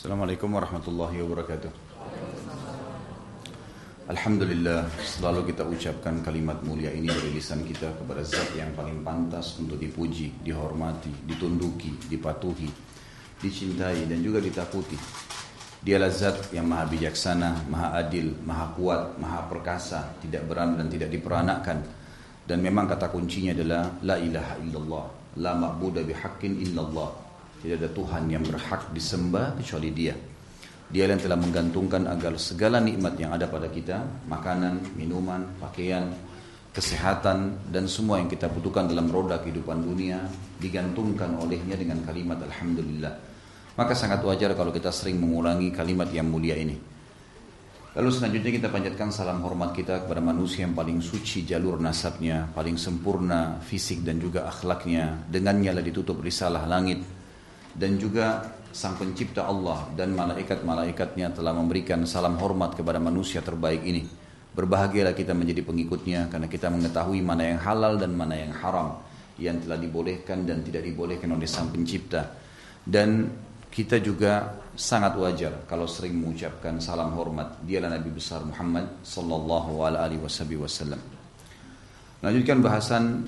Assalamualaikum warahmatullahi wabarakatuh. Alhamdulillah, selalu kita ucapkan kalimat mulia ini dari lisan kita kepada zat yang paling pantas untuk dipuji, dihormati, ditunduki, dipatuhi, dicintai dan juga ditakuti. Dialah zat yang maha bijaksana, maha adil, maha kuat, maha perkasa, tidak beranak dan tidak diperanakan. Dan memang kata kuncinya adalah la ilaha illallah, la ma'budu bihaqqin illallah. Tidak ada Tuhan yang berhak disembah kecuali Dia. Dia yang telah menggantungkan agar segala nikmat yang ada pada kita, makanan, minuman, pakaian, kesehatan, dan semua yang kita butuhkan dalam roda kehidupan dunia, digantungkan olehnya dengan kalimat Alhamdulillah. Maka sangat wajar kalau kita sering mengulangi kalimat yang mulia ini. Lalu selanjutnya kita panjatkan salam hormat kita kepada manusia yang paling suci jalur nasabnya, paling sempurna fisik dan juga akhlaknya. Dengannya lah ditutup risalah langit. Dan juga Sang Pencipta Allah dan malaikat-malaikatnya telah memberikan salam hormat kepada manusia terbaik ini. Berbahagialah kita menjadi pengikutnya karena kita mengetahui mana yang halal dan mana yang haram, yang telah dibolehkan dan tidak dibolehkan oleh Sang Pencipta. Dan kita juga sangat wajar kalau sering mengucapkan salam hormat. Dialah Nabi besar Muhammad sallallahu alaihi wasallam. Lanjutkan bahasan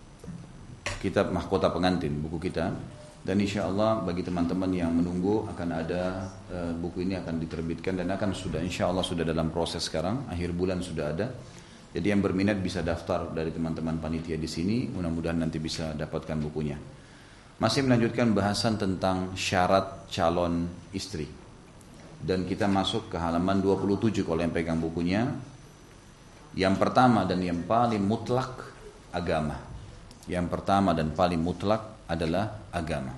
kitab Mahkota Pengantin, buku kita. Dan insya Allah bagi teman-teman yang menunggu akan ada buku ini akan diterbitkan dan akan sudah insya Allah sudah dalam proses sekarang, akhir bulan sudah ada. Jadi yang berminat bisa daftar dari teman-teman panitia di sini, mudah-mudahan nanti bisa dapatkan bukunya. Masih melanjutkan bahasan tentang syarat calon istri. Dan kita masuk ke halaman 27 kalau yang pegang bukunya. Yang pertama dan yang paling mutlak agama. Yang pertama dan paling mutlak adalah agama.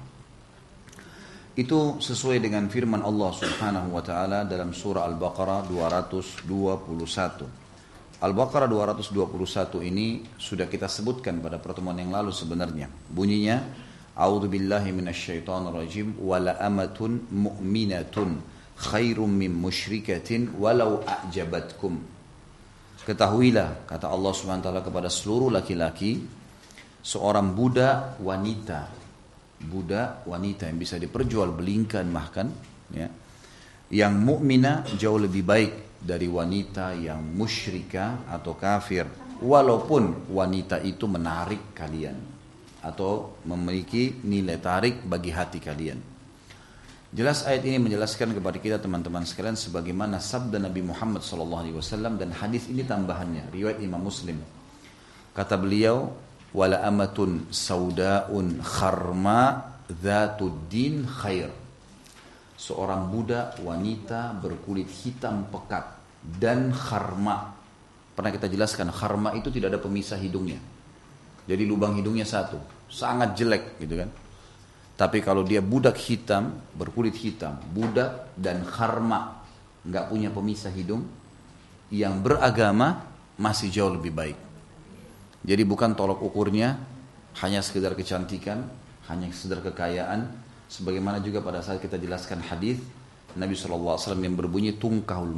Itu sesuai dengan firman Allah Subhanahu wa taala dalam surah Al-Baqarah 221. Al-Baqarah 221 ini sudah kita sebutkan pada pertemuan yang lalu sebenarnya. Bunyinya A'udzubillahi minasyaitonirrajim wala amatun mu'minatun khairum min musyrikatin walau a'jabatkum. Ketahuilah kata Allah Subhanahu wa taala kepada seluruh laki-laki, seorang budak wanita yang bisa diperjualbelikan bahkan ya, yang mukminah jauh lebih baik dari wanita yang musyrikah atau kafir, walaupun wanita itu menarik kalian atau memiliki nilai tarik bagi hati kalian. Jelas ayat ini menjelaskan kepada kita teman-teman sekalian sebagaimana sabda Nabi Muhammad SAW dan hadis ini tambahannya riwayat Imam Muslim. Kata beliau, wala amatun saudaun kharma dzatuddin khair. Seorang budak wanita berkulit hitam pekat dan kharma. Pernah kita jelaskan kharma itu tidak ada pemisah hidungnya. Jadi lubang hidungnya satu, sangat jelek gitu kan. Tapi kalau dia budak hitam, berkulit hitam, budak dan kharma, enggak punya pemisah hidung, yang beragama masih jauh lebih baik. Jadi bukan tolok ukurnya hanya sekedar kecantikan, hanya sekedar kekayaan. Sebagaimana juga pada saat kita jelaskan hadis Nabi SAW yang berbunyi tunkahul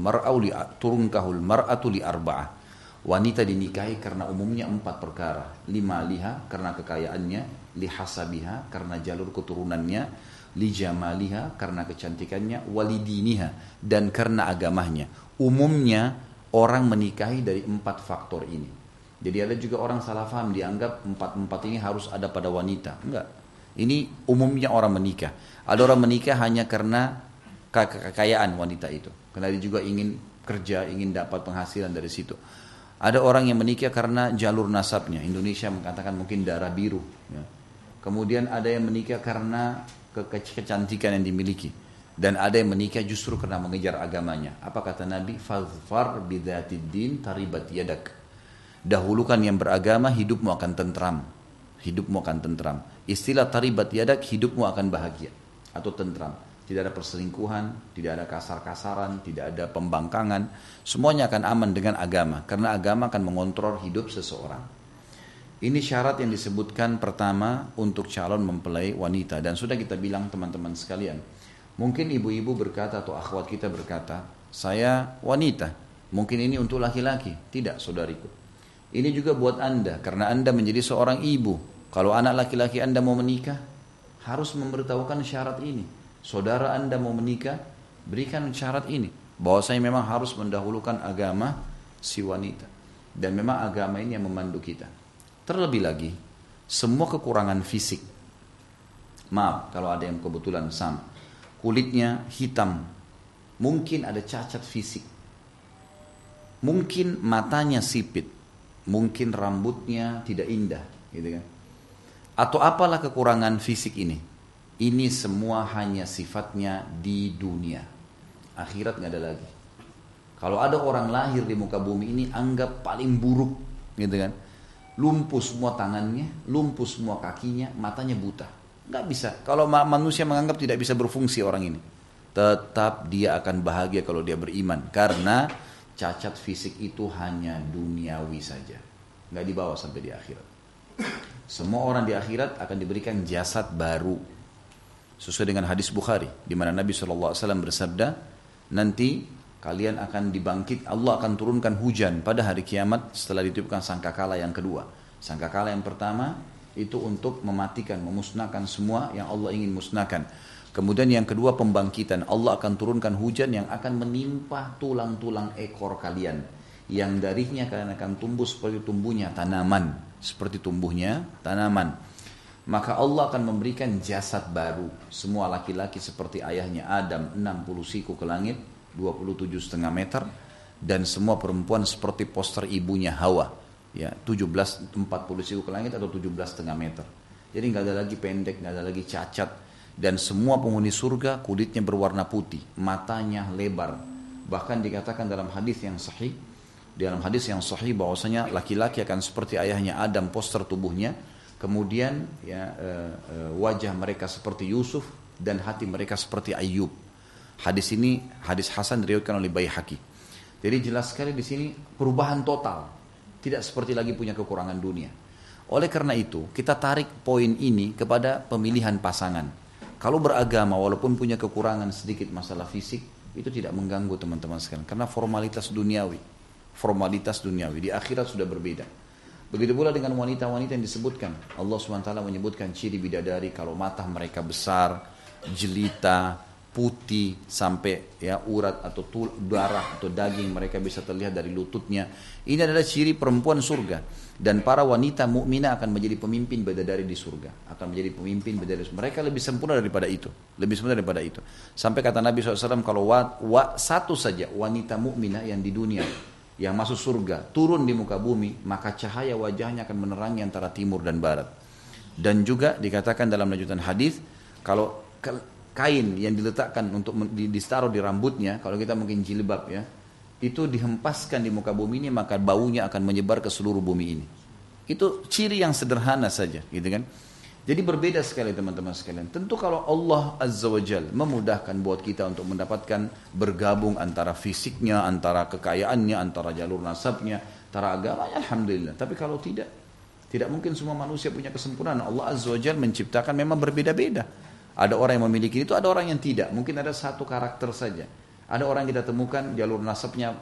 mar'atu li arba'ah. Wanita dinikahi karena umumnya 4 perkara. 5 liha karena kekayaannya, li hasabiha karena jalur keturunannya, li jamaliha karena kecantikannya, walidiniha dan karena agamanya. Umumnya orang menikahi dari 4 faktor ini. Jadi ada juga orang salah paham dianggap 4 ini harus ada pada wanita. Enggak. Ini umumnya orang menikah. Ada orang menikah hanya karena kekayaan wanita itu. Karena dia juga ingin kerja, ingin dapat penghasilan dari situ. Ada orang yang menikah karena jalur nasabnya. Indonesia mengatakan mungkin darah biru. Ya. Kemudian ada yang menikah karena kecantikan yang dimiliki. Dan ada yang menikah justru karena mengejar agamanya. Apa kata Nabi? Fazfar bidzatid din taribat yadak. Dahulukan yang beragama, hidupmu akan tentram. Hidupmu akan tentram. Istilah taribat yadak, hidupmu akan bahagia atau tentram. Tidak ada perselingkuhan, tidak ada kasar-kasaran, tidak ada pembangkangan. Semuanya akan aman dengan agama. Karena agama akan mengontrol hidup seseorang. Ini syarat yang disebutkan pertama untuk calon mempelai wanita. Dan sudah kita bilang teman-teman sekalian. Mungkin ibu-ibu berkata atau akhwat kita berkata, saya wanita. Mungkin ini untuk laki-laki. Tidak, saudariku. Ini juga buat Anda, karena Anda menjadi seorang ibu. Kalau anak laki-laki Anda mau menikah, harus memberitahukan syarat ini. saudara Anda mau menikah, berikan syarat ini, bahwasanya memang harus mendahulukan agama si wanita. Dan memang agama ini yang memandu kita. Terlebih lagi, semua kekurangan fisik, maaf kalau ada yang kebetulan sama, kulitnya hitam, mungkin ada cacat fisik, mungkin matanya sipit, mungkin rambutnya tidak indah, gitu kan? Atau apalah kekurangan fisik ini semua hanya sifatnya di dunia. Akhirat nggak ada lagi. Kalau ada orang lahir di muka bumi ini anggap paling buruk, gitu kan? Lumpuh semua tangannya, lumpuh semua kakinya, matanya buta. Nggak bisa. Kalau manusia menganggap tidak bisa berfungsi orang ini, tetap dia akan bahagia kalau dia beriman. Karena cacat fisik itu hanya duniawi saja, nggak dibawa sampai di akhirat. Semua orang di akhirat akan diberikan jasad baru, sesuai dengan hadis Bukhari, di mana Nabi SAW bersabda, nanti kalian akan dibangkit, Allah akan turunkan hujan pada hari kiamat setelah ditiupkan sangkakala yang kedua. Sangkakala yang pertama itu untuk mematikan, memusnahkan semua yang Allah ingin musnahkan. Kemudian yang kedua pembangkitan, Allah akan turunkan hujan yang akan menimpa tulang-tulang ekor kalian, yang darinya kalian akan tumbuh seperti tumbuhnya tanaman, seperti tumbuhnya tanaman. Maka Allah akan memberikan jasad baru, semua laki-laki seperti ayahnya Adam 60 siku ke langit, 27,5 meter, dan semua perempuan seperti poster ibunya Hawa, ya 40 siku ke langit atau 17,5 meter. Jadi nggak ada lagi pendek, nggak ada lagi cacat, dan semua penghuni surga kulitnya berwarna putih, matanya lebar. Bahkan dikatakan dalam hadis yang sahih, bahwasanya laki-laki akan seperti ayahnya Adam, poster tubuhnya, kemudian wajah mereka seperti Yusuf dan hati mereka seperti Ayub. Hadis ini hadis hasan diriwayatkan oleh Baihaqi. Jadi jelas sekali di sini perubahan total, tidak seperti lagi punya kekurangan dunia. Oleh karena itu kita tarik poin ini kepada pemilihan pasangan. Kalau beragama walaupun punya kekurangan sedikit masalah fisik, itu tidak mengganggu teman-teman sekalian, karena formalitas duniawi di akhirat sudah berbeda. Begitu pula dengan wanita-wanita yang disebutkan. Allah SWT menyebutkan ciri bidadari kalau mata mereka besar, jelita, putih, sampai urat atau darah atau daging mereka bisa terlihat dari lututnya. Ini adalah ciri perempuan surga. Dan para wanita mukminah akan menjadi pemimpin bidadari di surga. Mereka lebih sempurna daripada itu. Sampai kata Nabi SAW, kalau satu saja wanita mukminah yang di dunia yang masuk surga turun di muka bumi, maka cahaya wajahnya akan menerangi antara timur dan barat. Dan juga dikatakan dalam lanjutan hadis, kalau kain yang diletakkan untuk ditaruh di rambutnya, kalau kita mungkin jilbab itu dihempaskan di muka bumi ini, maka baunya akan menyebar ke seluruh bumi ini. Itu ciri yang sederhana saja, gitu kan? Jadi berbeda sekali teman-teman sekalian. Tentu kalau Allah Azza wa Jalla memudahkan buat kita untuk mendapatkan bergabung antara fisiknya, antara kekayaannya, antara jalur nasabnya, antara agamanya, alhamdulillah. Tapi kalau tidak mungkin semua manusia punya kesempurnaan. Allah Azza wa Jalla menciptakan memang berbeda-beda. Ada orang yang memiliki itu, ada orang yang tidak. Mungkin ada satu karakter saja. Ada orang yang kita temukan jalur nasabnya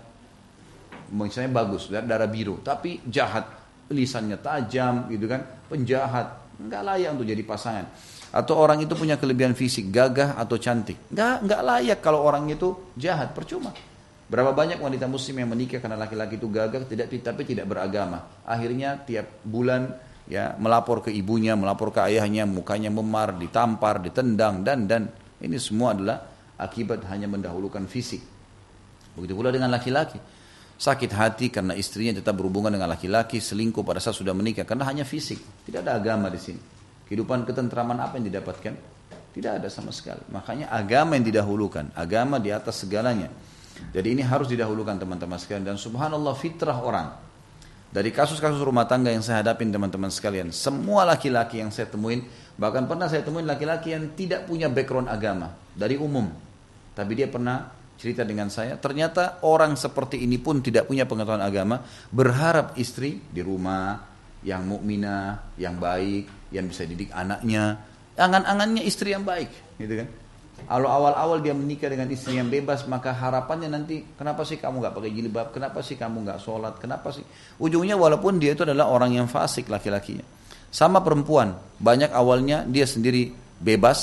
misalnya bagus, darah biru, tapi jahat, lisannya tajam, gitu kan, penjahat, nggak layak untuk jadi pasangan. Atau orang itu punya kelebihan fisik, gagah atau cantik, nggak layak kalau orang itu jahat, percuma. Berapa banyak wanita muslim yang menikah karena laki-laki itu gagah, tapi tidak beragama. Akhirnya tiap bulan melapor ke ibunya, melapor ke ayahnya, mukanya memar, ditampar, ditendang, dan ini semua adalah akibat hanya mendahulukan fisik. Begitu pula dengan laki-laki, sakit hati karena istrinya tetap berhubungan dengan laki-laki, selingkuh pada saat sudah menikah karena hanya fisik. Tidak ada agama di sini. Kehidupan ketentraman apa yang didapatkan? Tidak ada sama sekali. Makanya agama yang didahulukan, agama di atas segalanya. Jadi ini harus didahulukan teman-teman sekalian. Dan subhanallah, fitrah orang. Dari kasus-kasus rumah tangga yang saya hadapin teman-teman sekalian, semua laki-laki yang saya temuin, bahkan pernah saya temuin laki-laki yang tidak punya background agama dari umum, tapi dia pernah cerita dengan saya, ternyata orang seperti ini pun tidak punya pengetahuan agama, berharap istri di rumah yang mukminah, yang baik, yang bisa didik anaknya, angan-angannya istri yang baik, gitu kan. Awal-awal dia menikah dengan istri yang bebas, maka harapannya nanti, kenapa sih kamu gak pakai jilbab, kenapa sih kamu gak sholat, kenapa sih, ujungnya walaupun dia itu adalah orang yang fasik laki-lakinya. Sama perempuan, banyak awalnya dia sendiri bebas,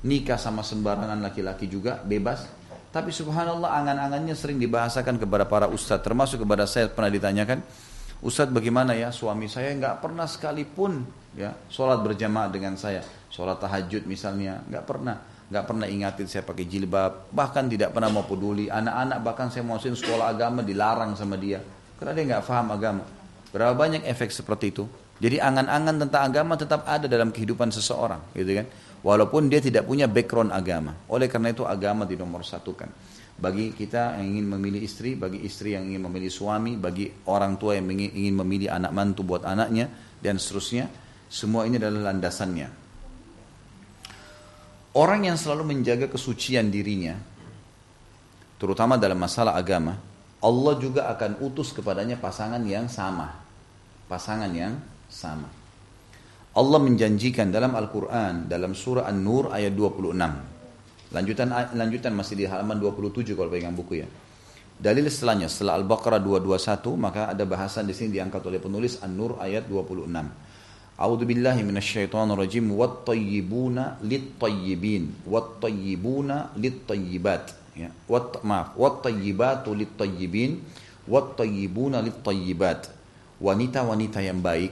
nikah sama sembarangan laki-laki juga bebas. Tapi subhanallah angan-angannya sering dibahasakan kepada para ustadz, termasuk kepada saya pernah ditanyakan, Ustadz bagaimana ya suami saya nggak pernah sekalipun ya sholat berjamaah dengan saya, sholat tahajud misalnya nggak pernah ingatin saya pakai jilbab, bahkan tidak pernah mau peduli. Anak-anak bahkan saya mau masukin sekolah agama dilarang sama dia karena dia nggak paham agama. Berapa banyak efek seperti itu. Jadi angan-angan tentang agama tetap ada dalam kehidupan seseorang, gitu kan? Walaupun dia tidak punya background agama. Oleh karena itu agama dinomorsatukan. Bagi kita yang ingin memilih istri, bagi istri yang ingin memilih suami, bagi orang tua yang ingin memilih anak mantu buat anaknya, dan seterusnya, semua ini adalah landasannya. Orang yang selalu menjaga kesucian dirinya, terutama dalam masalah agama, Allah juga akan utus kepadanya pasangan yang sama. Pasangan yang sama. Allah menjanjikan dalam Al-Quran, dalam surah An-Nur ayat 26. Lanjutan masih di halaman 27 kalau pegang buku ya. Dalil setelahnya, setelah Al-Baqarah 221, maka ada bahasan di sini diangkat oleh penulis An-Nur ayat 26. A'udzu billahi minasyaitonir rajim, wat-tayyibuna lit-tayyibin, wat-tayyibuna lit-tayyibat. Ya, wat-tayyibatu lit-tayyibin, wat-tayyibuna lit-tayyibat. Wanita-wanita yang baik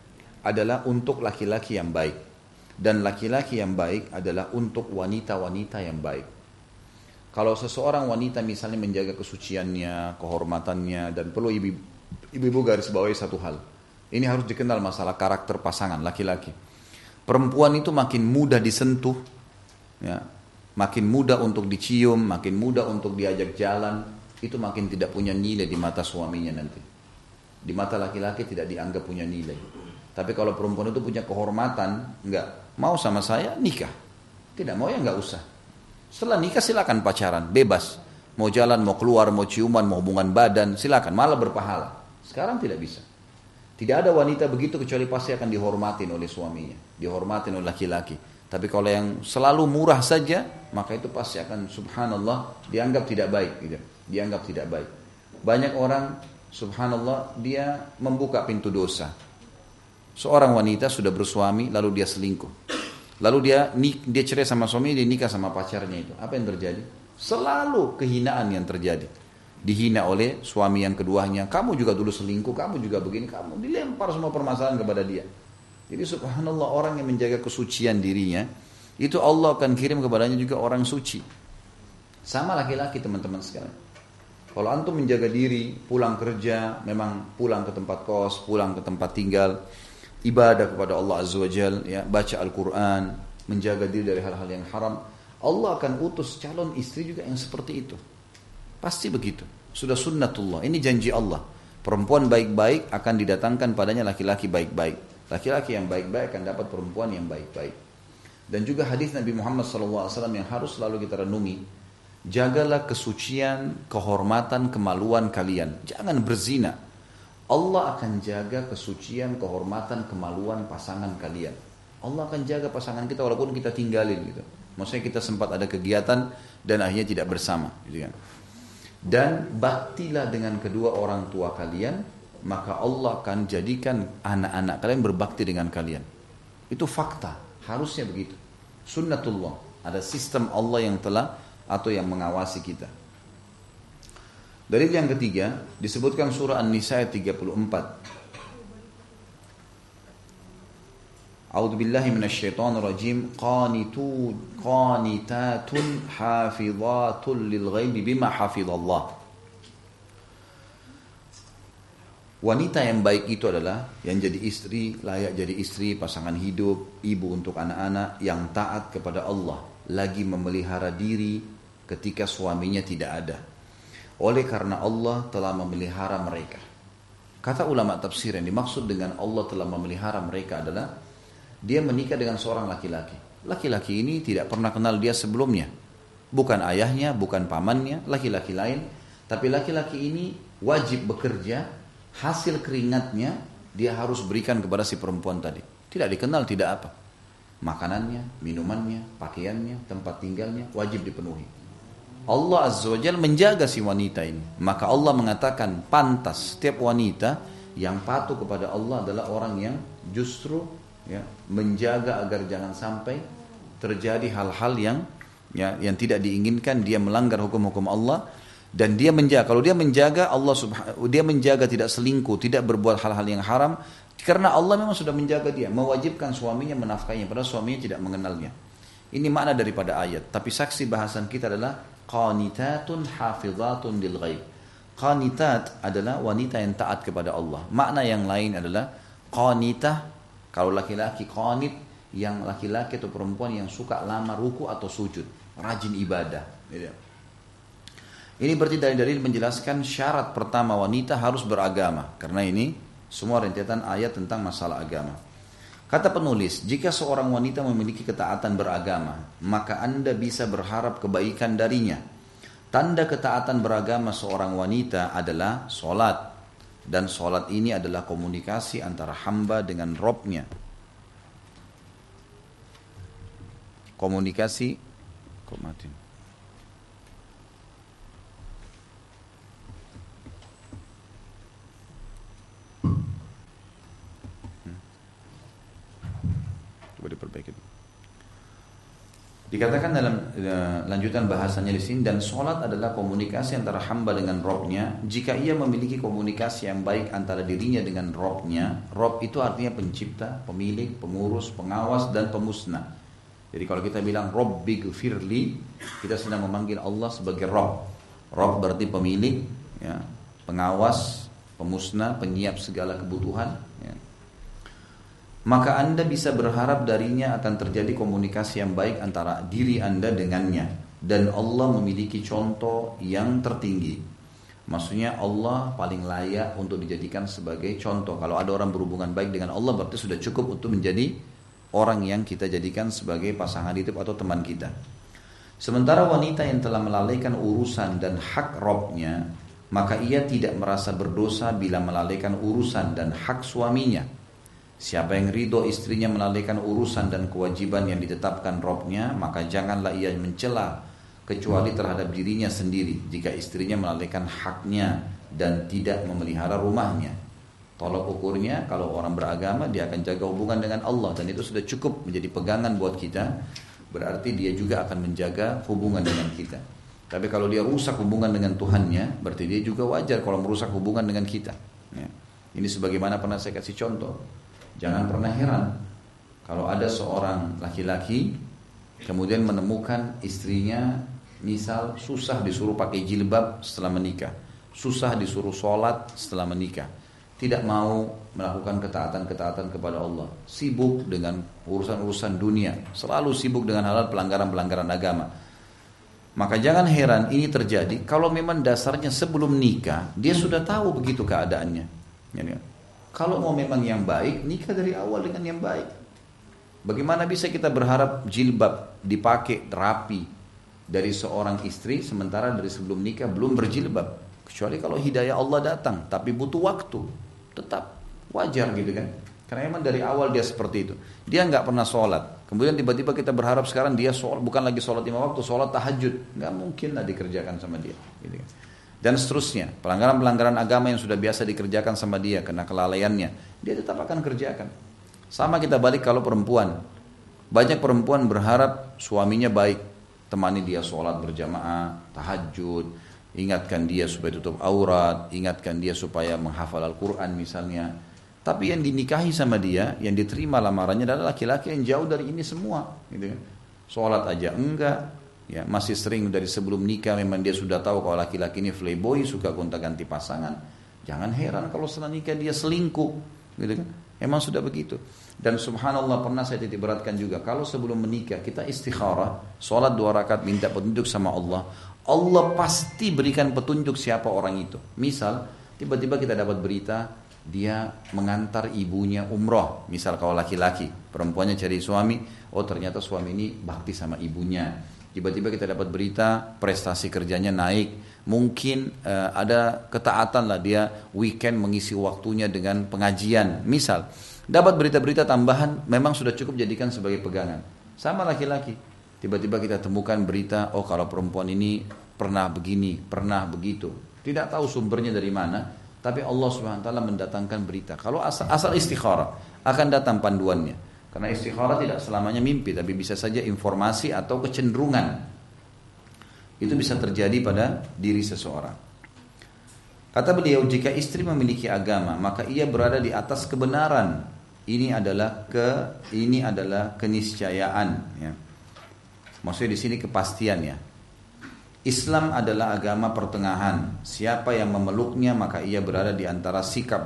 adalah untuk laki-laki yang baik, dan laki-laki yang baik adalah untuk wanita-wanita yang baik. Kalau seseorang wanita misalnya menjaga kesuciannya, kehormatannya, dan perlu ibu-ibu garis bawahi satu hal. Ini harus dikenal masalah karakter pasangan laki-laki. Perempuan itu makin mudah disentuh, ya, makin mudah untuk dicium, makin mudah untuk diajak jalan, itu makin tidak punya nilai di mata suaminya nanti. Di mata laki-laki tidak dianggap punya nilai. Tapi kalau perempuan itu punya kehormatan, enggak mau sama saya nikah, tidak mau ya enggak usah. Setelah nikah silakan pacaran, bebas. Mau jalan, mau keluar, mau ciuman, mau hubungan badan, silakan, malah berpahala. Sekarang tidak bisa. Tidak ada wanita begitu kecuali pasti akan dihormatin oleh suaminya, dihormatin oleh laki-laki. Tapi kalau yang selalu murah saja, maka itu pasti akan subhanallah dianggap tidak baik, gitu. Dianggap tidak baik. Banyak orang subhanallah dia membuka pintu dosa. Seorang wanita sudah bersuami lalu dia selingkuh. Lalu dia cerai sama suami, dia nikah sama pacarnya itu. Apa yang terjadi? Selalu kehinaan yang terjadi. Dihina oleh suami yang keduanya. Kamu juga dulu selingkuh, kamu juga begini, kamu dilempar semua permasalahan kepada dia. Jadi subhanallah orang yang menjaga kesucian dirinya, itu Allah akan kirim kepadanya juga orang suci. Sama laki-laki teman-teman sekalian. Kalau antum menjaga diri, pulang kerja, memang pulang ke tempat kos, pulang ke tempat tinggal, ibadah kepada Allah Azza wa Jal, ya, baca Al-Quran, menjaga diri dari hal-hal yang haram, Allah akan utus calon istri juga yang seperti itu. Pasti begitu. Sudah sunnatullah. Ini janji Allah. Perempuan baik-baik akan didatangkan padanya laki-laki baik-baik. Laki-laki yang baik-baik akan dapat perempuan yang baik-baik. Dan juga hadis Nabi Muhammad SAW yang harus selalu kita renungi. Jagalah kesucian, kehormatan, kemaluan kalian. Jangan berzina. Allah akan jaga kesucian, kehormatan, kemaluan pasangan kalian. Allah akan jaga pasangan kita walaupun kita tinggalin gitu. Maksudnya kita sempat ada kegiatan dan akhirnya tidak bersama, gitu kan. Dan baktilah dengan kedua orang tua kalian, maka Allah akan jadikan anak-anak kalian berbakti dengan kalian. Itu fakta, harusnya begitu. Sunnatullah, ada sistem Allah yang telah atau yang mengawasi kita. Dalil yang ketiga disebutkan surah An-Nisa ayat 34. A'udzu billahi minasyaitonir rajim. Qanitatun hafizatun lil ghaibi bima hafizallah. Wanita yang baik itu adalah yang jadi istri, layak jadi istri, pasangan hidup, ibu untuk anak-anak, yang taat kepada Allah, lagi memelihara diri ketika suaminya tidak ada. Oleh karena Allah telah memelihara mereka. Kata ulama tafsir yang dimaksud dengan Allah telah memelihara mereka adalah dia menikah dengan seorang laki-laki. Laki-laki ini tidak pernah kenal dia sebelumnya. Bukan ayahnya, bukan pamannya, laki-laki lain. Tapi laki-laki ini wajib bekerja, hasil keringatnya dia harus berikan kepada si perempuan tadi. Tidak dikenal, tidak apa. Makanannya, minumannya, pakaiannya, tempat tinggalnya wajib dipenuhi. Allah Azza wa Jalla menjaga si wanita ini. Maka Allah mengatakan pantas setiap wanita yang patuh kepada Allah adalah orang yang justru ya, menjaga agar jangan sampai terjadi hal-hal yang tidak diinginkan, dia melanggar hukum-hukum Allah, dan dia menjaga. Kalau dia menjaga dia menjaga tidak selingkuh, tidak berbuat hal-hal yang haram, karena Allah memang sudah menjaga dia, mewajibkan suaminya menafkahinya, padahal suaminya tidak mengenalnya. Ini makna daripada ayat. Tapi saksi bahasan kita adalah qanitatun hafizatun lil ghaib. Qanitat adalah wanita yang taat kepada Allah. Makna yang lain adalah qanitah, kalau laki-laki, qanit yang laki-laki atau perempuan yang suka lama ruku atau sujud, rajin ibadah. Ini berarti dari dalil menjelaskan syarat pertama wanita harus beragama, karena ini semua rentetan ayat tentang masalah agama. Kata penulis, jika seorang wanita memiliki ketaatan beragama, maka Anda bisa berharap kebaikan darinya. Tanda ketaatan beragama seorang wanita adalah solat. Dan solat ini adalah komunikasi antara hamba dengan Robnya. Komunikasi, kok mati? Coba diperbaiki. Dikatakan dalam lanjutan bahasanya di sini, dan sholat adalah komunikasi antara hamba dengan Robnya. Jika ia memiliki komunikasi yang baik antara dirinya dengan Robnya, Rob itu artinya pencipta, pemilik, pengurus, pengawas, dan pemusnah. Jadi kalau kita bilang Rabbighfirli, kita sedang memanggil Allah sebagai Rob. Rob berarti pemilik, ya, pengawas, pemusnah, penyiap segala kebutuhan. Ya. Maka Anda bisa berharap darinya akan terjadi komunikasi yang baik antara diri Anda dengannya. Dan Allah memiliki contoh yang tertinggi. Maksudnya Allah paling layak untuk dijadikan sebagai contoh. Kalau ada orang berhubungan baik dengan Allah, berarti sudah cukup untuk menjadi orang yang kita jadikan sebagai pasangan hidup atau teman kita. Sementara wanita yang telah melalaikan urusan dan hak Robnya, maka ia tidak merasa berdosa bila melalaikan urusan dan hak suaminya. Siapa yang ridho istrinya melalaikan urusan dan kewajiban yang ditetapkan Robnya, maka janganlah ia mencela kecuali terhadap dirinya sendiri jika istrinya melalaikan haknya dan tidak memelihara rumahnya. Tolak ukurnya, kalau orang beragama dia akan jaga hubungan dengan Allah, dan itu sudah cukup menjadi pegangan buat kita. Berarti dia juga akan menjaga hubungan dengan kita. Tapi kalau dia rusak hubungan dengan Tuhannya, berarti dia juga wajar kalau merusak hubungan dengan kita. Ya. Ini sebagaimana pernah saya kasih contoh. Jangan pernah heran kalau ada seorang laki-laki kemudian menemukan istrinya misal susah disuruh pakai jilbab setelah menikah, susah disuruh sholat setelah menikah, tidak mau melakukan ketaatan-ketaatan kepada Allah, sibuk dengan urusan-urusan dunia, selalu sibuk dengan hal-hal pelanggaran-pelanggaran agama. Maka jangan heran ini terjadi kalau memang dasarnya sebelum nikah dia sudah tahu begitu keadaannya. Kalau mau memang yang baik, nikah dari awal dengan yang baik. Bagaimana bisa kita berharap jilbab dipakai rapi dari seorang istri sementara dari sebelum nikah belum berjilbab? Kecuali kalau hidayah Allah datang, tapi butuh waktu. Tetap wajar gitu kan. Karena memang dari awal dia seperti itu. Dia nggak pernah sholat. Kemudian tiba-tiba kita berharap sekarang dia sholat, bukan lagi sholat 5 waktu, sholat tahajud. Nggak mungkin lah dikerjakan sama dia. Gitu kan. Dan seterusnya, pelanggaran-pelanggaran agama yang sudah biasa dikerjakan sama dia karena kelalaiannya, dia tetap akan kerjakan. Sama kita balik kalau perempuan. Banyak perempuan berharap suaminya baik, temani dia sholat berjamaah, tahajud, ingatkan dia supaya tutup aurat, ingatkan dia supaya menghafal Al-Quran misalnya. Tapi yang dinikahi sama dia, yang diterima lamarannya adalah laki-laki yang jauh dari ini semua. Gitu. Sholat aja enggak. Ya, masih sering dari sebelum nikah memang dia sudah tahu kalau laki-laki ini playboy, suka gonta-ganti pasangan. Jangan heran kalau setelah nikah dia selingkuh, gitu kan? Emang sudah begitu. Dan subhanallah pernah saya titik beratkan juga, kalau sebelum menikah kita istikharah, sholat 2 rakaat minta petunjuk sama Allah, Allah pasti berikan petunjuk siapa orang itu. Misal tiba-tiba kita dapat berita dia mengantar ibunya umroh, misal kalau laki-laki, perempuannya cari suami, oh ternyata suami ini bakti sama ibunya. Tiba-tiba kita dapat berita prestasi kerjanya naik, mungkin ada ketaatan lah, dia weekend mengisi waktunya dengan pengajian. Misal dapat berita-berita tambahan, memang sudah cukup jadikan sebagai pegangan. Sama laki-laki, tiba-tiba kita temukan berita, oh kalau perempuan ini pernah begini, pernah begitu. Tidak tahu sumbernya dari mana, tapi Allah Subhanahu wa taala mendatangkan berita. Kalau asal istikharah akan datang panduannya. Karena istikharah tidak selamanya mimpi, tapi bisa saja informasi atau kecenderungan. Itu bisa terjadi pada diri seseorang. Kata beliau, jika istri memiliki agama, maka ia berada di atas kebenaran. Ini adalah keniscayaan. Ya. Maksudnya di sini kepastian ya. Islam adalah agama pertengahan. Siapa yang memeluknya maka ia berada di antara sikap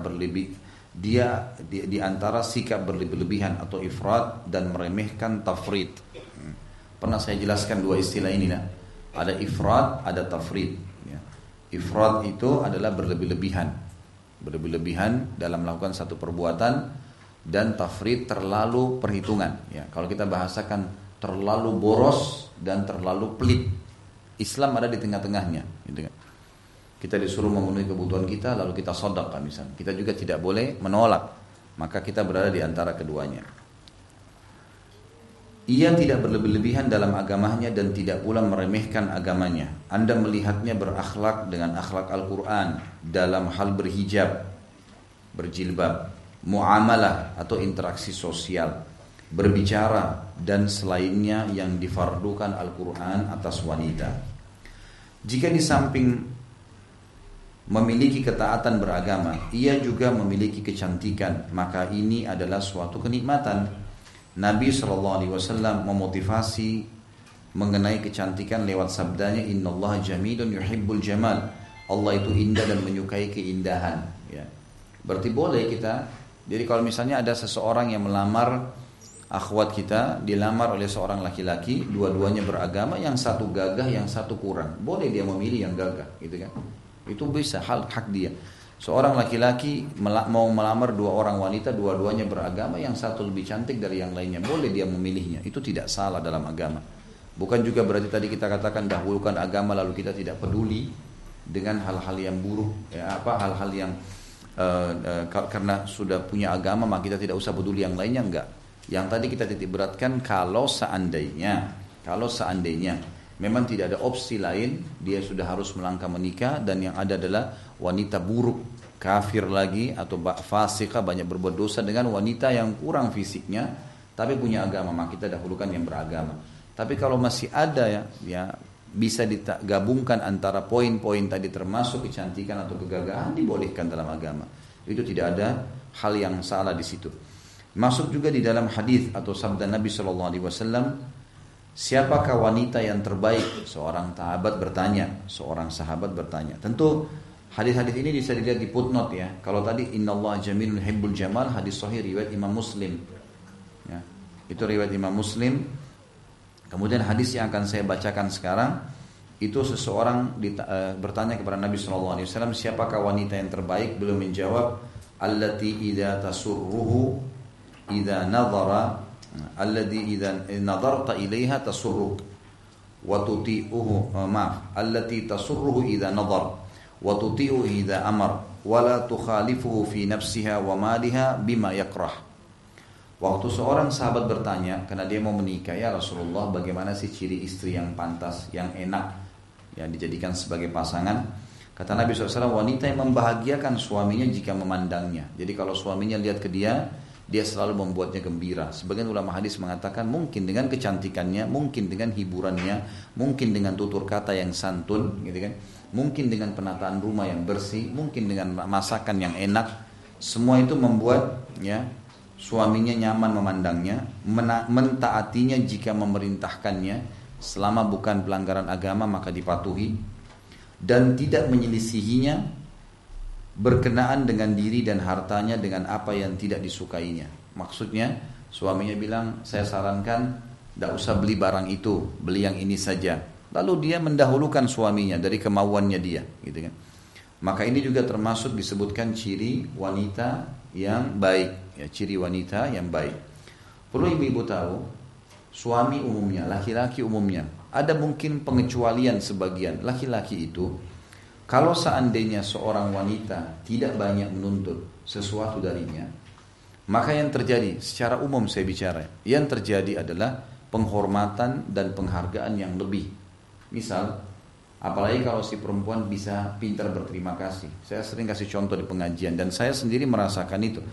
di antara sikap berlebih-lebihan atau ifrat dan meremehkan tafrid. Pernah saya jelaskan dua istilah ini nah. Ada ifrat, ada tafrid. Ya. Ifrat itu adalah berlebih-lebihan dalam melakukan satu perbuatan, dan tafrid terlalu perhitungan. Ya. Kalau kita bahasakan terlalu boros dan terlalu pelit. Islam ada di tengah-tengahnya, gitu kan. Kita disuruh memenuhi kebutuhan kita, lalu kita sedekah misalnya. Kita juga tidak boleh menolak, maka kita berada di antara keduanya. Ia tidak berlebih-lebihan dalam agamanya dan tidak pula meremehkan agamanya. Anda melihatnya berakhlak dengan akhlak Al-Quran dalam hal berhijab, berjilbab, muamalah atau interaksi sosial, berbicara dan selainnya yang difardukan Al-Quran atas wanita. Jika di samping memiliki ketaatan beragama, ia juga memiliki kecantikan, maka ini adalah suatu kenikmatan. Nabi SAW memotivasi mengenai kecantikan lewat sabdanya, Innallaha jamilun yuhibbul jamal. Allah itu indah dan menyukai keindahan. Ya. Berarti boleh kita. Jadi kalau misalnya ada seseorang yang melamar akhwat kita, dilamar oleh seorang laki-laki, dua-duanya beragama, yang satu gagah, yang satu kurang, boleh dia memilih yang gagah, gitu kan? Itu bisa, hak dia. Seorang laki-laki mau melamar dua orang wanita, dua-duanya beragama, yang satu lebih cantik dari yang lainnya, boleh dia memilihnya. Itu tidak salah dalam agama. Bukan juga berarti tadi kita katakan dahulukan agama lalu kita tidak peduli dengan hal-hal yang buruk, ya, hal-hal yang karena sudah punya agama maka kita tidak usah peduli yang lainnya, enggak. Yang tadi kita titik beratkan kalau seandainya memang tidak ada opsi lain, dia sudah harus melangkah menikah dan yang ada adalah wanita buruk, kafir lagi atau fasikah, banyak berbuat dosa dengan wanita yang kurang fisiknya tapi punya agama, maka kita dahulukan yang beragama. Tapi kalau masih ada ya bisa digabungkan antara poin-poin tadi termasuk kecantikan atau kegagahan, dibolehkan dalam agama. Itu tidak ada hal yang salah di situ. Masuk juga di dalam hadis atau sabda Nabi SAW, siapakah wanita yang terbaik? Seorang sahabat bertanya. Tentu hadis-hadis ini bisa dilihat di footnote ya. Kalau tadi Innallaha jamilun yuhibbul jamal, hadis sahih riwayat Imam Muslim. Ya, itu riwayat Imam Muslim. Kemudian hadis yang akan saya bacakan sekarang itu seseorang bertanya kepada Nabi SAW, siapakah wanita yang terbaik? Beliau menjawab, allati idza tasurruhu idza nadhara alladhi idza nadarta ilaiha tasurruk wa tuti'uhu allati tasurruhu idza nadhar wa tuti'u idza amar wa la tukhalifuhu fi nafsiha wa maliha bima yakrah. Waktu seorang sahabat bertanya karena dia mau menikah, ya Rasulullah, bagaimana sih ciri istri yang pantas, yang enak yang dijadikan sebagai pasangan? Kata Nabi SAW, wanita yang membahagiakan suaminya jika memandangnya. Jadi kalau suaminya lihat ke dia selalu membuatnya gembira. Sebagian ulama hadis mengatakan mungkin dengan kecantikannya, mungkin dengan hiburannya, mungkin dengan tutur kata yang santun, gitu kan? Mungkin dengan penataan rumah yang bersih, mungkin dengan masakan yang enak. Semua itu membuat suaminya nyaman memandangnya, mentaatinya jika memerintahkannya, selama bukan pelanggaran agama maka dipatuhi, dan tidak menyelisihinya berkenaan dengan diri dan hartanya dengan apa yang tidak disukainya. Maksudnya suaminya bilang, saya sarankan tidak usah beli barang itu, beli yang ini saja. Lalu dia mendahulukan suaminya dari kemauannya dia, gitu kan? Maka ini juga termasuk disebutkan ciri wanita yang baik, ya, ciri wanita yang baik. Perlu ibu-ibu tahu, suami umumnya, laki-laki umumnya, ada mungkin pengecualian sebagian laki-laki itu. Kalau seandainya seorang wanita tidak banyak menuntut sesuatu darinya, maka yang terjadi, secara umum saya bicara, yang terjadi adalah penghormatan dan penghargaan yang lebih. Misal, apalagi kalau si perempuan bisa pintar berterima kasih. Saya sering kasih contoh di pengajian dan saya sendiri merasakan itu.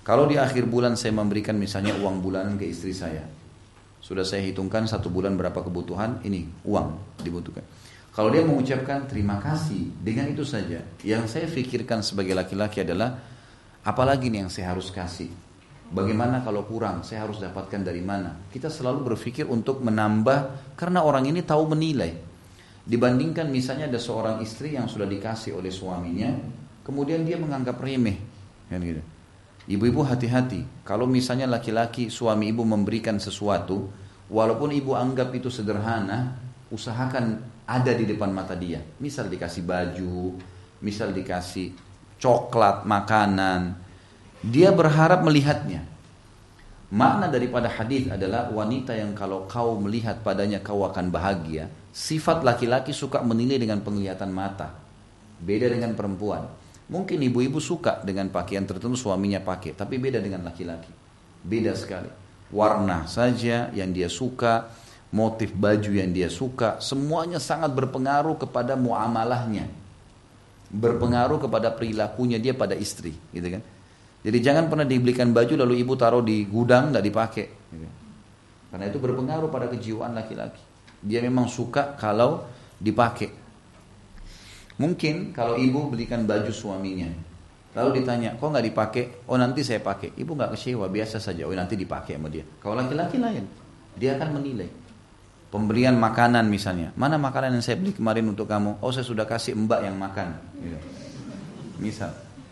Kalau di akhir bulan saya memberikan misalnya uang bulanan ke istri saya, sudah saya hitungkan 1 bulan berapa kebutuhan, ini uang dibutuhkan. Kalau dia mengucapkan terima kasih dengan itu saja, yang saya pikirkan sebagai laki-laki adalah apalagi nih yang saya harus kasih. Bagaimana kalau kurang, saya harus dapatkan dari mana. Kita selalu berpikir untuk menambah, karena orang ini tahu menilai. Dibandingkan misalnya ada seorang istri yang sudah dikasih oleh suaminya, kemudian dia menganggap remeh, kan gitu. Ibu-ibu hati-hati, kalau misalnya laki-laki suami ibu memberikan sesuatu, walaupun ibu anggap itu sederhana, usahakan ada di depan mata dia. Misal dikasih baju, misal dikasih coklat, makanan, dia berharap melihatnya. Makna daripada hadis adalah wanita yang kalau kau melihat padanya kau akan bahagia. Sifat laki-laki suka menilai dengan penglihatan mata, beda dengan perempuan. Mungkin ibu-ibu suka dengan pakaian tertentu suaminya pakai, tapi beda dengan laki-laki. Beda sekali. Warna saja yang dia suka, motif baju yang dia suka, semuanya sangat berpengaruh kepada muamalahnya. Berpengaruh kepada perilakunya dia pada istri, gitu kan? Jadi jangan pernah dibelikan baju lalu ibu taruh di gudang enggak dipakai, gitu. Karena itu berpengaruh pada kejiwaan laki-laki. Dia memang suka kalau dipakai. Mungkin kalau ibu belikan baju suaminya, lalu ditanya, kok nggak dipakai? Oh nanti saya pakai. Ibu nggak kecewa, biasa saja. Oh nanti dipakai sama dia. Kalau laki-laki lain, dia akan menilai. Pemberian makanan misalnya, mana makanan yang saya beli kemarin untuk kamu? Oh saya sudah kasih mbak yang makan. Gitu. Misal.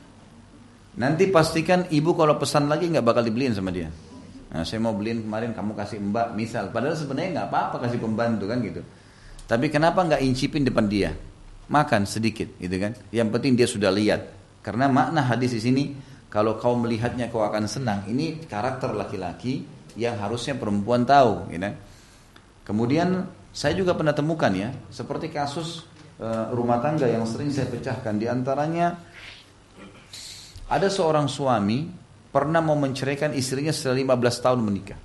Nanti pastikan ibu kalau pesan lagi nggak bakal dibeliin sama dia. Nah, saya mau beliin kemarin, kamu kasih mbak, misal. Padahal sebenarnya nggak apa-apa kasih pembantu kan gitu. Tapi kenapa nggak incipin depan dia? Makan sedikit, gitu kan? Yang penting dia sudah lihat. Karena makna hadis di sini, kalau kau melihatnya kau akan senang. Ini karakter laki-laki yang harusnya perempuan tahu, gitu. Kemudian saya juga pernah temukan ya, seperti kasus rumah tangga yang sering saya pecahkan. Di antaranya ada seorang suami pernah mau menceraikan istrinya setelah 15 tahun menikah.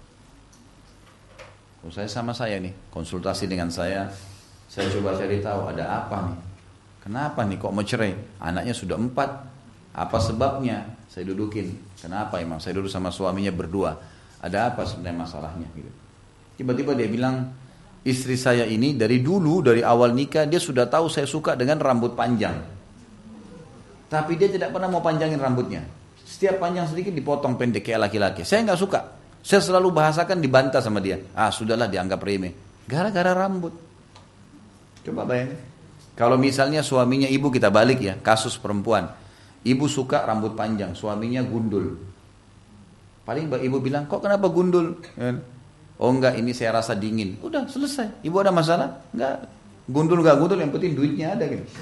Saya sama saya nih, konsultasi dengan saya coba cari tahu ada apa nih. Kenapa nih kok mau cerai? Anaknya sudah 4. Apa sebabnya? Saya dudukin. Kenapa emang? Saya duduk sama suaminya berdua. Ada apa sebenarnya masalahnya? Gitu. Tiba-tiba dia bilang, istri saya ini dari dulu, dari awal nikah, dia sudah tahu saya suka dengan rambut panjang. Tapi dia tidak pernah mau panjangin rambutnya. Setiap panjang sedikit dipotong pendek kayak laki-laki. Saya nggak suka. Saya selalu bahasakan dibantah sama dia. Sudahlah dianggap remeh. Gara-gara rambut. Coba bayangin. Kalau misalnya suaminya ibu, kita balik ya, kasus perempuan. Ibu suka rambut panjang, suaminya gundul. Paling ibu bilang, kok kenapa gundul? Oh enggak, ini saya rasa dingin. Udah selesai. Ibu ada masalah? Enggak. Gundul enggak gundul, yang penting duitnya ada gitu.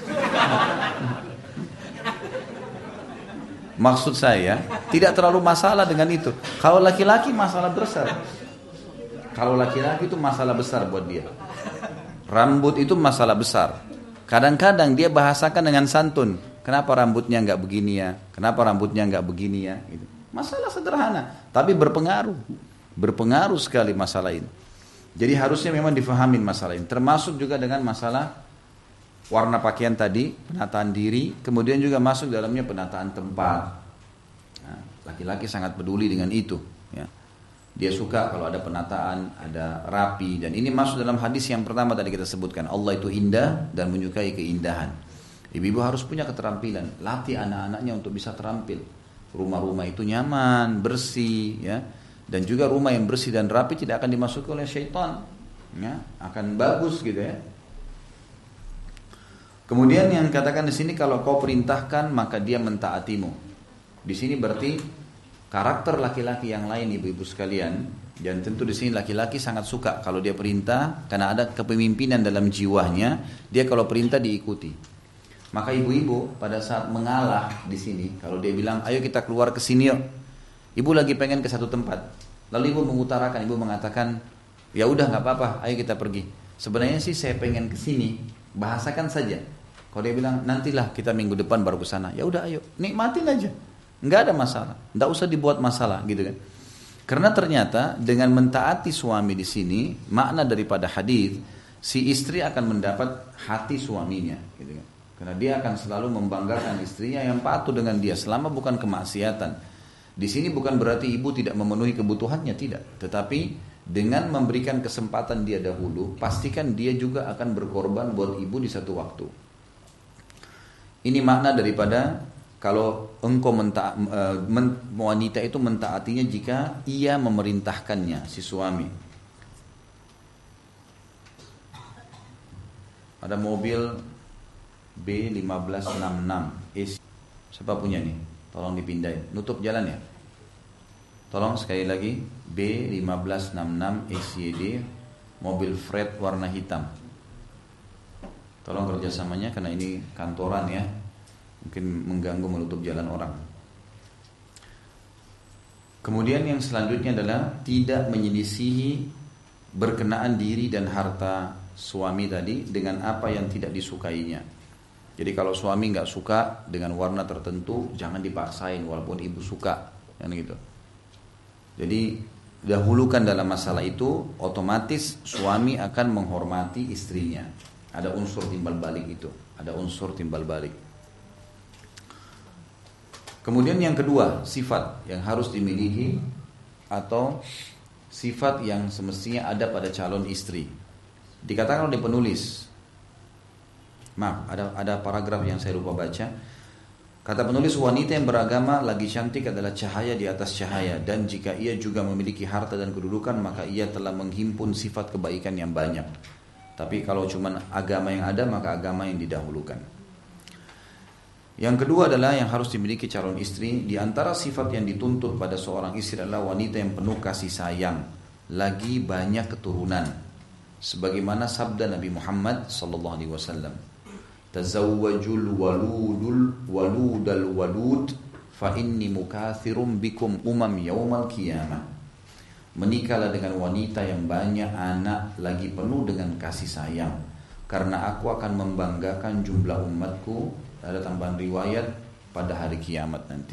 Maksud saya, tidak terlalu masalah dengan itu. Kalau laki-laki masalah besar. Kalau laki-laki itu masalah besar buat dia. Rambut itu masalah besar. Kadang-kadang dia bahasakan dengan santun. Kenapa rambutnya enggak begini ya? Kenapa rambutnya enggak begini ya? Gitu. Masalah sederhana, tapi berpengaruh. Berpengaruh sekali masalah ini. Jadi harusnya memang difahamin masalah ini. Termasuk juga dengan masalah warna pakaian tadi, penataan diri, kemudian juga masuk dalamnya penataan tempat. Nah, laki-laki sangat peduli dengan itu. Ya. Dia suka kalau ada penataan, ada rapi. Dan ini masuk dalam hadis yang pertama tadi kita sebutkan. Allah itu indah dan menyukai keindahan. Ibu-ibu harus punya keterampilan. Latih anak-anaknya untuk bisa terampil. Rumah-rumah itu nyaman, bersih. Ya. Dan juga rumah yang bersih dan rapi tidak akan dimasuki oleh syaitan. Ya. Akan bagus gitu ya. Kemudian yang katakan di sini, kalau kau perintahkan maka dia mentaatimu. Di sini berarti karakter laki-laki yang lain, ibu-ibu sekalian, dan tentu di sini laki-laki sangat suka kalau dia perintah, karena ada kepemimpinan dalam jiwanya, dia kalau perintah diikuti. Maka ibu-ibu pada saat mengalah di sini, kalau dia bilang, ayo kita keluar ke sini yuk, ibu lagi pengen ke satu tempat, lalu ibu mengutarakan, ibu mengatakan, ya udah nggak apa-apa, ayo kita pergi. Sebenarnya sih saya pengen ke sini, bahasakan saja. Kalau dia bilang, nantilah kita minggu depan baru ke sana, ya udah ayo, nikmatin aja. Enggak ada masalah, enggak usah dibuat masalah gitu kan. Karena ternyata dengan mentaati suami di sini, makna daripada hadis, si istri akan mendapat hati suaminya gitu kan. Karena dia akan selalu membanggakan istrinya yang patuh dengan dia selama bukan kemaksiatan. Di sini bukan berarti ibu tidak memenuhi kebutuhannya, tidak. Tetapi dengan memberikan kesempatan dia dahulu, pastikan dia juga akan berkorban buat ibu di satu waktu. Ini makna daripada kalau engkau wanita itu mentaatinya jika ia memerintahkannya, si suami. Ada mobil B1566. Siapa punya nih? Tolong dipindahin. Nutup jalan ya. Tolong sekali lagi, B1566 SYD, mobil freight warna hitam. Tolong kerjasamanya karena ini kantoran ya, mungkin mengganggu menutup jalan orang. Kemudian yang selanjutnya adalah tidak menyelisihi berkenaan diri dan harta suami tadi dengan apa yang tidak disukainya. Jadi kalau suami nggak suka dengan warna tertentu, jangan dipaksain walaupun ibu suka, kan gitu. Jadi dahulukan dalam masalah itu, otomatis suami akan menghormati istrinya. Ada unsur timbal balik itu, ada unsur timbal balik. Kemudian yang kedua, sifat yang harus dimiliki atau sifat yang semestinya ada pada calon istri. Dikatakan oleh penulis, maaf, ada paragraf yang saya lupa baca. Kata penulis, wanita yang beragama lagi cantik adalah cahaya di atas cahaya, dan jika ia juga memiliki harta dan kedudukan, maka ia telah menghimpun sifat kebaikan yang banyak. Tapi kalau cuma agama yang ada, maka agama yang didahulukan. Yang kedua adalah yang harus dimiliki calon istri. Di antara sifat yang dituntut pada seorang istri adalah wanita yang penuh kasih sayang, lagi banyak keturunan. Sebagaimana sabda Nabi Muhammad SAW, tazawwajul waludal walud fa inni mukathirum bikum yaumal qiyamah. Menikahlah dengan wanita yang banyak anak lagi penuh dengan kasih sayang, karena aku akan membanggakan jumlah umatku. Ada tambahan riwayat pada hari kiamat nanti.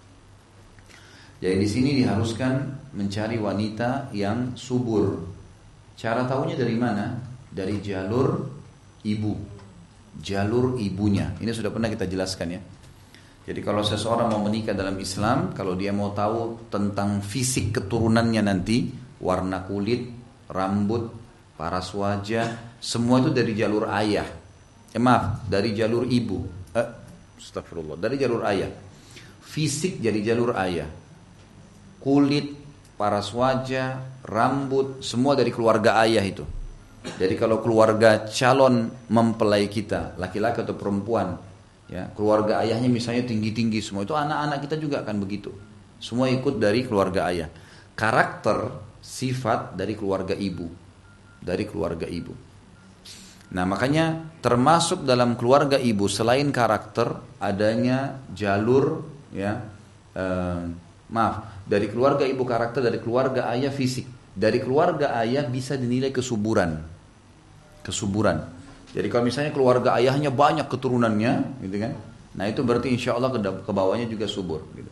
Jadi di sini diharuskan mencari wanita yang subur. Cara tahunya dari mana? Dari jalur ibu. Jalur ibunya. Ini sudah pernah kita jelaskan ya. Jadi kalau seseorang mau menikah dalam Islam, kalau dia mau tahu tentang fisik keturunannya nanti, warna kulit, rambut, paras wajah, semua itu dari jalur ayah. Dari jalur ibu. Astagfirullah, dari jalur ayah. Fisik dari jalur ayah. Kulit, paras wajah, rambut, semua dari keluarga ayah itu. Jadi kalau keluarga calon mempelai kita, laki-laki atau perempuan, ya, keluarga ayahnya misalnya tinggi-tinggi semua, itu anak-anak kita juga akan begitu. Semua ikut dari keluarga ayah. Karakter, sifat dari keluarga ibu. Dari keluarga ibu. Nah makanya termasuk dalam keluarga ibu selain karakter, adanya jalur ya, dari keluarga ibu karakter, dari keluarga ayah fisik. Dari keluarga ayah bisa dinilai kesuburan. Jadi kalau misalnya keluarga ayahnya banyak keturunannya, gitu kan? Nah itu berarti insya Allah ke bawahnya juga subur. Gitu.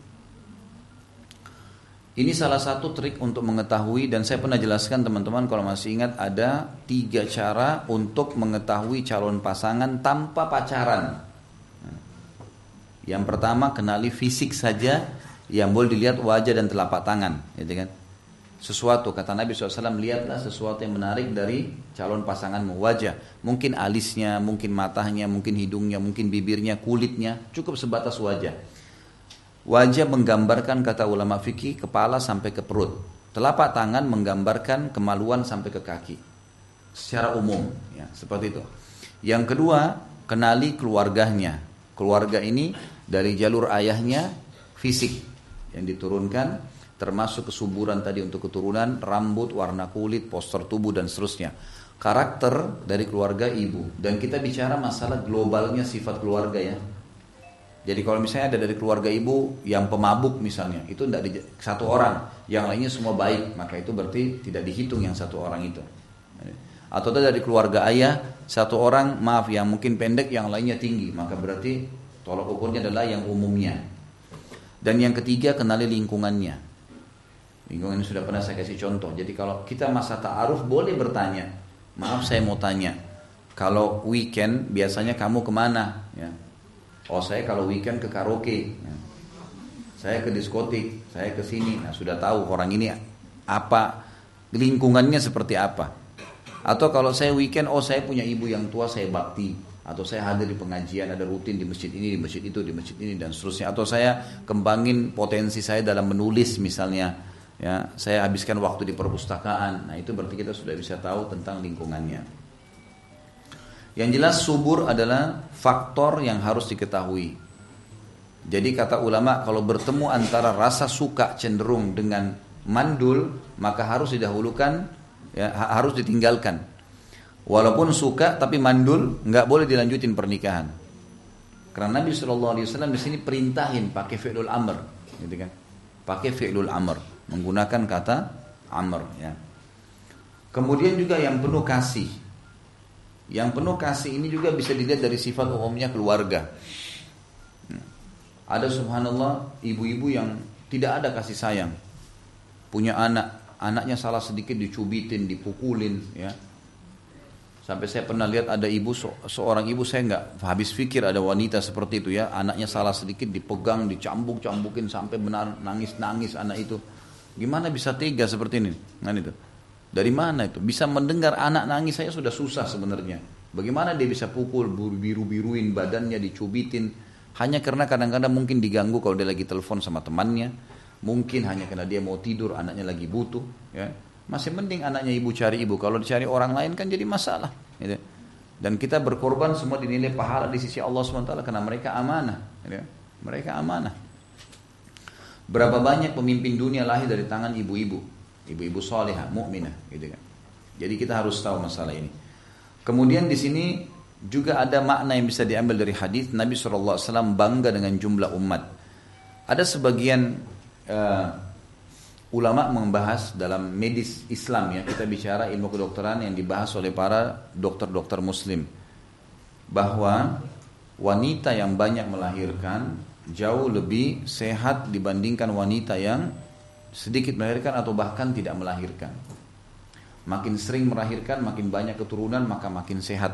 Ini salah satu trik untuk mengetahui, dan saya pernah jelaskan teman-teman kalau masih ingat, ada 3 cara untuk mengetahui calon pasangan tanpa pacaran. Yang pertama, kenali fisik saja, yang boleh dilihat wajah dan telapak tangan, gitu kan? Sesuatu, kata Nabi SAW, lihatlah sesuatu yang menarik dari calon pasanganmu. Wajah, mungkin alisnya, mungkin matanya, mungkin hidungnya, mungkin bibirnya, kulitnya, cukup sebatas wajah. Wajah menggambarkan, kata ulama fikih, kepala sampai ke perut. Telapak tangan menggambarkan kemaluan sampai ke kaki. Secara umum, ya, seperti itu. Yang kedua, kenali keluarganya. Keluarga ini dari jalur ayahnya, fisik yang diturunkan, termasuk kesuburan tadi untuk keturunan, rambut, warna kulit, postur tubuh, dan seterusnya. Karakter dari keluarga ibu. Dan kita bicara masalah globalnya sifat keluarga ya. Jadi kalau misalnya ada dari keluarga ibu yang pemabuk misalnya, itu tidak satu orang, yang lainnya semua baik, maka itu berarti tidak dihitung yang satu orang itu. Atau dari keluarga ayah, satu orang yang mungkin pendek, yang lainnya tinggi, maka berarti tolak ukurnya adalah yang umumnya. Dan yang ketiga, kenali lingkungannya. Lingkungan ini sudah pernah saya kasih contoh. Jadi kalau kita masa ta'aruf boleh bertanya, maaf saya mau tanya, kalau weekend biasanya kamu kemana? Ya. Oh saya kalau weekend ke karaoke. saya ke diskotik, saya ke sini. Nah, sudah tahu orang ini apa, lingkungannya seperti apa. Atau kalau saya weekend, oh saya punya ibu yang tua, saya bakti. Atau saya hadir di pengajian, ada rutin di masjid ini, di masjid itu, di masjid ini, dan seterusnya. Atau saya kembangin potensi saya dalam menulis misalnya. Ya, saya habiskan waktu di perpustakaan. Nah, itu berarti kita sudah bisa tahu tentang lingkungannya. Yang jelas subur adalah faktor yang harus diketahui. Jadi kata ulama, kalau bertemu antara rasa suka cenderung dengan mandul, maka harus didahulukan, ya, harus ditinggalkan. Walaupun suka tapi mandul, nggak boleh dilanjutin pernikahan. Karena Nabi SAW di sini perintahin pakai fi'lul amr, gitu kan? Pakai fi'lul amr, menggunakan kata amr. Ya. Kemudian juga yang penuh kasih. Yang penuh kasih ini juga bisa dilihat dari sifat umumnya keluarga. Ada subhanallah ibu-ibu yang tidak ada kasih sayang. Punya anak, anaknya salah sedikit dicubitin, dipukulin, ya. Sampai saya pernah lihat ada ibu, seorang ibu, saya nggak habis pikir ada wanita seperti itu ya, anaknya salah sedikit dipegang, dicambuk-cambukin sampai benar nangis-nangis anak itu. Gimana bisa tega seperti ini? Kan itu. Dari mana itu? Bisa mendengar anak nangis saya sudah susah sebenarnya. Bagaimana dia bisa pukul, biru-biruin badannya, dicubitin, hanya karena kadang-kadang mungkin diganggu kalau dia lagi telepon sama temannya, mungkin hanya karena dia mau tidur, anaknya lagi butuh, ya. Masih mending anaknya ibu cari ibu. Kalau dicari orang lain kan jadi masalah, gitu. Dan kita berkorban semua dinilai pahala di sisi Allah SWT karena mereka amanah, gitu. Mereka amanah. Berapa banyak pemimpin dunia lahir dari tangan ibu-ibu, ibu-ibu salihah, mukminah, gitu kan. Jadi kita harus tahu masalah ini. Kemudian di sini juga ada makna yang bisa diambil dari hadis Nabi SAW bangga dengan jumlah umat. Ada sebagian ulama membahas dalam medis Islam, ya, kita bicara ilmu kedokteran yang dibahas oleh para dokter-dokter muslim, bahwa wanita yang banyak melahirkan jauh lebih sehat dibandingkan wanita yang sedikit melahirkan atau bahkan tidak melahirkan. Makin sering melahirkan, makin banyak keturunan, maka makin sehat.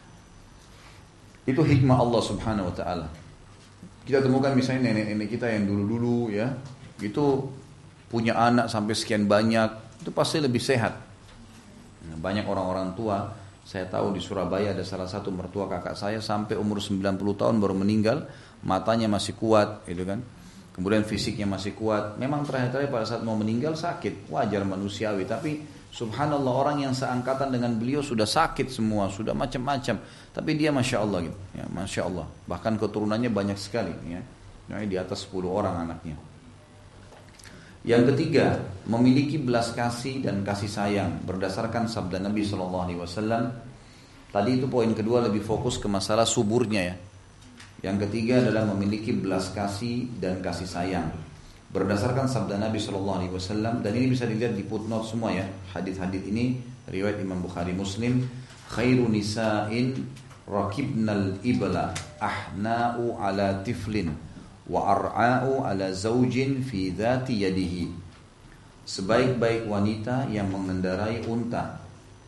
Itu hikmah Allah Subhanahu wa taala. Kita temukan misalnya nenek-nenek kita yang dulu-dulu, ya, itu punya anak sampai sekian banyak, itu pasti lebih sehat. Banyak orang-orang tua, saya tahu di Surabaya ada salah satu mertua kakak saya sampai umur 90 tahun baru meninggal, matanya masih kuat, gitu kan. Kemudian fisiknya masih kuat. Memang terakhir-terakhir pada saat mau meninggal sakit, wajar manusiawi, tapi subhanallah orang yang seangkatan dengan beliau sudah sakit semua, sudah macam-macam, tapi dia masya Allah gitu, ya, masya Allah. Bahkan keturunannya banyak sekali, ya, di atas 10 orang anaknya. Yang ketiga, memiliki belas kasih dan kasih sayang berdasarkan sabda Nabi SAW. Tadi itu poin kedua lebih fokus ke masalah suburnya, ya. Yang ketiga adalah memiliki belas kasih dan kasih sayang berdasarkan sabda Nabi SAW. Dan ini bisa dilihat di footnote semua, ya. Hadis-hadis ini riwayat Imam Bukhari Muslim. Khairu nisa'in rakibnal ibla ahna'u ala tiflin wa ar'a'u ala zaujin fi dhati yadihi. Sebaik-baik wanita yang mengendarai unta.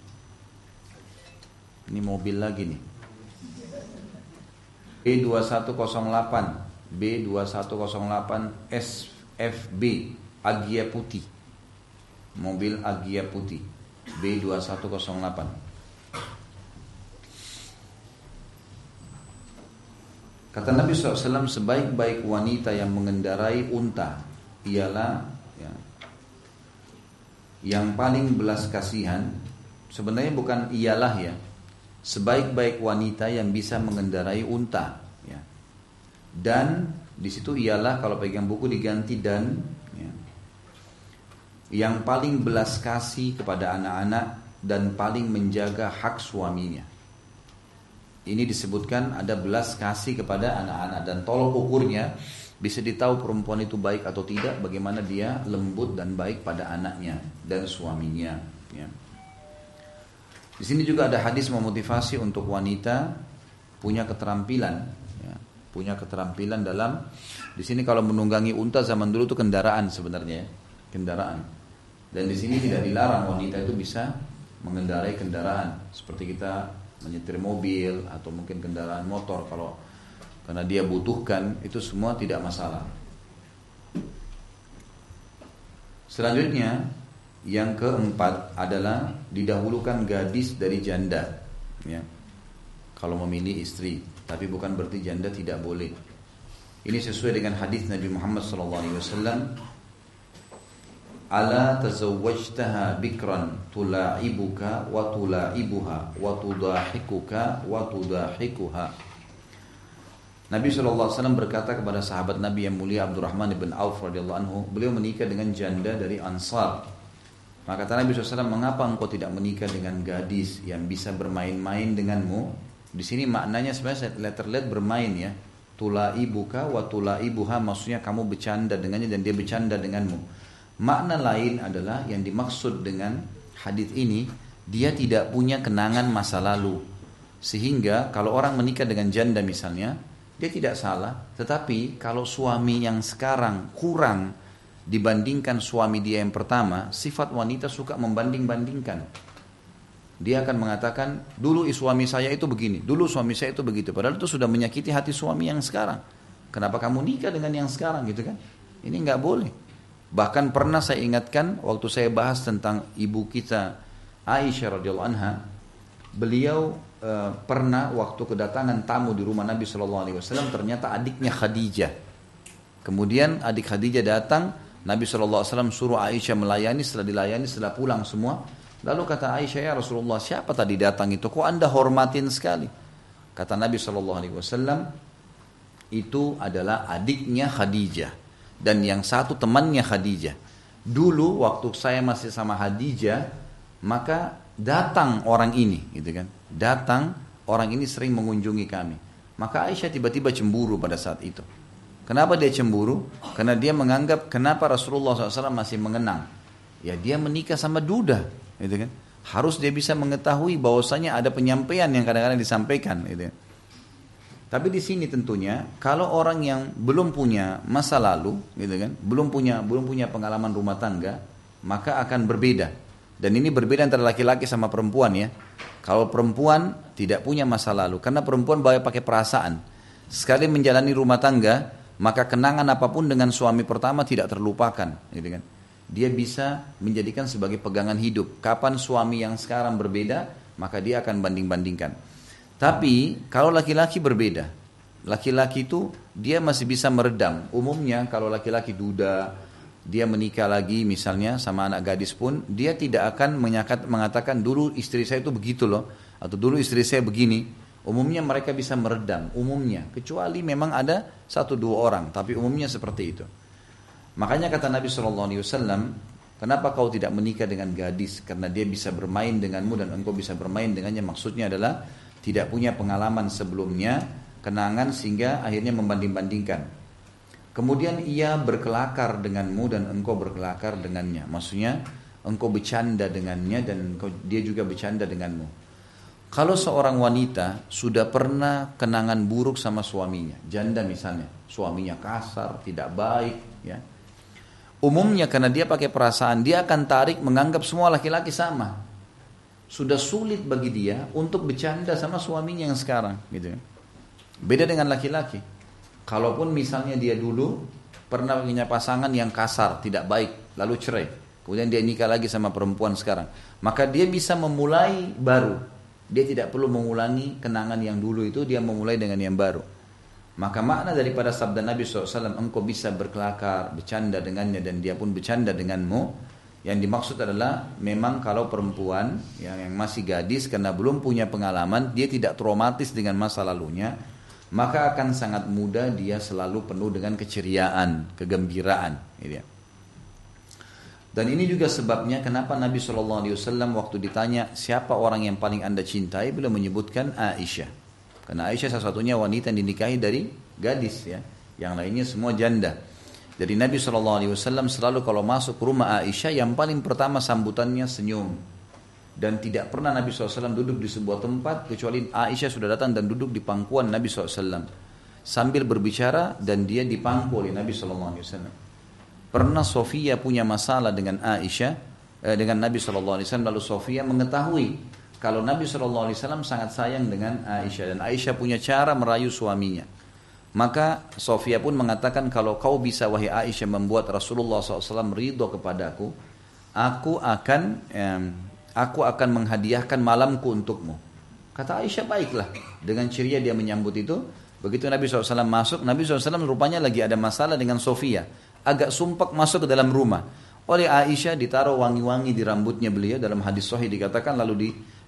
Ini mobil lagi nih. B2108 SFB Agya Putih. Mobil Agya Putih B2108. Kata Nabi SAW, sebaik-baik wanita yang mengendarai unta ialah, ya, yang paling belas kasihan. Sebenarnya bukan ialah, ya, sebaik-baik wanita yang bisa mengendarai unta, ya. Dan di situ ialah, kalau pegang buku diganti dan, ya, yang paling belas kasih kepada anak-anak dan paling menjaga hak suaminya. Ini disebutkan ada belas kasih kepada anak-anak, dan tolok ukurnya bisa ditahu perempuan itu baik atau tidak, bagaimana dia lembut dan baik pada anaknya dan suaminya, ya. Di sini juga ada hadis memotivasi untuk wanita punya keterampilan, ya, punya keterampilan dalam, di sini kalau menunggangi unta zaman dulu itu kendaraan sebenarnya, ya, kendaraan. Dan di sini tidak dilarang wanita itu bisa mengendarai kendaraan seperti kita menyetir mobil atau mungkin kendaraan motor, kalau karena dia butuhkan, itu semua tidak masalah. Selanjutnya yang keempat adalah didahulukan gadis dari janda. Ya. Kalau memilih istri, tapi bukan berarti janda tidak boleh. Ini sesuai dengan hadis Nabi Muhammad SAW. Ala tazawwajtaha bikran tula'ibuka wa tula'ibuha wa tudahikuka wa tudahikuha. Nabi SAW berkata kepada sahabat Nabi yang mulia Abdurrahman bin Auf radhiyallahu anhu, beliau menikah dengan janda dari Ansar. Maka kata Nabi SAW, mengapa engkau tidak menikah dengan gadis yang bisa bermain-main denganmu? Di sini maknanya sebenarnya letter-let bermain ya. Tulaibuka wa tulaibuha, maksudnya kamu bercanda dengannya dan dia bercanda denganmu. Makna lain adalah yang dimaksud dengan hadis ini, dia tidak punya kenangan masa lalu. Sehingga kalau orang menikah dengan janda misalnya, dia tidak salah. Tetapi kalau suami yang sekarang kurang dibandingkan suami dia yang pertama, sifat wanita suka membanding-bandingkan. Dia akan mengatakan, dulu suami saya itu begini, dulu suami saya itu begitu. Padahal itu sudah menyakiti hati suami yang sekarang. Kenapa kamu nikah dengan yang sekarang gitu kan? Ini nggak boleh. Bahkan pernah saya ingatkan waktu saya bahas tentang ibu kita Aisyah radhiyallahu anha, beliau pernah waktu kedatangan tamu di rumah Nabi SAW, ternyata adiknya Khadijah. Kemudian adik Khadijah datang, Nabi SAW suruh Aisyah melayani, setelah dilayani, setelah pulang semua. Lalu kata Aisyah, ya Rasulullah, siapa tadi datang itu? Kok anda hormatin sekali? Kata Nabi SAW, itu adalah adiknya Khadijah. Dan yang satu temannya Khadijah. Dulu waktu saya masih sama Khadijah, maka datang orang ini, gitu kan? Datang orang ini sering mengunjungi kami. Maka Aisyah tiba-tiba cemburu pada saat itu. Kenapa dia cemburu? Karena dia menganggap kenapa Rasulullah SAW masih mengenang. Ya dia menikah sama duda, gitu kan? Harus dia bisa mengetahui bahwasanya ada penyampaian yang kadang-kadang disampaikan, gitu kan? Tapi di sini tentunya kalau orang yang belum punya masa lalu, gitu kan, belum punya pengalaman rumah tangga, maka akan berbeda. Dan ini berbeda antara laki-laki sama perempuan ya. Kalau perempuan tidak punya masa lalu, karena perempuan banyak pakai perasaan. Sekali menjalani rumah tangga, maka kenangan apapun dengan suami pertama tidak terlupakan, gitu kan. Dia bisa menjadikan sebagai pegangan hidup. Kapan suami yang sekarang berbeda, maka dia akan banding-bandingkan. Tapi kalau laki-laki berbeda, laki-laki itu dia masih bisa meredam. Umumnya kalau laki-laki duda, dia menikah lagi misalnya sama anak gadis pun, dia tidak akan mengatakan dulu istri saya itu begitu loh, atau dulu istri saya begini. Umumnya mereka bisa meredam, umumnya. Kecuali memang ada 1-2 orang, tapi umumnya seperti itu. Makanya kata Nabi SAW, kenapa kau tidak menikah dengan gadis? Karena dia bisa bermain denganmu dan engkau bisa bermain dengannya. Maksudnya adalah tidak punya pengalaman sebelumnya, kenangan sehingga akhirnya membanding-bandingkan. Kemudian ia berkelakar denganmu dan engkau berkelakar dengannya. Maksudnya engkau bercanda dengannya dan dia juga bercanda denganmu. Kalau seorang wanita sudah pernah kenangan buruk sama suaminya, janda misalnya, suaminya kasar, tidak baik, ya. Umumnya karena dia pakai perasaan, dia akan tarik menganggap semua laki-laki sama. Sudah sulit bagi dia untuk bercanda sama suaminya yang sekarang, gitu. Beda dengan laki-laki. Kalaupun misalnya dia dulu pernah punya pasangan yang kasar, tidak baik, lalu cerai, kemudian dia nikah lagi sama perempuan sekarang, maka dia bisa memulai baru. Dia tidak perlu mengulangi kenangan yang dulu itu, dia memulai dengan yang baru. Maka makna daripada sabda Nabi SAW, engkau bisa berkelakar, bercanda dengannya dan dia pun bercanda denganmu. Yang dimaksud adalah memang kalau perempuan yang masih gadis karena belum punya pengalaman, dia tidak traumatis dengan masa lalunya, maka akan sangat mudah dia selalu penuh dengan keceriaan, kegembiraan. Dan ini juga sebabnya kenapa Nabi SAW waktu ditanya siapa orang yang paling anda cintai, beliau menyebutkan Aisyah. Karena Aisyah salah satunya wanita yang dinikahi dari gadis, ya. Yang lainnya semua janda. Jadi Nabi SAW selalu kalau masuk ke rumah Aisyah, yang paling pertama sambutannya senyum. Dan tidak pernah Nabi SAW duduk di sebuah tempat kecuali Aisyah sudah datang dan duduk di pangkuan Nabi SAW sambil berbicara dan dia dipangku oleh Nabi SAW. Pernah Sofia punya masalah dengan Aisyah, dengan Nabi SAW, lalu Sofia mengetahui kalau Nabi SAW sangat sayang dengan Aisyah dan Aisyah punya cara merayu suaminya. Maka Sofia pun mengatakan, kalau kau bisa wahai Aisyah membuat Rasulullah SAW ridho kepadaku, aku akan menghadiahkan malamku untukmu. Kata Aisyah, baiklah. Dengan ceria dia menyambut itu. Begitu Nabi SAW masuk, Nabi SAW rupanya lagi ada masalah dengan Sofia. Agak sumpek masuk ke dalam rumah. Oleh Aisyah ditaruh wangi-wangi di rambutnya beliau. Dalam hadis sahih dikatakan lalu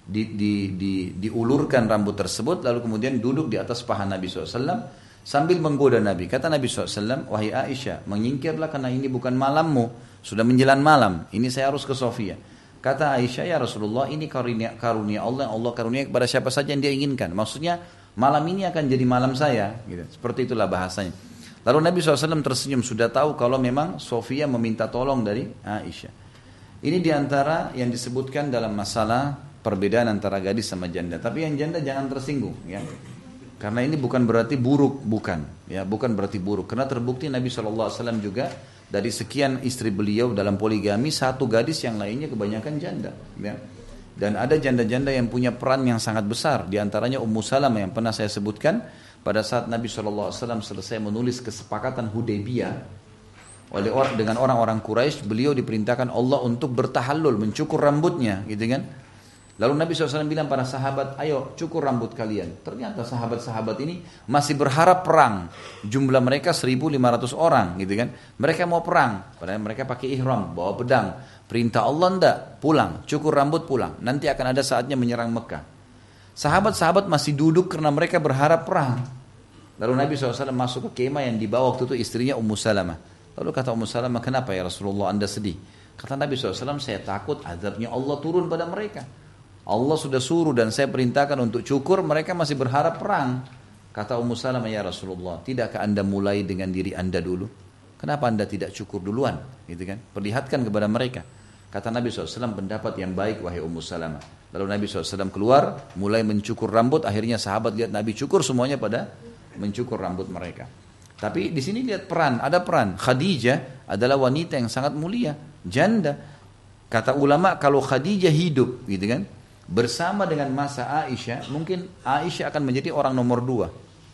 diulurkan rambut tersebut. Lalu kemudian duduk di atas paha Nabi SAW sambil menggoda Nabi. Kata Nabi SAW, wahai Aisyah, menyingkirlah karena ini bukan malammu. Sudah menjelang malam, ini saya harus ke Sofia. Kata Aisyah, ya Rasulullah, ini karunia Allah, Allah karunia kepada siapa saja yang dia inginkan. Maksudnya malam ini akan jadi malam saya, gitu. Seperti itulah bahasanya. Lalu Nabi SAW tersenyum, sudah tahu kalau memang Sofia meminta tolong dari Aisyah. Ini diantara yang disebutkan dalam masalah perbedaan antara gadis sama janda. Tapi yang janda jangan tersinggung, ya. Karena ini bukan berarti buruk, bukan berarti buruk. Karena terbukti Nabi SAW juga dari sekian istri beliau dalam poligami, satu gadis, yang lainnya kebanyakan janda, ya. Dan ada janda-janda yang punya peran yang sangat besar. Di antaranya Ummu Salamah yang pernah saya sebutkan. Pada saat Nabi SAW selesai menulis kesepakatan Hudaybiyah dengan orang-orang Quraisy, beliau diperintahkan Allah untuk bertahallul, mencukur rambutnya, gitu kan. Lalu Nabi SAW bilang para sahabat, ayo cukur rambut kalian. Ternyata sahabat-sahabat ini masih berharap perang. Jumlah mereka 1.500 orang, gitu kan. Mereka mau perang, padahal mereka pakai ihram, bawa pedang. Perintah Allah, enggak, pulang, cukur rambut pulang. Nanti akan ada saatnya menyerang Mekah. Sahabat-sahabat masih duduk karena mereka berharap perang. Lalu Nabi SAW masuk ke kemah yang dibawa waktu itu istrinya Ummu Salamah. Lalu kata Ummu Salamah, kenapa ya Rasulullah Anda sedih? Kata Nabi SAW, saya takut azabnya Allah turun pada mereka. Allah sudah suruh dan saya perintahkan untuk cukur, mereka masih berharap perang. Kata Ummu Salamah, ya Rasulullah, tidakkah Anda mulai dengan diri Anda dulu? Kenapa Anda tidak cukur duluan? Gitu kan? Perlihatkan kepada mereka. Kata Nabi SAW, pendapat yang baik wahai Ummu Salamah. Lalu Nabi SAW keluar, mulai mencukur rambut. Akhirnya sahabat lihat Nabi cukur, semuanya pada mencukur rambut mereka. Tapi di sini lihat peran, ada peran. Khadijah adalah wanita yang sangat mulia, janda. Kata ulama, kalau Khadijah hidup, gitu kan, bersama dengan masa Aisyah, mungkin Aisyah akan menjadi orang nomor 2.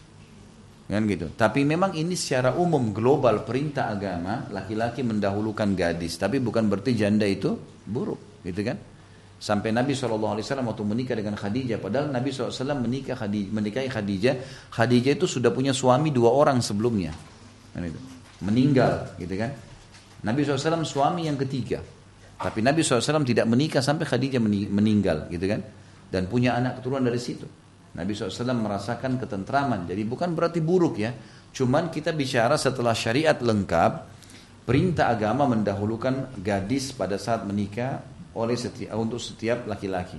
Kan gitu. Tapi memang ini secara umum global perintah agama, laki-laki mendahulukan gadis. Tapi bukan berarti janda itu buruk, gitu kan? Sampai Nabi SAW waktu menikah dengan Khadijah, padahal Nabi SAW menikahi Khadijah. Khadijah itu sudah punya suami 2 orang sebelumnya, kan itu. Meninggal, gitu kan? Nabi SAW suami yang ketiga. Tapi Nabi SAW tidak menikah sampai Khadijah meninggal, gitu kan? Dan punya anak keturunan dari situ. Nabi SAW merasakan ketentraman. Jadi bukan berarti buruk, ya. Cuman kita bicara setelah syariat lengkap, perintah agama mendahulukan gadis pada saat menikah untuk setiap laki-laki.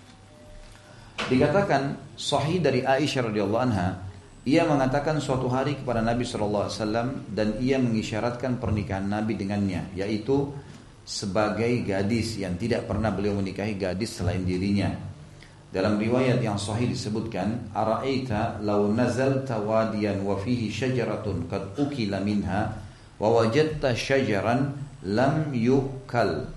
Dikatakan sahih dari Aisyah radhiyallahu anha, ia mengatakan suatu hari kepada Nabi SAW, dan ia mengisyaratkan pernikahan Nabi dengannya, yaitu sebagai gadis yang tidak pernah beliau menikahi gadis selain dirinya. Dalam riwayat yang sahih disebutkan, ara'aita law nazalta wadiyan wa fihi syajaratun qad ukila minha wa wajadta syajaran lam yu'kal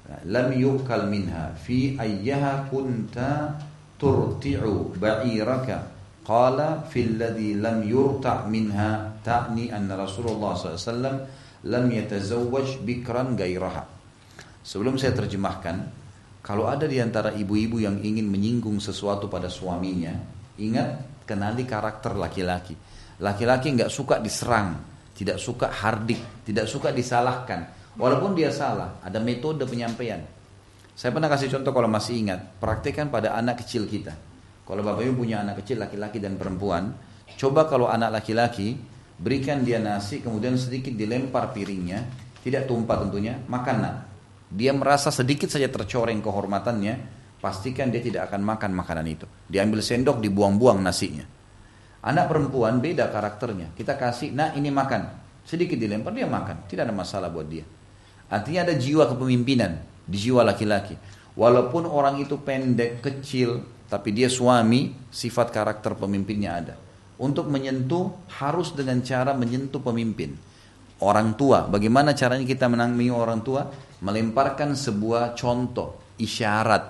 minha fi ayyaha kunta turti'u ba'iraka qala fil ladhi lam yurta' minha ta'ni anna Rasulullah SAW lam yatazawwaj bikran gairaha. Sebelum saya terjemahkan, kalau ada di antara ibu-ibu yang ingin menyinggung sesuatu pada suaminya, ingat, kenali karakter laki-laki. Laki-laki enggak suka diserang, tidak suka hardik, tidak suka disalahkan. Walaupun dia salah, ada metode penyampaian. Saya pernah kasih contoh kalau masih ingat, praktekkan pada anak kecil kita. Kalau Bapak Ibu punya anak kecil laki-laki dan perempuan, coba kalau anak laki-laki, berikan dia nasi, kemudian sedikit dilempar piringnya, tidak tumpah tentunya, makan nak. Dia merasa sedikit saja tercoreng kehormatannya, pastikan dia tidak akan makan makanan itu. Diambil sendok, dibuang-buang nasinya. Anak perempuan beda karakternya. Kita kasih, nah ini makan. Sedikit dilempar, dia makan. Tidak ada masalah buat dia. Artinya ada jiwa kepemimpinan di jiwa laki-laki. Walaupun orang itu pendek, kecil, tapi dia suami, sifat karakter pemimpinnya ada. Untuk menyentuh, harus dengan cara menyentuh pemimpin. Orang tua, bagaimana caranya kita menangani orang tua? Melemparkan sebuah contoh, isyarat.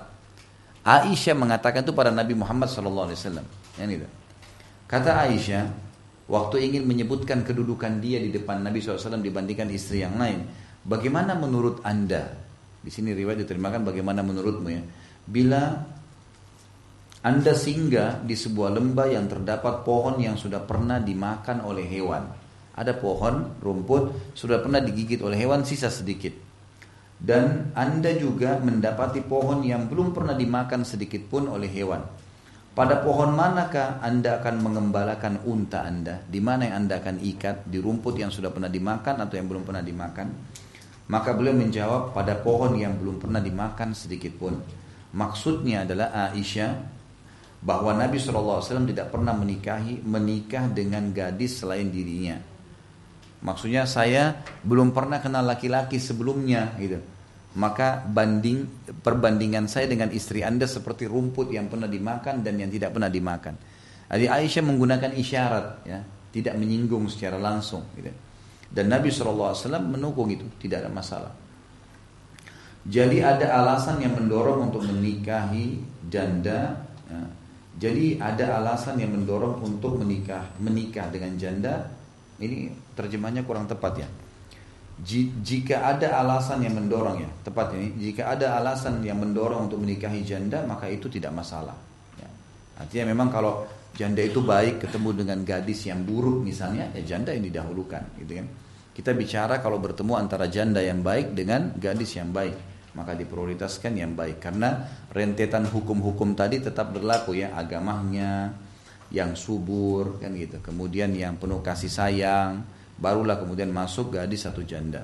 Aisyah mengatakan itu pada Nabi Muhammad SAW. Yang itu. Kata Aisyah, waktu ingin menyebutkan kedudukan dia di depan Nabi SAW dibandingkan istri yang lain. Bagaimana menurut Anda? Di sini riwayat diterjemahkan bagaimana menurutmu ya. Bila Anda singgah di sebuah lembah yang terdapat pohon yang sudah pernah dimakan oleh hewan. Ada pohon, rumput, sudah pernah digigit oleh hewan, sisa sedikit. Dan Anda juga mendapati pohon yang belum pernah dimakan sedikit pun oleh hewan. Pada pohon manakah Anda akan mengembalakan unta Anda? Di mana yang Anda akan ikat? Di rumput yang sudah pernah dimakan atau yang belum pernah dimakan? Maka beliau menjawab, pada pohon yang belum pernah dimakan sedikit pun. Maksudnya adalah Aisyah, bahwa Nabi SAW tidak pernah menikah dengan gadis selain dirinya. Maksudnya saya belum pernah kenal laki-laki sebelumnya gitu. Maka perbandingan saya dengan istri Anda seperti rumput yang pernah dimakan dan yang tidak pernah dimakan. Jadi Aisyah menggunakan isyarat ya, tidak menyinggung secara langsung gitu. Dan Nabi SAW mendukung itu, tidak ada masalah. Jadi ada alasan yang mendorong untuk menikahi janda ya. Jadi ada alasan yang mendorong untuk menikah dengan janda. Ini terjemahnya kurang tepat ya. Jika ada alasan yang mendorong ya, tepat ini. Jika ada alasan yang mendorong untuk menikahi janda, maka itu tidak masalah. Ya. Artinya memang kalau janda itu baik ketemu dengan gadis yang buruk misalnya, ya janda yang didahulukan, gitu kan. Kita bicara kalau bertemu antara janda yang baik dengan gadis yang baik, maka diprioritaskan yang baik. Karena rentetan hukum-hukum tadi tetap berlaku ya, agamanya yang subur kan gitu, kemudian yang penuh kasih sayang, barulah kemudian masuk gadis atau janda.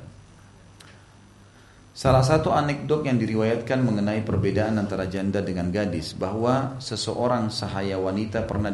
Salah satu anekdot yang diriwayatkan mengenai perbedaan antara janda dengan gadis, bahwa seseorang sahaya wanita pernah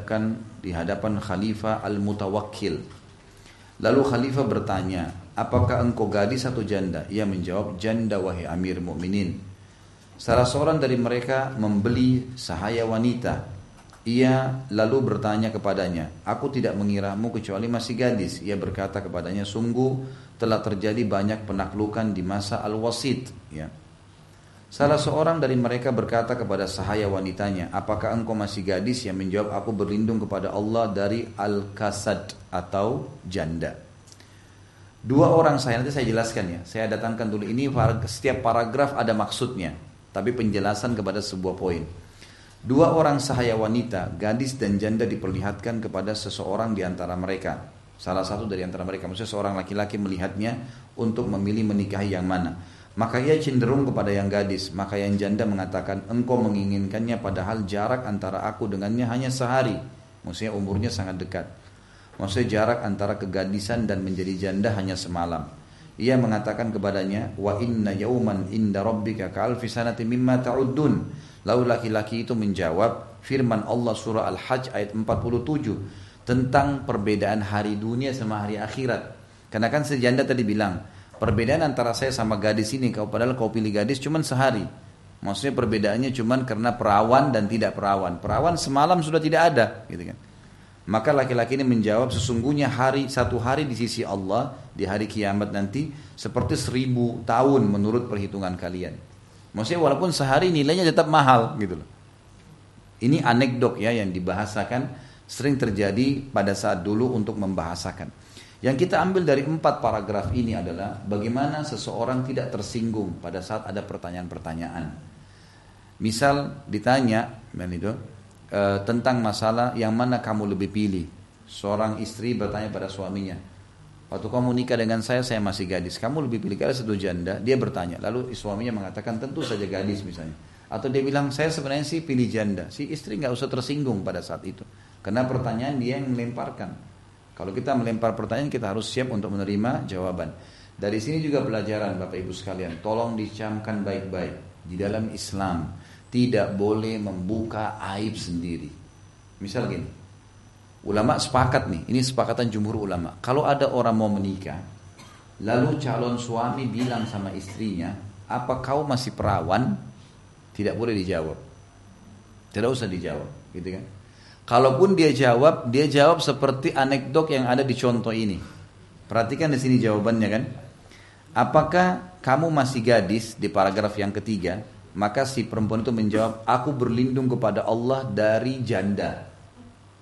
di hadapan Khalifah Al-Mutawakkil. Lalu Khalifah bertanya, apakah engkau gadis atau janda? Ia menjawab, janda wahai Amir Mukminin. Salah seorang dari mereka membeli sahaya wanita. Ia lalu bertanya kepadanya, aku tidak mengiramu kecuali masih gadis. Ia berkata kepadanya, sungguh telah terjadi banyak penaklukan di masa Al-Wasit ya. Salah seorang dari mereka berkata kepada sahaya wanitanya, apakah engkau masih gadis? Yang menjawab, aku berlindung kepada Allah dari Al-Kasad atau janda. Dua orang sahaya, nanti saya jelaskan ya, saya datangkan dulu ini, setiap paragraf ada maksudnya, tapi penjelasan kepada sebuah poin. Dua orang sahaya wanita, gadis dan janda diperlihatkan kepada seseorang di antara mereka. Salah satu dari antara mereka, maksudnya seorang laki-laki melihatnya untuk memilih menikahi yang mana. Maka ia cenderung kepada yang gadis. Maka yang janda mengatakan, engkau menginginkannya padahal jarak antara aku dengannya hanya sehari. Maksudnya umurnya sangat dekat. Maksudnya jarak antara kegadisan dan menjadi janda hanya semalam. Ia mengatakan kepadanya, wa inna yauman inda rabbika ka'alfi sanati mimma ta'uddun. Lalu laki-laki itu menjawab firman Allah surah Al-Hajj ayat 47 tentang perbedaan hari dunia sama hari akhirat. Karena kan sejanda tadi bilang, perbedaan antara saya sama gadis ini, padahal kau pilih gadis cuman sehari. Maksudnya perbedaannya cuman karena perawan dan tidak perawan. Perawan semalam sudah tidak ada, gitu kan. Maka laki-laki ini menjawab, sesungguhnya satu hari di sisi Allah di hari kiamat nanti seperti 1000 tahun menurut perhitungan kalian. Maksudnya walaupun sehari nilainya tetap mahal gitu loh. Ini anekdot ya yang dibahasakan, sering terjadi pada saat dulu untuk membahasakan. Yang kita ambil dari 4 paragraf ini adalah bagaimana seseorang tidak tersinggung pada saat ada pertanyaan-pertanyaan. Misal ditanya tentang masalah yang mana kamu lebih pilih. Seorang istri bertanya pada suaminya, waktu kamu nikah dengan saya masih gadis, kamu lebih pilih gadis atau janda? Dia bertanya, lalu suaminya mengatakan tentu saja gadis misalnya. Atau dia bilang, saya sebenarnya sih pilih janda. Si istri gak usah tersinggung pada saat itu, karena pertanyaan dia yang melemparkan. Kalau kita melempar pertanyaan, kita harus siap untuk menerima jawaban. Dari sini juga pelajaran Bapak Ibu sekalian, tolong dicamkan baik-baik. Di dalam Islam tidak boleh membuka aib sendiri. Misal gini, ulama sepakat nih, ini sepakatan jumhur ulama. Kalau ada orang mau menikah, lalu calon suami bilang sama istrinya, apa kau masih perawan? Tidak boleh dijawab. Tidak usah dijawab, gitu kan? Kalaupun dia jawab seperti anekdot yang ada di contoh ini. Perhatikan di sini jawabannya kan. Apakah kamu masih gadis di paragraf yang ketiga? Maka si perempuan itu menjawab, aku berlindung kepada Allah dari janda.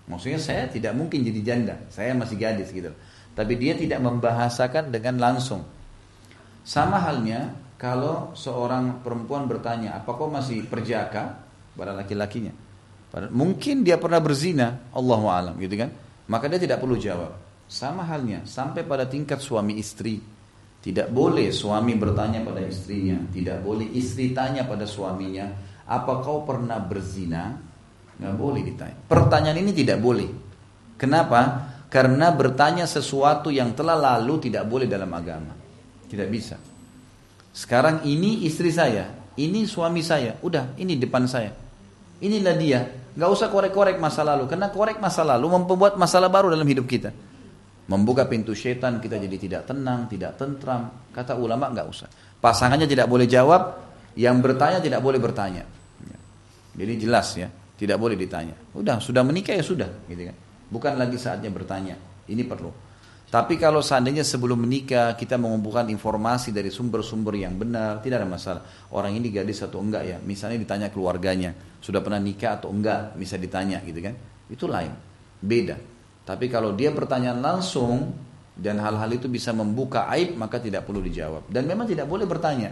Maksudnya saya tidak mungkin jadi janda, saya masih gadis gitu. Tapi dia tidak membahasakan dengan langsung. Sama halnya kalau seorang perempuan bertanya, apa kau masih perjaka pada laki-lakinya? Mungkin dia pernah berzina, Allahu a'lam gitu kan. Maka dia tidak perlu jawab. Sama halnya sampai pada tingkat suami istri. Tidak boleh suami bertanya pada istrinya, tidak boleh istri tanya pada suaminya, apa kau pernah berzina? Nggak boleh ditanya. Pertanyaan ini tidak boleh. Kenapa? Karena bertanya sesuatu yang telah lalu tidak boleh dalam agama. Tidak bisa. Sekarang ini istri saya, ini suami saya, udah ini depan saya. Inilah dia. Nggak usah korek-korek masa lalu, karena korek masa lalu membuat masalah baru dalam hidup kita. Membuka pintu setan, kita jadi tidak tenang, tidak tentram. Kata ulama nggak usah. Pasangannya tidak boleh jawab, yang bertanya tidak boleh bertanya. Jadi jelas ya, tidak boleh ditanya. Udah, sudah menikah ya sudah, gitu kan. Bukan lagi saatnya bertanya. Ini perlu. Tapi kalau seandainya sebelum menikah kita mengumpulkan informasi dari sumber-sumber yang benar, tidak ada masalah. Orang ini gadis atau enggak ya, misalnya ditanya keluarganya, sudah pernah nikah atau enggak, bisa ditanya gitu kan. Itu lain, beda. Tapi kalau dia pertanyaan langsung dan hal-hal itu bisa membuka aib, maka tidak perlu dijawab. Dan memang tidak boleh bertanya.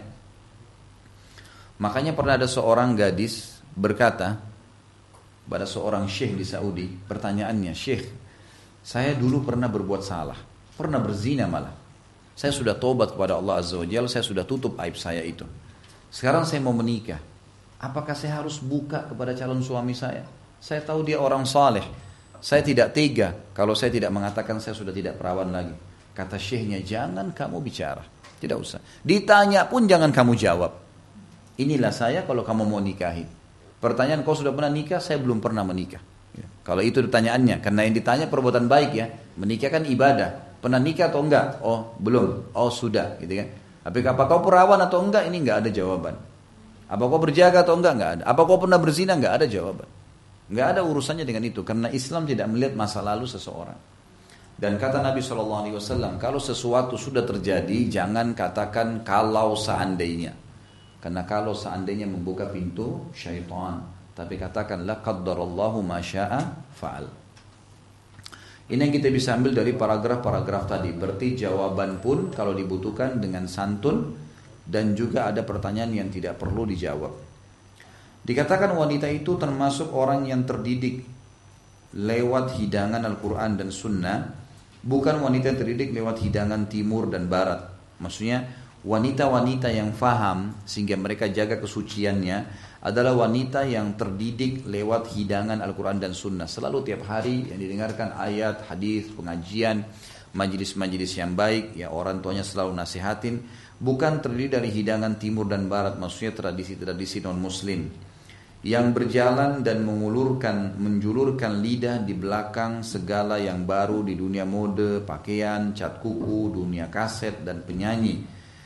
Makanya pernah ada seorang gadis berkata pada seorang syekh di Saudi, pertanyaannya, "Syekh, saya dulu pernah berbuat salah, pernah berzina malah. Saya sudah tobat kepada Allah Azza wa Jalla, saya sudah tutup aib saya itu. Sekarang saya mau menikah. Apakah saya harus buka kepada calon suami saya? Saya tahu dia orang saleh. Saya tidak tega kalau saya tidak mengatakan saya sudah tidak perawan lagi." Kata syekhnya, "Jangan kamu bicara, tidak usah. Ditanya pun jangan kamu jawab. Inilah saya kalau kamu mau nikahi. Pertanyaan, kau sudah pernah nikah? Saya belum pernah menikah." Ya. Kalau itu pertanyaannya, karena yang ditanya perbuatan baik ya, menikah kan ibadah. Pernah nikah atau enggak? Oh belum, oh sudah, gitu kan. Tapi apa kau perawan atau enggak? Ini enggak ada jawaban. Apa kau berjaga atau enggak? Enggak ada. Apa kau pernah berzina? Enggak ada jawaban. Enggak ada urusannya dengan itu, karena Islam tidak melihat masa lalu seseorang. Dan kata Nabi SAW, kalau sesuatu sudah terjadi, jangan katakan kalau seandainya. Karena kalau seandainya membuka pintu syaitan. Tapi katakan la qaddarallahu ma syaa fa'al. Ini yang kita bisa ambil dari paragraf-paragraf tadi. Berarti jawaban pun kalau dibutuhkan dengan santun, dan juga ada pertanyaan yang tidak perlu dijawab. Dikatakan wanita itu termasuk orang yang terdidik lewat hidangan Al-Quran dan Sunnah, bukan wanita yang terdidik lewat hidangan Timur dan Barat. Maksudnya wanita-wanita yang faham sehingga mereka jaga kesuciannya adalah wanita yang terdidik lewat hidangan Al-Quran dan Sunnah. Selalu tiap hari yang didengarkan ayat, hadis, pengajian, majelis-majelis yang baik, ya orang tuanya selalu nasihatin, bukan terdiri dari hidangan Timur dan Barat, maksudnya tradisi-tradisi non-Muslim yang berjalan dan menjulurkan lidah di belakang segala yang baru di dunia mode, pakaian, cat kuku, dunia kaset dan penyanyi.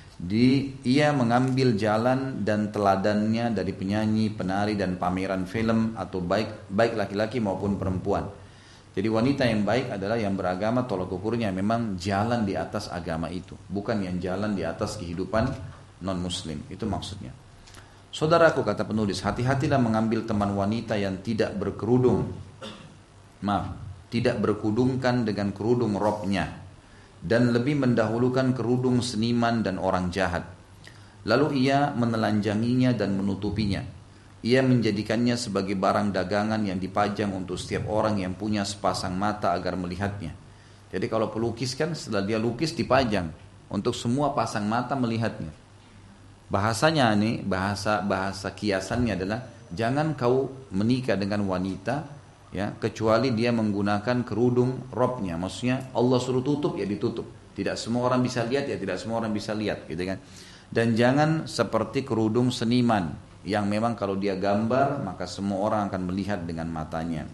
Ia mengambil jalan dan teladannya dari penyanyi, penari dan pameran film atau baik laki-laki maupun perempuan. Jadi wanita yang baik adalah yang beragama, tolak ukurnya memang jalan di atas agama itu, bukan yang jalan di atas kehidupan non-muslim. Itu maksudnya. Saudaraku, kata penulis, hati-hatilah mengambil teman wanita yang tidak berkerudung. Tidak berkudungkan dengan kerudung robnya, dan lebih mendahulukan kerudung seniman dan orang jahat. Lalu ia menelanjanginya dan menutupinya. Ia menjadikannya sebagai barang dagangan yang dipajang untuk setiap orang yang punya sepasang mata agar melihatnya. Jadi kalau pelukis kan setelah dia lukis dipajang untuk semua pasang mata melihatnya. Bahasanya nih, bahasa kiasannya adalah jangan kau menikah dengan wanita ya kecuali dia menggunakan kerudung robnya. Maksudnya Allah suruh tutup ya ditutup. Tidak semua orang bisa lihat ya tidak semua orang bisa lihat, gitu kan. Dan jangan seperti kerudung seniman yang memang kalau dia gambar maka semua orang akan melihat dengan matanya.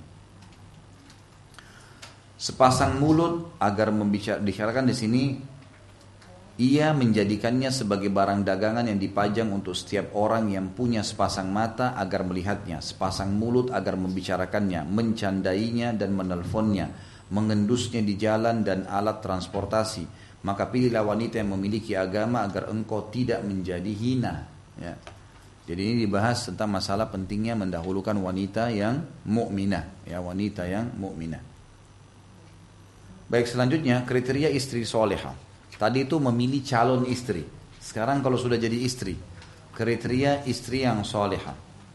Sepasang mulut agar dibicarakan di sini. Ia menjadikannya sebagai barang dagangan yang dipajang untuk setiap orang yang punya sepasang mata agar melihatnya, sepasang mulut agar membicarakannya, mencandainya dan menelponnya, mengendusnya di jalan dan alat transportasi. Maka pilihlah wanita yang memiliki agama agar engkau tidak menjadi hina. Ya. Jadi ini dibahas tentang masalah pentingnya mendahulukan wanita yang mukminah, ya, wanita yang mukminah. Baik, selanjutnya kriteria istri solehah. Tadi itu memilih calon istri. Sekarang kalau sudah jadi istri, kriteria istri yang solehah.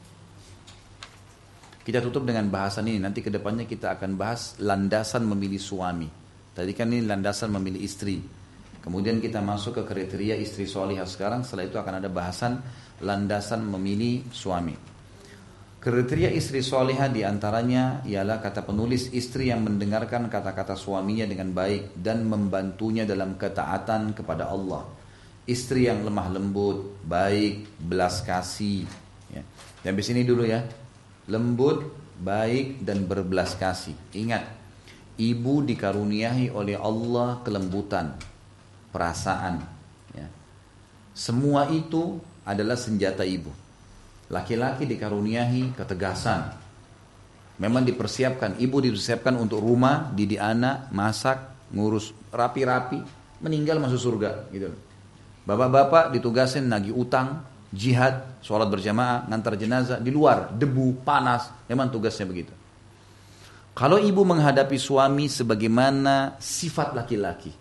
Kita tutup dengan bahasan ini. Nanti kedepannya kita akan bahas landasan memilih suami. Tadi kan ini landasan memilih istri. Kemudian kita masuk ke kriteria istri solehah sekarang. Setelah itu akan ada bahasan landasan memilih suami. Kriteria istri solehah diantaranya ialah kata penulis, istri yang mendengarkan kata-kata suaminya dengan baik dan membantunya dalam ketaatan kepada Allah. Istri yang lemah lembut, baik, belas kasih. Ya. Sampai sini dulu ya. Lembut, baik, dan berbelas kasih. Ingat, ibu dikaruniai oleh Allah kelembutan, perasaan. Ya. Semua itu adalah senjata ibu. Laki-laki dikaruniai ketegasan. Memang dipersiapkan, ibu dipersiapkan untuk rumah, didik anak, masak, ngurus rapi-rapi, meninggal masuk surga gitu. Bapak-bapak ditugasin nagih utang, jihad, sholat berjamaah, ngantar jenazah di luar, debu, panas, memang tugasnya begitu. Kalau ibu menghadapi suami sebagaimana sifat laki-laki,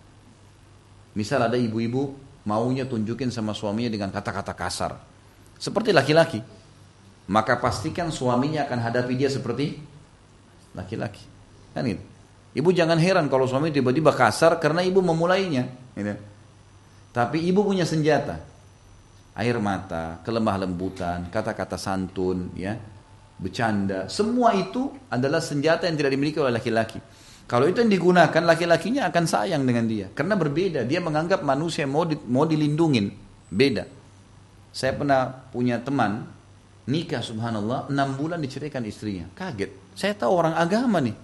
misal ada ibu-ibu maunya tunjukin sama suaminya dengan kata-kata kasar, seperti laki-laki, maka pastikan suaminya akan hadapi dia seperti laki-laki. Kan gitu. Ibu jangan heran kalau suami tiba-tiba kasar karena ibu memulainya. Gitu. Tapi ibu punya senjata. Air mata, kelemah lembutan, kata-kata santun, ya, bercanda. Semua itu adalah senjata yang tidak dimiliki oleh laki-laki. Kalau itu yang digunakan, laki-lakinya akan sayang dengan dia. Karena berbeda. Dia menganggap manusia mau dilindungin. Beda. Saya pernah punya teman, nikah subhanallah, 6 bulan diceraikan istrinya. Kaget. Saya tahu orang agama nih.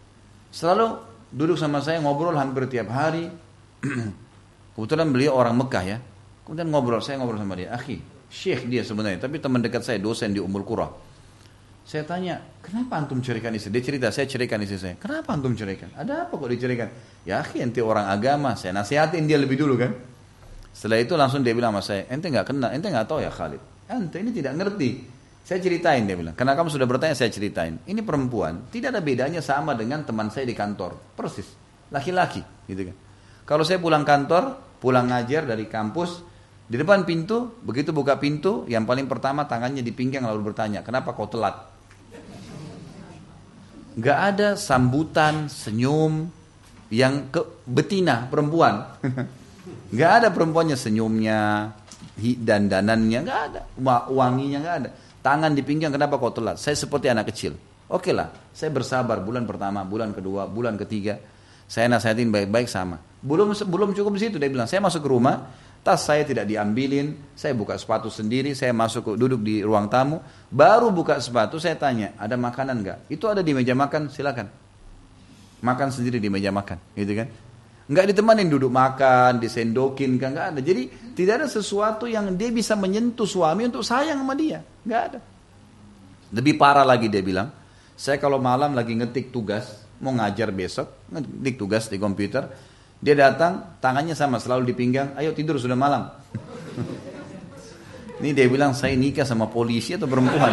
Selalu duduk sama saya, ngobrol hampir tiap hari. Kebetulan beliau orang Mekah ya. Kemudian saya ngobrol sama dia. Akhi, syekh dia sebenarnya. Tapi teman dekat saya, dosen di Ummul Qura. Saya tanya, kenapa antum ceraikan istri? Dia cerita, saya ceraikan istri saya. Kenapa antum ceraikan? Ada apa kok diceraikan? Ya akhi, ente orang agama. Saya nasihatin dia lebih dulu kan. Setelah itu langsung dia bilang sama saya, ente nggak kenal, ente nggak tahu ya Khalid. Ente ini tidak ngerti. Saya ceritain, dia bilang. Karena kamu sudah bertanya, saya ceritain. Ini perempuan, tidak ada bedanya sama dengan teman saya di kantor. Persis, laki-laki, gitu kan. Kalau saya pulang kantor, pulang ngajar dari kampus, di depan pintu, begitu buka pintu, yang paling pertama tangannya di pinggang lalu bertanya, kenapa kau telat? Gak ada sambutan, senyum yang betina perempuan. Gak ada perempuannya senyumnya, dandanannya, gak ada. Wanginya gak ada. Tangan di pinggang, kenapa kau telat? Saya seperti anak kecil. Oke lah, saya bersabar bulan pertama, bulan kedua, bulan ketiga. Saya nasihatin baik-baik sama. Belum cukup di situ, dia bilang, saya masuk ke rumah, tas saya tidak diambilin, saya buka sepatu sendiri, saya duduk di ruang tamu, baru buka sepatu, saya tanya, ada makanan enggak? Itu ada di meja makan, silakan. Makan sendiri di meja makan, gitu kan? Enggak ditemanin duduk makan, disendokin, enggak ada. Jadi tidak ada sesuatu yang dia bisa menyentuh suami untuk sayang sama dia, enggak ada. Lebih parah lagi dia bilang, saya kalau malam lagi ngetik tugas, mau ngajar besok, ngetik tugas di komputer, dia datang, tangannya sama, selalu di pinggang, ayo tidur sudah malam. Ini dia bilang, saya nikah sama polisi atau perempuan.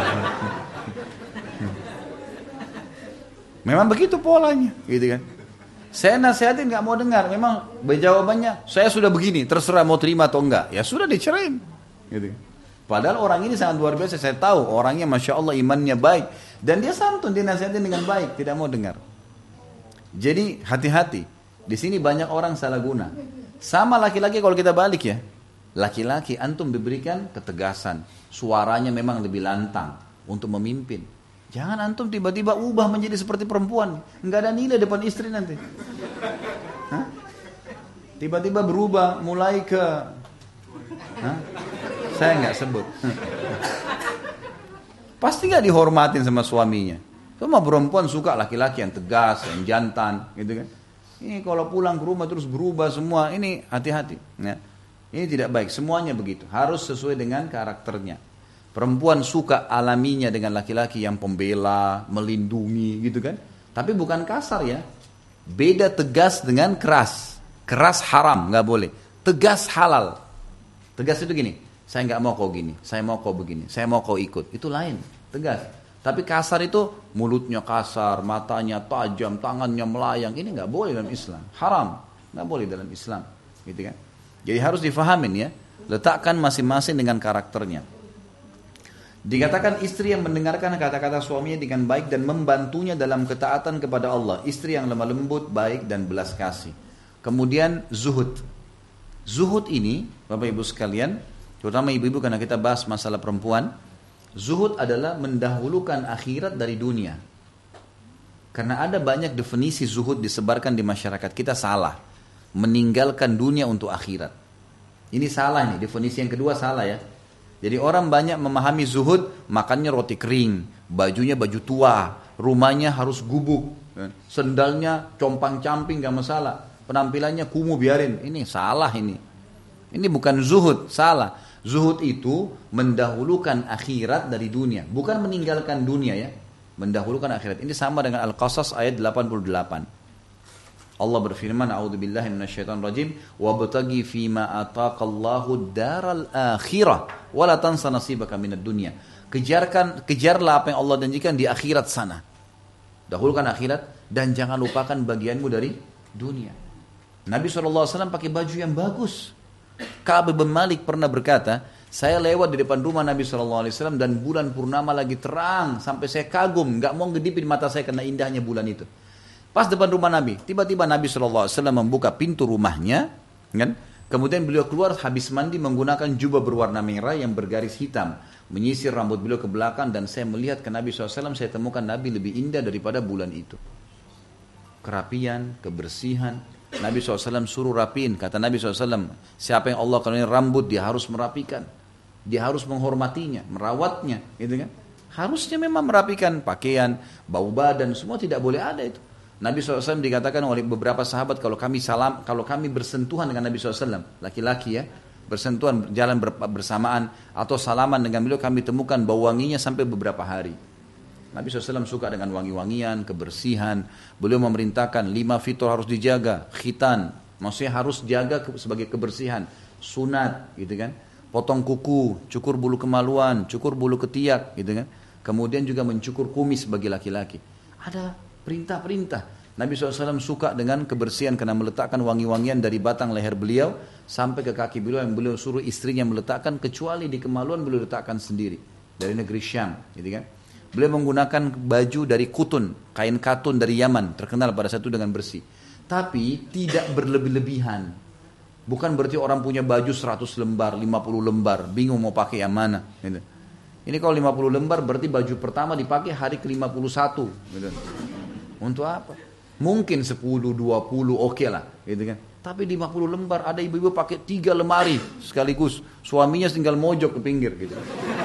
Memang begitu polanya, gitu kan. Saya nasihatin gak mau dengar, memang jawabannya, saya sudah begini, terserah mau terima atau enggak. Ya sudah dicerain. Gitu. Padahal orang ini sangat luar biasa, saya tahu orangnya Masya Allah imannya baik. Dan dia santun, dia nasihatin dengan baik, tidak mau dengar. Jadi hati-hati. Di sini banyak orang salah guna. Sama laki-laki kalau kita balik ya. Laki-laki antum diberikan ketegasan. Suaranya memang lebih lantang untuk memimpin. Jangan antum tiba-tiba ubah menjadi seperti perempuan. Enggak ada nilai depan istri nanti. Hah? Tiba-tiba berubah mulai ke... Hah? Saya enggak sebut. Pasti enggak dihormatin sama suaminya. Cuma perempuan suka laki-laki yang tegas, yang jantan, gitu kan. Ini kalau pulang ke rumah terus berubah semua, ini hati-hati. Ya. Ini tidak baik, semuanya begitu. Harus sesuai dengan karakternya. Perempuan suka alaminya dengan laki-laki yang pembela, melindungi, gitu kan. Tapi bukan kasar ya. Beda tegas dengan keras. Keras haram, nggak boleh. Tegas halal. Tegas itu gini, Saya nggak mau kau gini, saya mau kau begini, saya mau kau ikut. Itu lain, tegas. Tapi kasar itu mulutnya kasar, matanya tajam, tangannya melayang. Ini nggak boleh dalam Islam, haram, nggak boleh dalam Islam, gitu kan? Jadi harus difahamin ya, letakkan masing-masing dengan karakternya. Dikatakan istri yang mendengarkan kata-kata suaminya dengan baik dan membantunya dalam ketaatan kepada Allah. Istri yang lemah lembut, baik dan belas kasih. Kemudian zuhud. Zuhud ini, Bapak Ibu sekalian, terutama ibu-ibu karena kita bahas masalah perempuan. Zuhud adalah mendahulukan akhirat dari dunia. Karena ada banyak definisi zuhud disebarkan di masyarakat. Kita salah. Meninggalkan dunia untuk akhirat. Ini salah nih, definisi yang kedua salah ya. Jadi orang banyak memahami zuhud, makannya roti kering, bajunya baju tua, rumahnya harus gubuk, sendalnya compang-camping gak masalah, penampilannya kumuh biarin. Ini salah ini. Ini bukan zuhud, salah. Zuhud itu mendahulukan akhirat dari dunia, bukan meninggalkan dunia ya. Mendahulukan akhirat. Ini sama dengan Al-Qasas ayat 88. Allah berfirman, a'udzubillahi minasyaitonir rajim, wabtaghi fima ataqallahu daral akhirah wa la tansa nasibaka minad dunya. Kejarlah apa yang Allah janjikan di akhirat sana. Dahulukan akhirat dan jangan lupakan bagianmu dari dunia. Nabi SAW pakai baju yang bagus. Ka'ab bin Malik pernah berkata, saya lewat di depan rumah Nabi SAW dan bulan purnama lagi terang sampai saya kagum, nggak mau ngedipin mata saya karena indahnya bulan itu. Pas depan rumah Nabi, tiba-tiba Nabi SAW membuka pintu rumahnya, kan? Kemudian beliau keluar habis mandi menggunakan jubah berwarna merah yang bergaris hitam, menyisir rambut beliau ke belakang, dan saya melihat ke Nabi SAW, saya temukan Nabi lebih indah daripada bulan itu. Kerapian, kebersihan, Nabi SAW suruh rapiin, kata Nabi SAW, siapa yang Allah karuniai rambut, dia harus merapikan, dia harus menghormatinya, merawatnya, gitu kan? Harusnya memang merapikan pakaian, bau badan, semua tidak boleh ada itu. Nabi SAW dikatakan oleh beberapa sahabat, kalau kami bersentuhan dengan Nabi SAW, laki-laki ya, bersentuhan jalan bersamaan atau salaman dengan beliau, kami temukan bau wanginya sampai beberapa hari. Nabi SAW suka dengan wangi-wangian, kebersihan. Beliau memerintahkan 5 fitur harus dijaga, khitan, maksudnya harus jaga sebagai kebersihan, sunat, gitu kan? Potong kuku, cukur bulu kemaluan, cukur bulu ketiak, gitu kan? Kemudian juga mencukur kumis bagi laki-laki. Ada perintah-perintah. Nabi SAW suka dengan kebersihan karena meletakkan wangi-wangian dari batang leher beliau sampai ke kaki beliau, yang beliau suruh istrinya meletakkan, kecuali di kemaluan beliau letakkan sendiri dari negeri Syam, gitu kan? Beliau menggunakan baju dari kutun, kain katun dari Yaman, terkenal pada saat itu dengan bersih. Tapi tidak berlebih-lebihan. Bukan berarti orang punya baju 100 lembar, 50 lembar, bingung mau pakai yang mana, gitu. Ini kalau 50 lembar berarti baju pertama dipakai hari ke-51, gitu. Untuk apa? Mungkin 10, 20 oke lah, gitu kan. Tapi 50 lembar, ada ibu-ibu pakai 3 lemari sekaligus. Suaminya tinggal mojok ke pinggir gitu.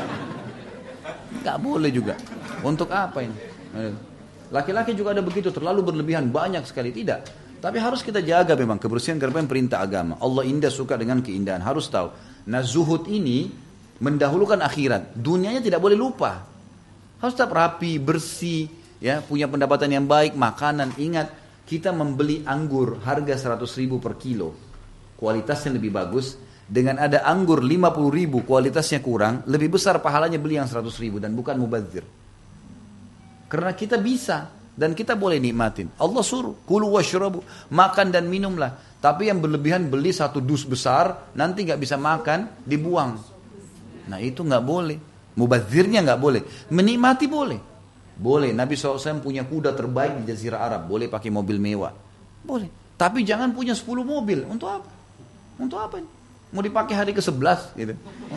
Gak boleh juga. Untuk apa ini? Laki-laki juga ada begitu, terlalu berlebihan, banyak sekali, tidak. Tapi harus kita jaga memang kebersihan karena perintah agama. Allah indah suka dengan keindahan, harus tahu. Nah, zuhud ini mendahulukan akhirat. Dunianya tidak boleh lupa. Harus tetap rapi, bersih, ya, punya pendapatan yang baik, makanan. Ingat, kita membeli anggur harga 100.000 per kilo, kualitasnya lebih bagus, dengan ada anggur 50.000 kualitasnya kurang, lebih besar pahalanya beli yang 100.000 dan bukan mubadzir. Karena kita bisa dan kita boleh nikmatin. Allah suruh, kulu washrabu, makan dan minumlah. Tapi yang berlebihan beli 1 dus besar, nanti nggak bisa makan, dibuang. Nah itu nggak boleh. Mubadzirnya nggak boleh. Menikmati boleh. Boleh, Nabi SAW punya kuda terbaik di Jazirah Arab, boleh pakai mobil mewah, boleh. Tapi jangan punya 10 mobil, untuk apa? Untuk apa ini? Mau dipakai hari ke-11 gitu.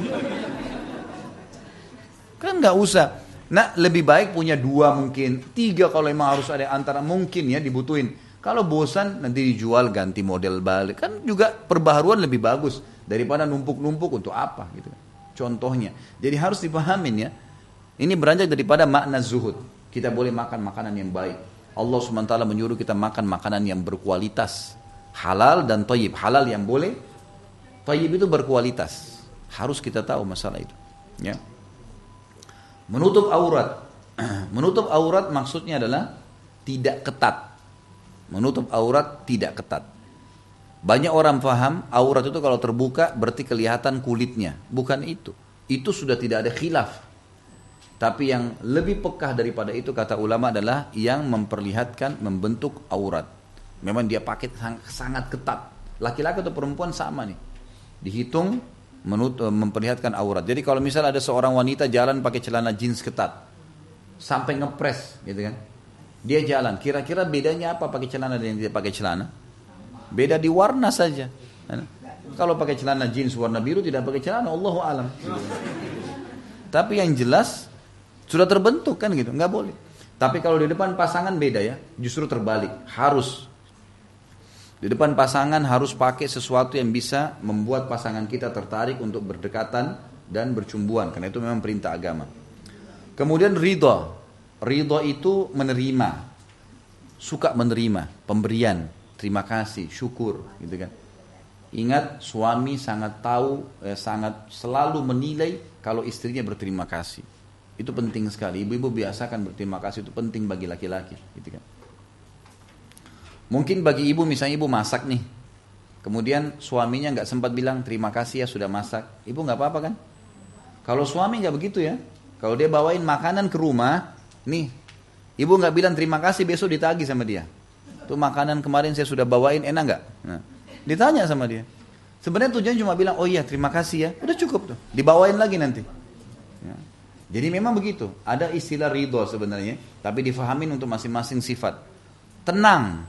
Kan nggak usah. Nah, lebih baik punya 2 mungkin, 3 kalau memang harus ada antara, mungkin ya dibutuhin. Kalau bosan nanti dijual ganti model balik. Kan juga perbaharuan lebih bagus daripada numpuk-numpuk, untuk apa gitu. Contohnya. Jadi harus dipahamin ya. Ini beranjak daripada makna zuhud. Kita boleh makan makanan yang baik. Allah SWT menyuruh kita makan makanan yang berkualitas. Halal dan thayyib. Halal yang boleh, thayyib itu berkualitas. Harus kita tahu masalah itu. Ya. Menutup aurat. Menutup aurat maksudnya adalah tidak ketat. Menutup aurat tidak ketat. Banyak orang paham aurat itu kalau terbuka berarti kelihatan kulitnya. Bukan itu. Itu sudah tidak ada khilaf. Tapi yang lebih pekah daripada itu kata ulama adalah yang memperlihatkan membentuk aurat. Memang dia pakai sangat ketat. Laki-laki atau perempuan sama nih. Dihitung memperlihatkan aurat. Jadi kalau misalnya ada seorang wanita jalan pakai celana jeans ketat. Sampai ngepres gitu kan. Dia jalan. Kira-kira bedanya apa pakai celana dan yang tidak pakai celana? Beda di warna saja. Kalau pakai celana jeans warna biru tidak pakai celana, Allahu alam. Tapi yang jelas sudah terbentuk kan gitu, nggak boleh. Tapi kalau di depan pasangan beda ya, justru terbalik. Harus di depan pasangan harus pakai sesuatu yang bisa membuat pasangan kita tertarik untuk berdekatan dan bercumbuan, karena itu memang perintah agama. Kemudian ridha itu menerima, suka menerima pemberian, terima kasih, syukur, gitu kan. Ingat, suami sangat sangat selalu menilai kalau istrinya berterima kasih. Itu penting sekali. Ibu-ibu biasakan berterima kasih, itu penting bagi laki-laki, gitu kan. Mungkin bagi ibu, misalnya ibu masak nih, kemudian suaminya nggak sempat bilang terima kasih ya sudah masak, ibu nggak apa-apa kan? Kalau suami nggak begitu ya, kalau dia bawain makanan ke rumah, nih, ibu nggak bilang terima kasih, besok ditagih sama dia. Tuh makanan kemarin saya sudah bawain, enak nggak? Nah, ditanya sama dia. Sebenarnya tujuannya cuma bilang, oh iya terima kasih ya, udah cukup tuh, dibawain lagi nanti. Ya. Jadi memang begitu, ada istilah ridho sebenarnya, tapi difahamin untuk masing-masing sifat. Tenang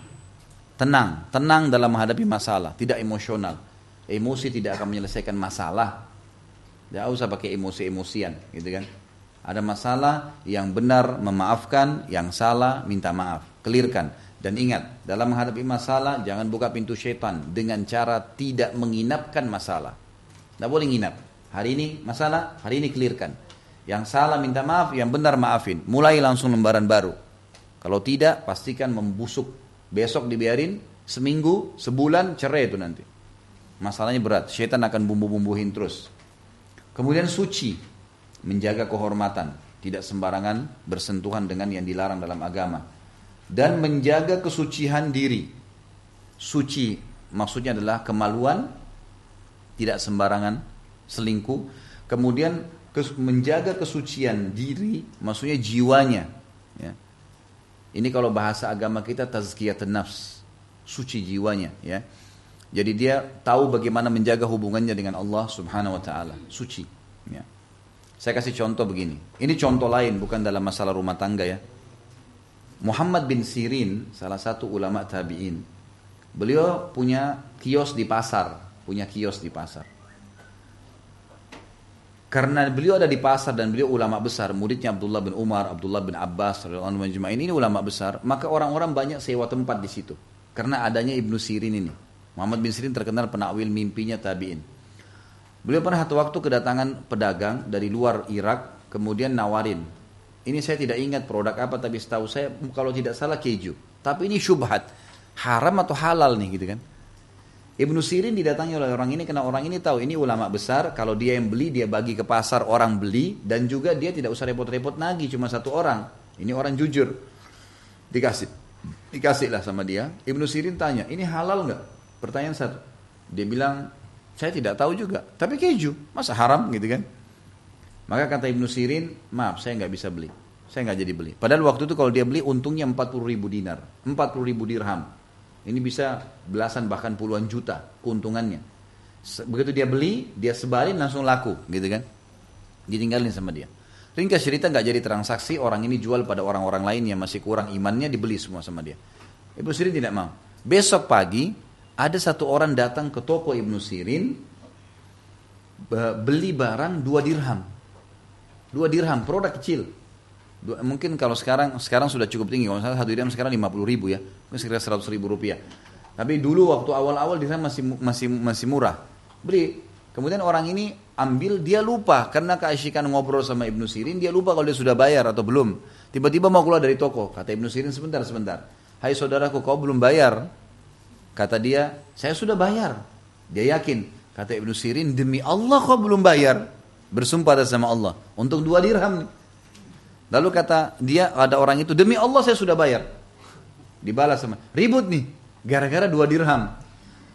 dalam menghadapi masalah, tidak emosional. Emosi tidak akan menyelesaikan masalah. Tidak usah pakai emosi-emosian, gitu kan? Ada masalah yang benar memaafkan, yang salah minta maaf, clearkan. Dan ingat, dalam menghadapi masalah jangan buka pintu syaitan dengan cara tidak menginapkan masalah. Tidak boleh nginap. Hari ini masalah, hari ini clearkan. Yang salah minta maaf, yang benar maafin. Mulai langsung lembaran baru. Kalau tidak, pastikan membusuk. Besok dibiarin, seminggu, sebulan, cerai itu nanti. Masalahnya berat, syaitan akan bumbu-bumbuhin terus. Kemudian suci, menjaga kehormatan. Tidak sembarangan bersentuhan dengan yang dilarang dalam agama. Dan menjaga kesucian diri. Suci maksudnya adalah kemaluan, tidak sembarangan selingkuh. Kemudian menjaga kesucian diri, maksudnya jiwanya. Ya. Ini kalau bahasa agama kita tazkiyatun nafs, suci jiwanya. Ya. Jadi dia tahu bagaimana menjaga hubungannya dengan Allah Subhanahu Wa Taala, suci. Ya. Saya kasih contoh begini. Ini contoh lain, bukan dalam masalah rumah tangga ya. Muhammad bin Sirin, salah satu ulama tabi'in, beliau punya kios di pasar. Karena beliau ada di pasar dan beliau ulama besar, muridnya Abdullah bin Umar, Abdullah bin Abbas, ini ulama besar, maka orang-orang banyak sewa tempat di situ. Karena adanya Ibnu Sirin ini. Muhammad bin Sirin terkenal penakwil mimpinya tabi'in. Beliau pernah satu waktu kedatangan pedagang dari luar Irak, kemudian nawarin. Ini saya tidak ingat produk apa, tapi setahu saya kalau tidak salah keju. Tapi ini syubhat, haram atau halal nih gitu kan. Ibnu Sirin didatangi oleh orang ini karena orang ini tahu ini ulama besar, kalau dia yang beli dia bagi ke pasar orang beli, dan juga dia tidak usah repot-repot nagih, cuma satu orang. Ini orang jujur. Dikasihlah sama dia. Ibnu Sirin tanya, ini halal nggak? Pertanyaan satu. Dia bilang, saya tidak tahu juga, tapi keju, masa haram gitu kan? Maka kata Ibnu Sirin, maaf saya nggak bisa beli, saya nggak jadi beli. Padahal waktu itu kalau dia beli untungnya 40.000 dinar, 40.000 dirham. Ini bisa belasan bahkan puluhan juta keuntungannya. Begitu dia beli, dia sebarin langsung laku, gitu kan? Ditinggalin sama dia. Ringkas cerita nggak jadi transaksi, orang ini jual pada orang-orang lain yang masih kurang imannya, dibeli semua sama dia. Ibnu Sirin tidak mau. Besok pagi ada satu orang datang ke toko Ibnu Sirin, beli barang 2 dirham. 2 dirham, produk kecil. Mungkin kalau sekarang sudah cukup tinggi. Kalau misalnya 1 dirham sekarang 50.000 ya, mungkin sekitar 100.000 rupiah. Tapi dulu waktu awal-awal dirham masih murah. Beli. Kemudian orang ini ambil, dia lupa karena keasyikan ngobrol sama Ibnu Sirin, dia lupa kalau dia sudah bayar atau belum. Tiba-tiba mau keluar dari toko. Kata Ibnu Sirin, sebentar. Hai saudaraku, kau belum bayar? Kata dia, saya sudah bayar. Dia yakin. Kata Ibnu Sirin, demi Allah kau belum bayar. Bersumpah sama Allah. Untuk 2 dirham. Lalu kata dia, ada orang itu, demi Allah saya sudah bayar. Dibalas sama, ribut nih. Gara-gara 2 dirham.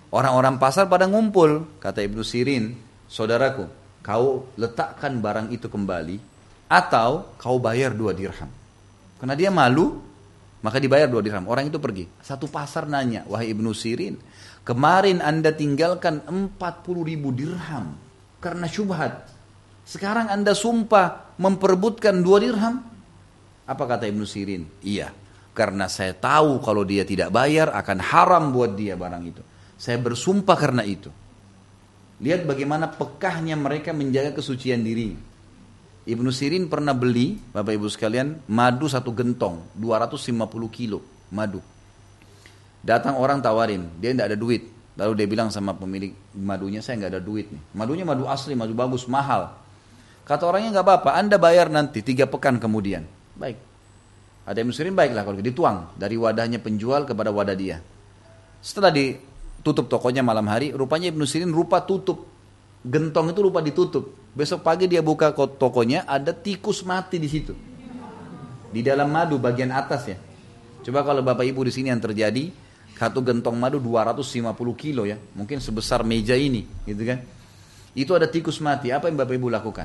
Orang-orang pasar pada ngumpul. Kata Ibnu Sirin, saudaraku, kau letakkan barang itu kembali atau kau bayar 2 dirham. Karena dia malu, maka dibayar 2 dirham. Orang itu pergi. Satu pasar nanya, wahai Ibnu Sirin, kemarin Anda tinggalkan 40.000 dirham karena syubhat. Sekarang Anda sumpah memperebutkan 2 dirham. Apa kata Ibnu Sirin? Iya, karena saya tahu kalau dia tidak bayar akan haram buat dia barang itu. Saya bersumpah karena itu. Lihat bagaimana pekahnya mereka menjaga kesucian diri. Ibnu Sirin pernah beli, Bapak Ibu sekalian, madu 1 gentong, 250 kilo madu. Datang orang tawarin, dia tidak ada duit. Lalu dia bilang sama pemilik madunya, saya nggak ada duit nih. Madunya madu asli, madu bagus, mahal. Kata orangnya, nggak apa-apa, Anda bayar nanti 3 pekan kemudian. Baik. Ada Ibnu Sirin, baiklah kalau dituang dari wadahnya penjual kepada wadah dia. Setelah ditutup tokonya malam hari, rupanya Ibnu Sirin lupa tutup. Gentong itu lupa ditutup. Besok pagi dia buka tokonya, ada tikus mati di situ. Di dalam madu bagian atas ya. Coba kalau Bapak Ibu di sini yang terjadi, 1 gentong madu 250 kilo ya. Mungkin sebesar meja ini, gitu kan. Itu ada tikus mati, apa yang Bapak Ibu lakukan?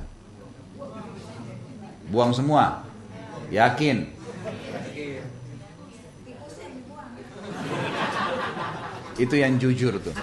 Buang semua. Yakin? Itu yang jujur tuh.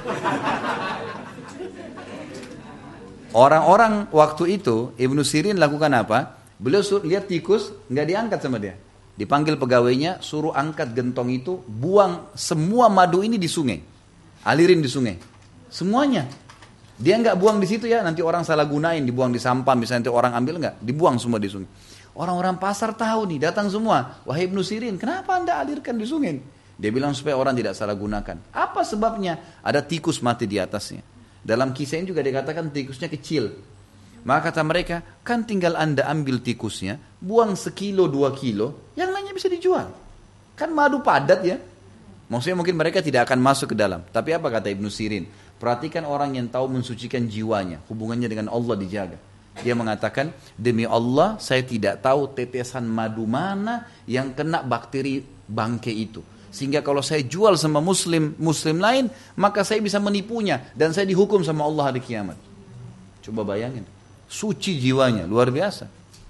Orang-orang waktu itu Ibnu Sirin lakukan apa? Beliau lihat tikus, nggak diangkat sama dia. Dipanggil pegawainya, suruh angkat gentong itu, buang semua madu ini di sungai, alirin di sungai, semuanya. Dia nggak buang di situ ya, nanti orang salah gunain, dibuang di sampah, misalnya nanti orang ambil nggak, dibuang semua di sungai. Orang-orang pasar tahu nih, datang semua. Wahai Ibnu Sirin, kenapa Anda alirkan di sungai? Dia bilang supaya orang tidak salah gunakan. Apa sebabnya? Ada tikus mati di atasnya. Dalam kisah ini juga dikatakan tikusnya kecil. Maka kata mereka, kan tinggal Anda ambil tikusnya, buang 1-2 kilo, yang lainnya bisa dijual. Kan madu padat ya. Maksudnya mungkin mereka tidak akan masuk ke dalam. Tapi apa kata Ibnu Sirin? Perhatikan orang yang tahu mensucikan jiwanya, hubungannya dengan Allah dijaga. Dia mengatakan, demi Allah saya tidak tahu tetesan madu mana yang kena bakteri bangke itu. Sehingga kalau saya jual sama muslim lain, maka saya bisa menipunya dan saya dihukum sama Allah hari kiamat. Coba bayangin, suci jiwanya, luar biasa.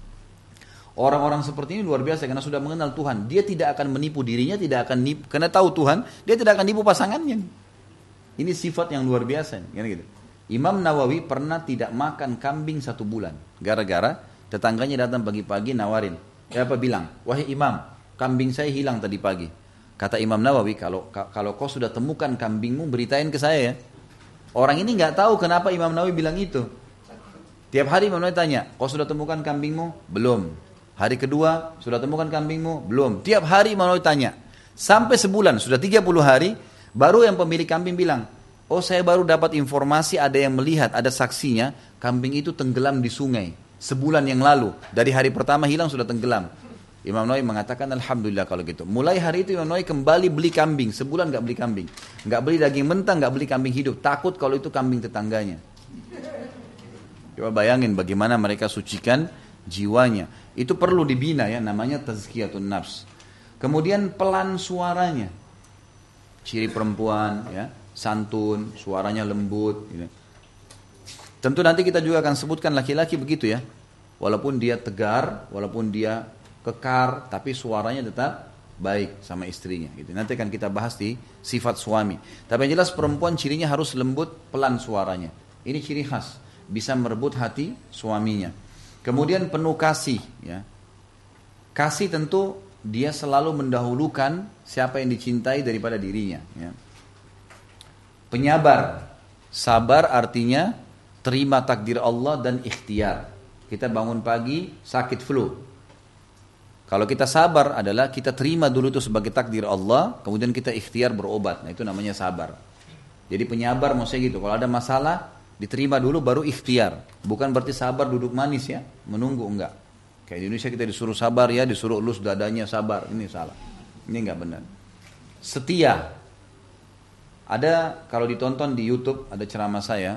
Orang-orang seperti ini luar biasa karena sudah mengenal Tuhan. Dia tidak akan menipu dirinya, tidak akan nipu, karena tahu Tuhan, dia tidak akan nipu pasangannya. Ini sifat yang luar biasa. Gitu. Imam Nawawi pernah tidak makan kambing 1 bulan. Gara-gara tetangganya datang pagi-pagi nawarin. Apa bilang? Wahai Imam, kambing saya hilang tadi pagi. Kata Imam Nawawi, kalau kau sudah temukan kambingmu, beritain ke saya ya. Orang ini nggak tahu kenapa Imam Nawawi bilang itu. Tiap hari Imam Nawawi tanya, kau sudah temukan kambingmu? Belum. Hari kedua, sudah temukan kambingmu? Belum. Tiap hari Imam Nawawi tanya. Sampai sebulan, sudah 30 hari, baru yang pemilik kambing bilang, oh saya baru dapat informasi ada yang melihat, ada saksinya, kambing itu tenggelam di sungai. Sebulan yang lalu, dari hari pertama hilang sudah tenggelam. Imam Nawawi mengatakan alhamdulillah kalau gitu. Mulai hari itu Imam Nawawi kembali beli kambing. Sebulan gak beli kambing. Gak beli daging mentah, gak beli kambing hidup. Takut kalau itu kambing tetangganya. Coba bayangin bagaimana mereka sucikan jiwanya. Itu perlu dibina ya, namanya tazkiyatun nafs. Kemudian pelan suaranya. Ciri perempuan ya, santun, suaranya lembut gitu. Tentu nanti kita juga akan sebutkan laki-laki begitu ya. Walaupun dia tegar, walaupun dia kekar, tapi suaranya tetap baik sama istrinya gitu. Nanti akan kita bahas di sifat suami. Tapi yang jelas perempuan cirinya harus lembut, pelan suaranya. Ini ciri khas, bisa merebut hati suaminya. Kemudian penuh kasih ya. Kasih tentu dia selalu mendahulukan siapa yang dicintai daripada dirinya ya. Penyabar. Sabar artinya terima takdir Allah dan ikhtiar. Kita bangun pagi sakit flu. Kalau kita sabar adalah kita terima dulu itu sebagai takdir Allah, kemudian kita ikhtiar berobat. Nah itu namanya sabar. Jadi penyabar maksudnya gitu. Kalau ada masalah, diterima dulu baru ikhtiar. Bukan berarti sabar duduk manis ya, menunggu enggak. Kayak di Indonesia kita disuruh sabar ya, disuruh elus dadanya sabar. Ini salah. Ini enggak benar. Setia. Ada kalau ditonton di YouTube ada ceramah saya.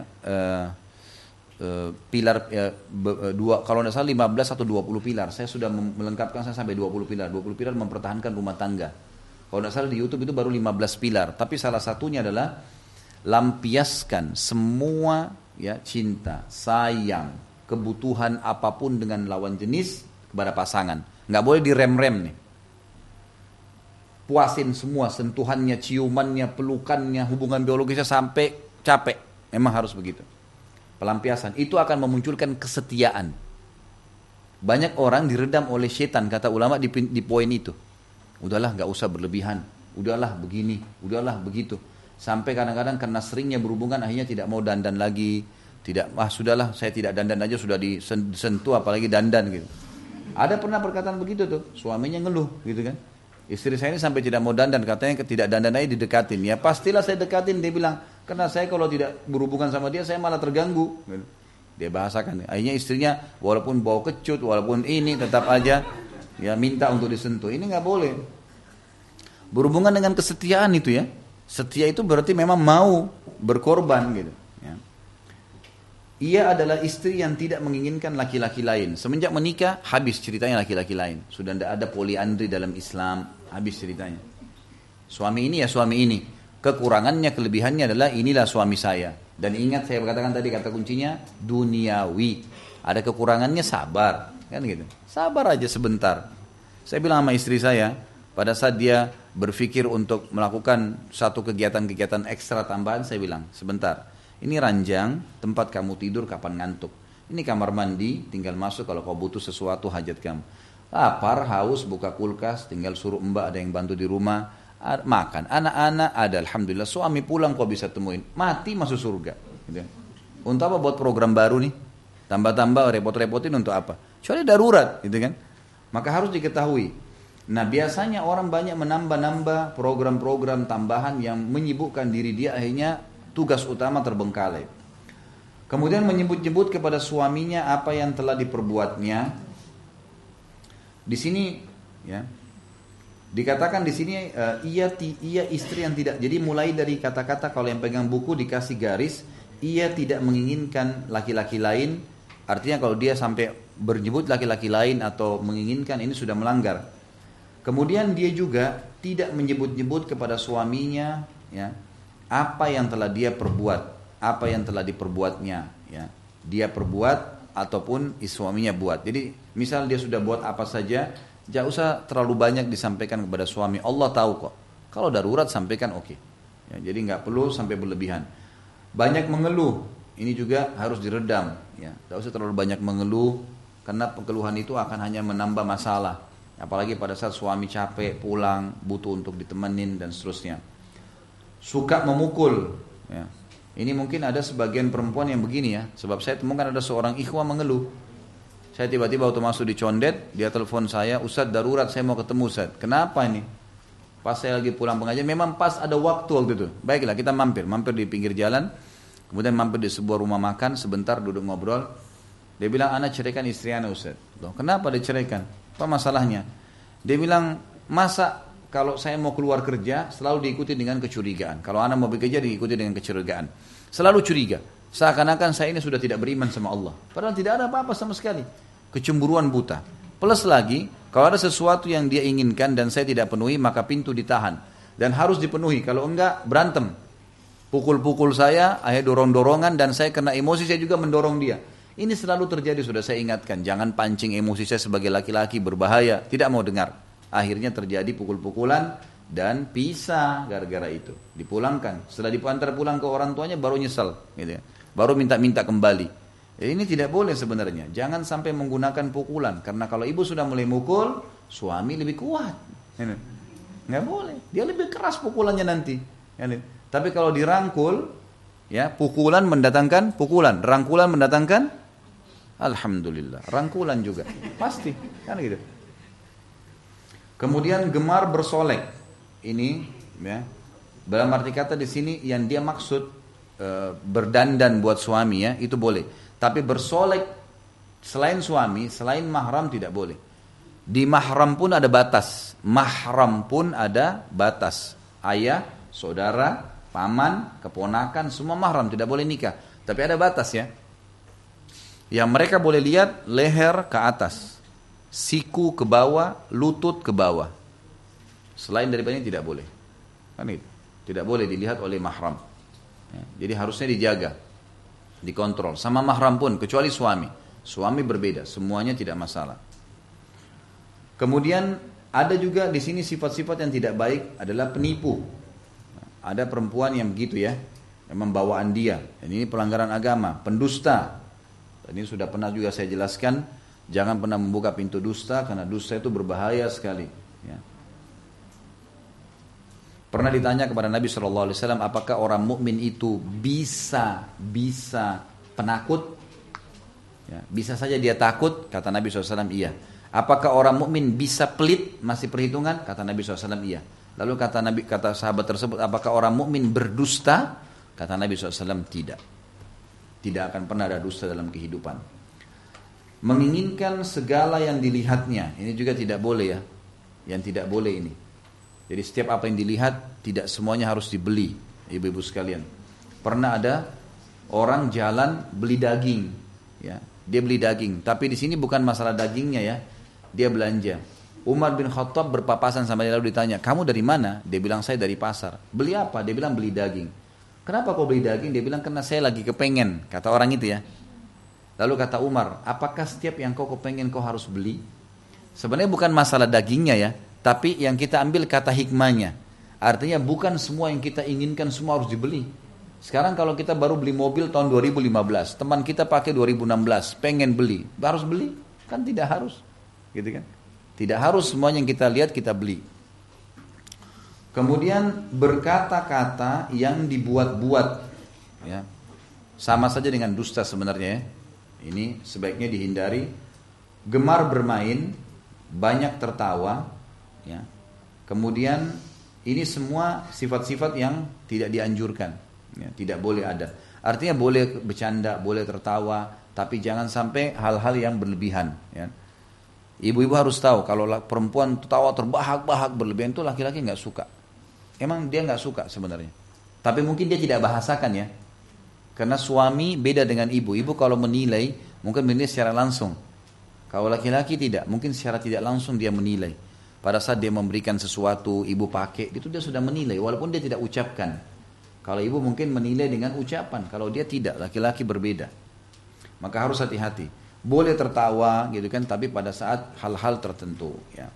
Pilar dua, kalau tidak salah 15 atau 20 pilar. Saya sudah melengkapkan saya sampai 20 pilar. 20 pilar mempertahankan rumah tangga. Kalau tidak salah di YouTube itu baru 15 pilar. Tapi salah satunya adalah lampiaskan semua ya cinta, sayang, kebutuhan apapun dengan lawan jenis kepada pasangan. Nggak boleh direm-rem nih. Puasin semua, sentuhannya, ciumannya, pelukannya, hubungan biologisnya sampai capek. Memang harus begitu. Pelampiasan itu akan memunculkan kesetiaan. Banyak orang diredam oleh setan, kata ulama di poin itu. Udahlah, nggak usah berlebihan. Udahlah begini, udahlah begitu. Sampai kadang-kadang karena seringnya berhubungan akhirnya tidak mau dandan lagi. Tidak, sudahlah, saya tidak dandan aja sudah disentuh, apalagi dandan gitu. Ada pernah perkataan begitu tuh, suaminya ngeluh gitu kan. Istri saya ini sampai tidak mau dandan, katanya tidak dandan aja didekatin. Ya pastilah saya dekatin, dia bilang, karena saya kalau tidak berhubungan sama dia, saya malah terganggu. Dia bahasakan, akhirnya istrinya walaupun bau kecut, walaupun ini tetap aja ya minta untuk disentuh. Ini nggak boleh. Berhubungan dengan kesetiaan itu ya. Setia itu berarti memang mau berkorban gitu. Ya. Ia adalah istri yang tidak menginginkan laki-laki lain. Semenjak menikah, habis ceritanya laki-laki lain. Sudah tidak ada poliandri dalam Islam, habis ceritanya. Suami ini ya suami ini. Kekurangannya, kelebihannya adalah inilah suami saya. Dan ingat saya katakan tadi kata kuncinya duniawi. Ada kekurangannya sabar, kan gitu. Sabar aja sebentar. Saya bilang sama istri saya, pada saat dia berpikir untuk melakukan satu kegiatan-kegiatan ekstra tambahan, saya bilang, sebentar. Ini ranjang, tempat kamu tidur kapan ngantuk. Ini kamar mandi, tinggal masuk kalau kau butuh sesuatu hajat kamu. Lapar, haus, buka kulkas, tinggal suruh mbak ada yang bantu di rumah. Makan, anak-anak ada, alhamdulillah. Suami pulang kau bisa temuin, mati masuk surga gitu. Untuk apa buat program baru nih, tambah-tambah repot-repotin untuk apa? Kecuali darurat gitu kan. Maka harus diketahui. Nah biasanya orang banyak menambah-nambah program-program tambahan yang menyibukkan diri dia, akhirnya tugas utama terbengkalai. Kemudian menyebut-nyebut kepada suaminya apa yang telah diperbuatnya. Di sini ya dikatakan di sini ia istri yang tidak. Jadi mulai dari kata-kata, kalau yang pegang buku dikasih garis, ia tidak menginginkan laki-laki lain. Artinya kalau dia sampai bernyebut laki-laki lain atau menginginkan, ini sudah melanggar. Kemudian dia juga tidak menyebut-nyebut kepada suaminya ya, apa yang telah dia perbuat, apa yang telah diperbuatnya ya. Dia perbuat ataupun suaminya buat. Jadi misal dia sudah buat apa saja, jangan usah terlalu banyak disampaikan kepada suami. Allah tahu kok. Kalau darurat sampaikan oke. Ya, jadi nggak perlu sampai berlebihan. Banyak mengeluh, ini juga harus diredam. Ya, nggak usah terlalu banyak mengeluh, karena keluhan itu akan hanya menambah masalah. Apalagi pada saat suami capek, pulang, butuh untuk ditemenin dan seterusnya. Suka memukul. Ya. Ini mungkin ada sebagian perempuan yang begini ya. Sebab saya temukan ada seorang ikhwah mengeluh. Saya tiba-tiba waktu masuk di Condet, dia telepon saya, Ustadz darurat saya mau ketemu Ustadz. Kenapa ini? Pas saya lagi pulang pengajian, memang pas ada waktu itu. Baiklah kita mampir di pinggir jalan. Kemudian mampir di sebuah rumah makan, sebentar duduk ngobrol. Dia bilang, ana ceraikan istri ana Ustadz. Loh, kenapa diceraikan? Apa masalahnya? Dia bilang, masa kalau saya mau keluar kerja selalu diikuti dengan kecurigaan. Kalau ana mau bekerja diikuti dengan kecurigaan. Selalu curiga. Seakan-akan saya ini sudah tidak beriman sama Allah. Padahal tidak ada apa-apa sama sekali. Kecemburuan buta. Plus lagi, kalau ada sesuatu yang dia inginkan dan saya tidak penuhi, maka pintu ditahan. Dan harus dipenuhi. Kalau enggak, berantem. Pukul-pukul saya, akhirnya dorong-dorongan, dan saya kena emosi, saya juga mendorong dia. Ini selalu terjadi, sudah saya ingatkan. Jangan pancing emosi saya sebagai laki-laki, berbahaya. Tidak mau dengar. Akhirnya terjadi pukul-pukulan dan pisah gara-gara itu. Dipulangkan. Setelah diantar pulang ke orang tuanya, baru nyesal. Gitu ya. Baru minta-minta kembali. Ini tidak boleh sebenarnya. Jangan sampai menggunakan pukulan. Karena kalau ibu sudah mulai mukul, suami lebih kuat. Nggak boleh. Dia lebih keras pukulannya nanti. Tapi kalau dirangkul, ya pukulan mendatangkan pukulan. Rangkulan mendatangkan alhamdulillah. Rangkulan juga. Pasti. Kan gitu. Kemudian gemar bersolek. Ini ya. Dalam arti kata di sini yang dia maksud berdandan buat suami ya, itu boleh. Tapi bersolek selain suami, selain mahram tidak boleh. Di mahram pun ada batas. Mahram pun ada batas. Ayah, saudara, paman, keponakan, semua mahram, tidak boleh nikah. Tapi ada batas ya. Yang mereka boleh lihat leher ke atas, siku ke bawah, lutut ke bawah. Selain daripada ini tidak boleh. Kan itu. Tidak boleh dilihat oleh mahram. Ya, jadi harusnya dijaga, dikontrol. Sama mahram pun, kecuali suami. Suami berbeda, semuanya tidak masalah. Kemudian ada juga di sini sifat-sifat yang tidak baik adalah penipu. Ada perempuan yang begitu ya, memang bawaan dia. Dan ini pelanggaran agama, pendusta. Dan ini sudah pernah juga saya jelaskan, jangan pernah membuka pintu dusta karena dusta itu berbahaya sekali. Ya. Pernah ditanya kepada Nabi SAW, apakah orang mukmin itu bisa penakut? Ya, bisa saja dia takut, kata Nabi SAW, iya. Apakah orang mukmin bisa pelit, masih perhitungan? Kata Nabi SAW, iya. Lalu kata sahabat tersebut, apakah orang mukmin berdusta? Kata Nabi SAW, tidak. Tidak akan pernah ada dusta dalam kehidupan. Menginginkan segala yang dilihatnya, ini juga tidak boleh ya. Yang tidak boleh ini. Jadi setiap apa yang dilihat, tidak semuanya harus dibeli, ibu-ibu sekalian. Pernah ada orang jalan beli daging, ya. Dia beli daging, tapi di sini bukan masalah dagingnya ya, dia belanja. Umar bin Khattab berpapasan sama dia lalu ditanya, kamu dari mana? Dia bilang saya dari pasar. Beli apa? Dia bilang beli daging. Kenapa kau beli daging? Dia bilang karena saya lagi kepengen, kata orang itu ya. Lalu kata Umar, apakah setiap yang kau kepengen kau harus beli? Sebenarnya bukan masalah dagingnya ya, tapi yang kita ambil kata hikmahnya. Artinya bukan semua yang kita inginkan semua harus dibeli. Sekarang kalau kita baru beli mobil tahun 2015, teman kita pakai 2016, pengen beli, harus beli? Kan tidak harus, gitu kan? Tidak harus semuanya yang kita lihat kita beli. Kemudian berkata-kata yang dibuat-buat, ya, sama saja dengan dusta sebenarnya. Ya. Ini sebaiknya dihindari. Gemar bermain, banyak tertawa, ya. Kemudian ini semua sifat-sifat yang tidak dianjurkan. Ya, tidak boleh ada. Artinya boleh bercanda, boleh tertawa, tapi jangan sampai hal-hal yang berlebihan. Ya. Ibu-ibu harus tahu kalau perempuan tertawa terbahak-bahak berlebihan itu laki-laki nggak suka. Emang dia nggak suka sebenarnya. Tapi mungkin dia tidak bahasakan ya. Karena suami beda dengan ibu. Ibu kalau menilai mungkin menilai secara langsung. Kalau laki-laki tidak, mungkin secara tidak langsung dia menilai. Pada saat dia memberikan sesuatu, ibu pakai, itu dia sudah menilai walaupun dia tidak ucapkan. Kalau ibu mungkin menilai dengan ucapan, kalau dia tidak, laki-laki berbeda. Maka harus hati-hati. Boleh tertawa gitu kan, tapi pada saat hal-hal tertentu ya.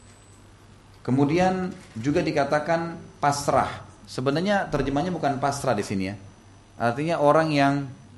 Kemudian juga dikatakan pasrah. Sebenarnya terjemahnya bukan pasrah di sini ya. Artinya orang yang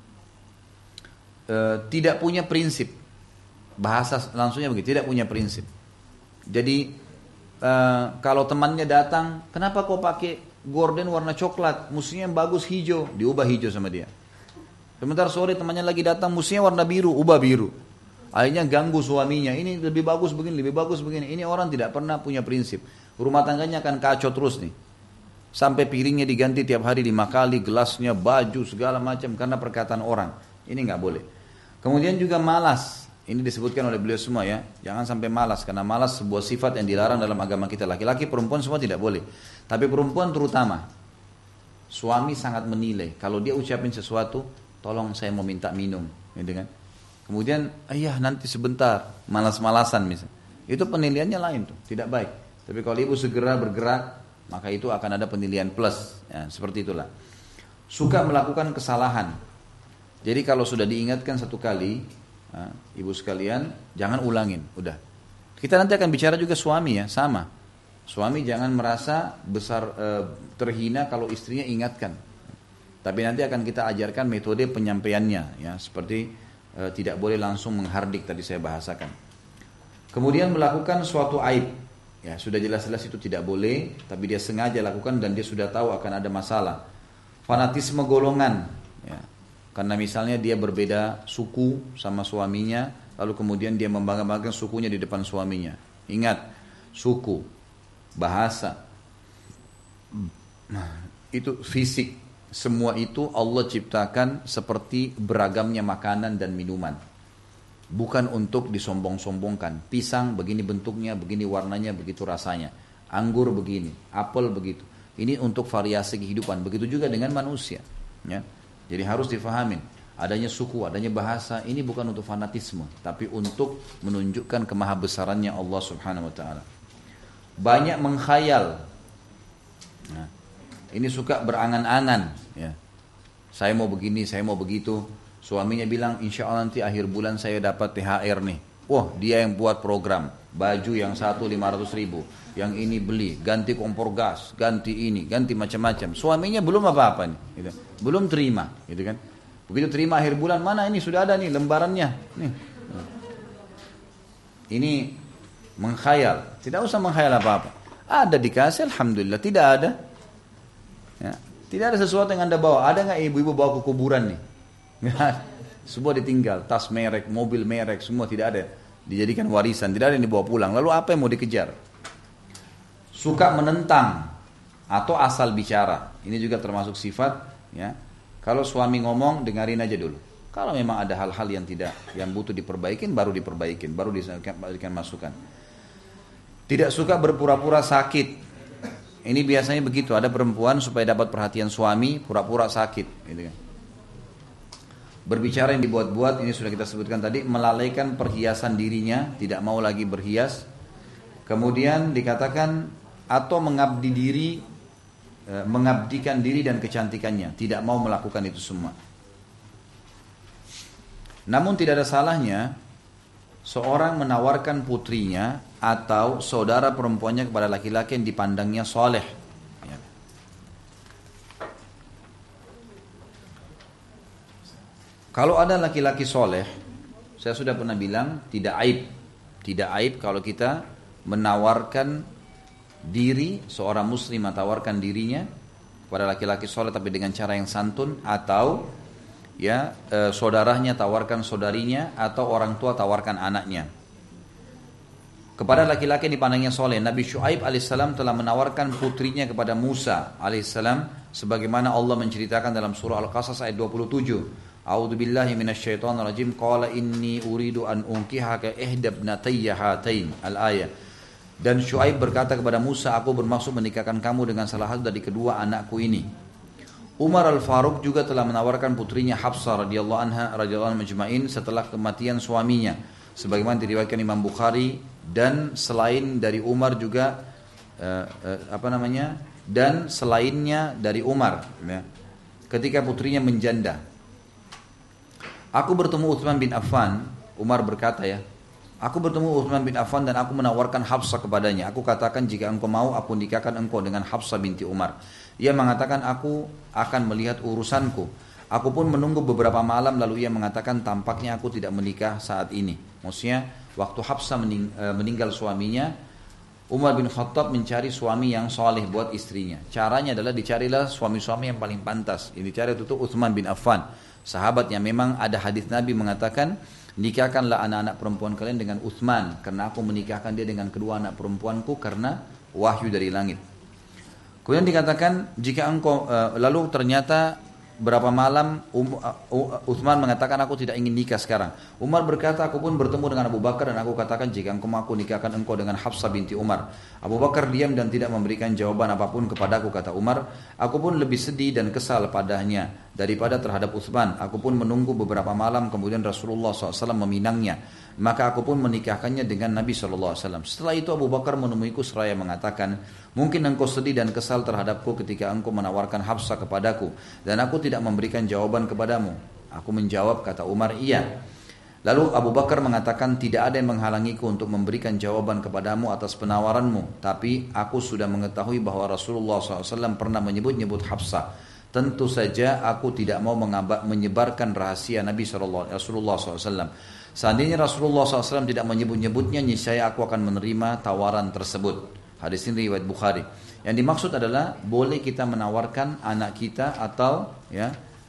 tidak punya prinsip. Bahasa langsungnya begitu, tidak punya prinsip. Jadi kalau temannya datang, kenapa kau pakai gorden warna coklat, mustinya yang bagus hijau, diubah hijau sama dia. Sebentar sore temannya lagi datang, mustinya warna biru, ubah biru. Akhirnya ganggu suaminya, ini lebih bagus begini, lebih bagus begini. Ini orang tidak pernah punya prinsip. Rumah tangganya akan kacau terus nih. Sampai piringnya diganti tiap hari 5 kali, gelasnya, baju, segala macam karena perkataan orang. Ini nggak boleh. Kemudian juga malas. Ini disebutkan oleh beliau semua ya. Jangan sampai malas, karena malas sebuah sifat yang dilarang dalam agama kita. Laki-laki, perempuan semua tidak boleh. Tapi perempuan terutama. Suami sangat menilai. Kalau dia ucapin sesuatu, tolong saya mau minta minum. Gitu kan? Kemudian, ayah nanti sebentar. Malas-malasan misalnya. Itu penilaiannya lain tuh, tidak baik. Tapi kalau ibu segera bergerak, maka itu akan ada penilaian plus. Ya, seperti itulah. Suka melakukan kesalahan. Jadi kalau sudah diingatkan satu kali, ibu sekalian, jangan ulangin, udah. Kita nanti akan bicara juga suami ya, sama. Suami jangan merasa terhina kalau istrinya ingatkan. Tapi nanti akan kita ajarkan metode penyampaiannya, ya, seperti tidak boleh langsung menghardik tadi saya bahasakan. Kemudian melakukan suatu aib, ya sudah jelas-jelas itu tidak boleh, tapi dia sengaja lakukan dan dia sudah tahu akan ada masalah. Fanatisme golongan, ya. Karena misalnya dia berbeda suku sama suaminya, lalu kemudian dia membangga-banggakan sukunya di depan suaminya. Ingat, suku, bahasa, itu fisik, semua itu Allah ciptakan seperti beragamnya makanan dan minuman. Bukan untuk disombong-sombongkan. Pisang begini bentuknya, begini warnanya, begitu rasanya. Anggur begini, apel begitu. Ini untuk variasi kehidupan. Begitu juga dengan manusia, ya. Jadi harus difahamin, adanya suku, adanya bahasa, ini bukan untuk fanatisme, tapi untuk menunjukkan kemahabesarannya Allah Subhanahu wa taala. Banyak mengkhayal. Nah, ini suka berangan-angan, ya. Saya mau begini, saya mau begitu. Suaminya bilang, insya Allah nanti akhir bulan saya dapat THR nih. Wah, dia yang buat program. Baju yang satu 500 ribu. Yang ini beli, ganti kompor gas, ganti ini, ganti macam-macam. Suaminya belum apa-apa nih. Gitu. Belum terima. Gitu kan. Begitu terima akhir bulan, mana ini sudah ada nih lembarannya. Nih. Ini mengkhayal. Tidak usah mengkhayal apa-apa. Ada dikasih, alhamdulillah. Tidak ada. Ya. Tidak ada sesuatu yang Anda bawa. Ada nggak ibu-ibu bawa ke kuburan nih? Semua ditinggal, tas merek, mobil merek, semua tidak ada. Dijadikan warisan, tidak ada yang dibawa pulang. Lalu apa yang mau dikejar? Suka menentang atau asal bicara. Ini juga termasuk sifat. Ya. Kalau suami ngomong, dengarin aja dulu. Kalau memang ada hal-hal yang tidak, yang butuh diperbaikin, baru diperbaikin, baru diberikan masukan. Tidak suka berpura-pura sakit. Ini biasanya begitu. Ada perempuan supaya dapat perhatian suami, pura-pura sakit. Gitu kan. Berbicara yang dibuat-buat, ini sudah kita sebutkan tadi, melalaikan perhiasan dirinya, tidak mau lagi berhias. Kemudian dikatakan atau mengabdikan diri dan kecantikannya, tidak mau melakukan itu semua. Namun tidak ada salahnya seorang menawarkan putrinya atau saudara perempuannya kepada laki-laki yang dipandangnya soleh. Kalau ada laki-laki soleh, saya sudah pernah bilang, tidak aib kalau kita menawarkan diri, seorang muslim menawarkan dirinya kepada laki-laki soleh tapi dengan cara yang santun, atau ya saudaranya tawarkan saudarinya, atau orang tua tawarkan anaknya. Kepada laki-laki yang dipandangnya soleh, Nabi Syuaib alaihissalam telah menawarkan putrinya kepada Musa alaihissalam, sebagaimana Allah menceritakan dalam surah Al-Qasas ayat 27. A'udzu billahi minasyaitonir rajim. Qala inni uridu an unkihaka ihda ibnatayya hatain. Al-ayah. Dan Syuaib berkata kepada Musa, aku bermaksud menikahkan kamu dengan salah satu dari kedua anakku ini. Umar Al-Faruq juga telah menawarkan putrinya Hafsah radhiyallahu anha majma'in setelah kematian suaminya, sebagaimana diriwayatkan Imam Bukhari. Dan selain dari Umar juga dan selainnya dari Umar, ya, ketika putrinya menjanda. Aku bertemu Utsman bin Affan, Umar berkata ya, aku bertemu Utsman bin Affan dan aku menawarkan Hafsah kepadanya. Aku katakan, jika engkau mau, aku nikahkan engkau dengan Hafsah binti Umar. Ia mengatakan, aku akan melihat urusanku. Aku pun menunggu beberapa malam, lalu ia mengatakan, tampaknya aku tidak menikah saat ini. Maksudnya, waktu Hafsah meninggal suaminya, Umar bin Khattab mencari suami yang soleh buat istrinya. Caranya adalah dicarilah suami-suami yang paling pantas. Ini dicari itu Utsman bin Affan. Sahabat yang memang ada hadis Nabi mengatakan, nikahkanlah anak-anak perempuan kalian dengan Utsman, karena aku menikahkan dia dengan kedua anak perempuanku karena wahyu dari langit. Kemudian dikatakan, jika engkau lalu ternyata berapa malam Utsman mengatakan, aku tidak ingin nikah sekarang. Umar berkata, aku pun bertemu dengan Abu Bakar dan aku katakan, jika engkau mau, aku nikahkan engkau dengan Hafsah binti Umar. Abu Bakar diam dan tidak memberikan jawaban apapun kepadaku, kata Umar. Aku pun lebih sedih dan kesal padanya daripada terhadap Utsman. Aku pun menunggu beberapa malam, kemudian Rasulullah SAW meminangnya. Maka aku pun menikahkannya dengan Nabi SAW. Setelah itu Abu Bakar menemuiku seraya mengatakan, mungkin engkau sedih dan kesal terhadapku ketika engkau menawarkan Hafsah kepadaku, dan aku tidak memberikan jawaban kepadamu. Aku menjawab, kata Umar, iya. Lalu Abu Bakar mengatakan, tidak ada yang menghalangiku untuk memberikan jawaban kepadamu atas penawaranmu. Tapi aku sudah mengetahui bahwa Rasulullah SAW pernah menyebut-nyebut Hafsah. Tentu saja aku tidak mau menyebarkan rahasia Nabi Rasulullah SAW. Seandainya Rasulullah SAW tidak menyebut-nyebutnya, niscaya aku akan menerima tawaran tersebut. Hadis ini riwayat Bukhari. Yang dimaksud adalah boleh kita menawarkan anak kita atau ya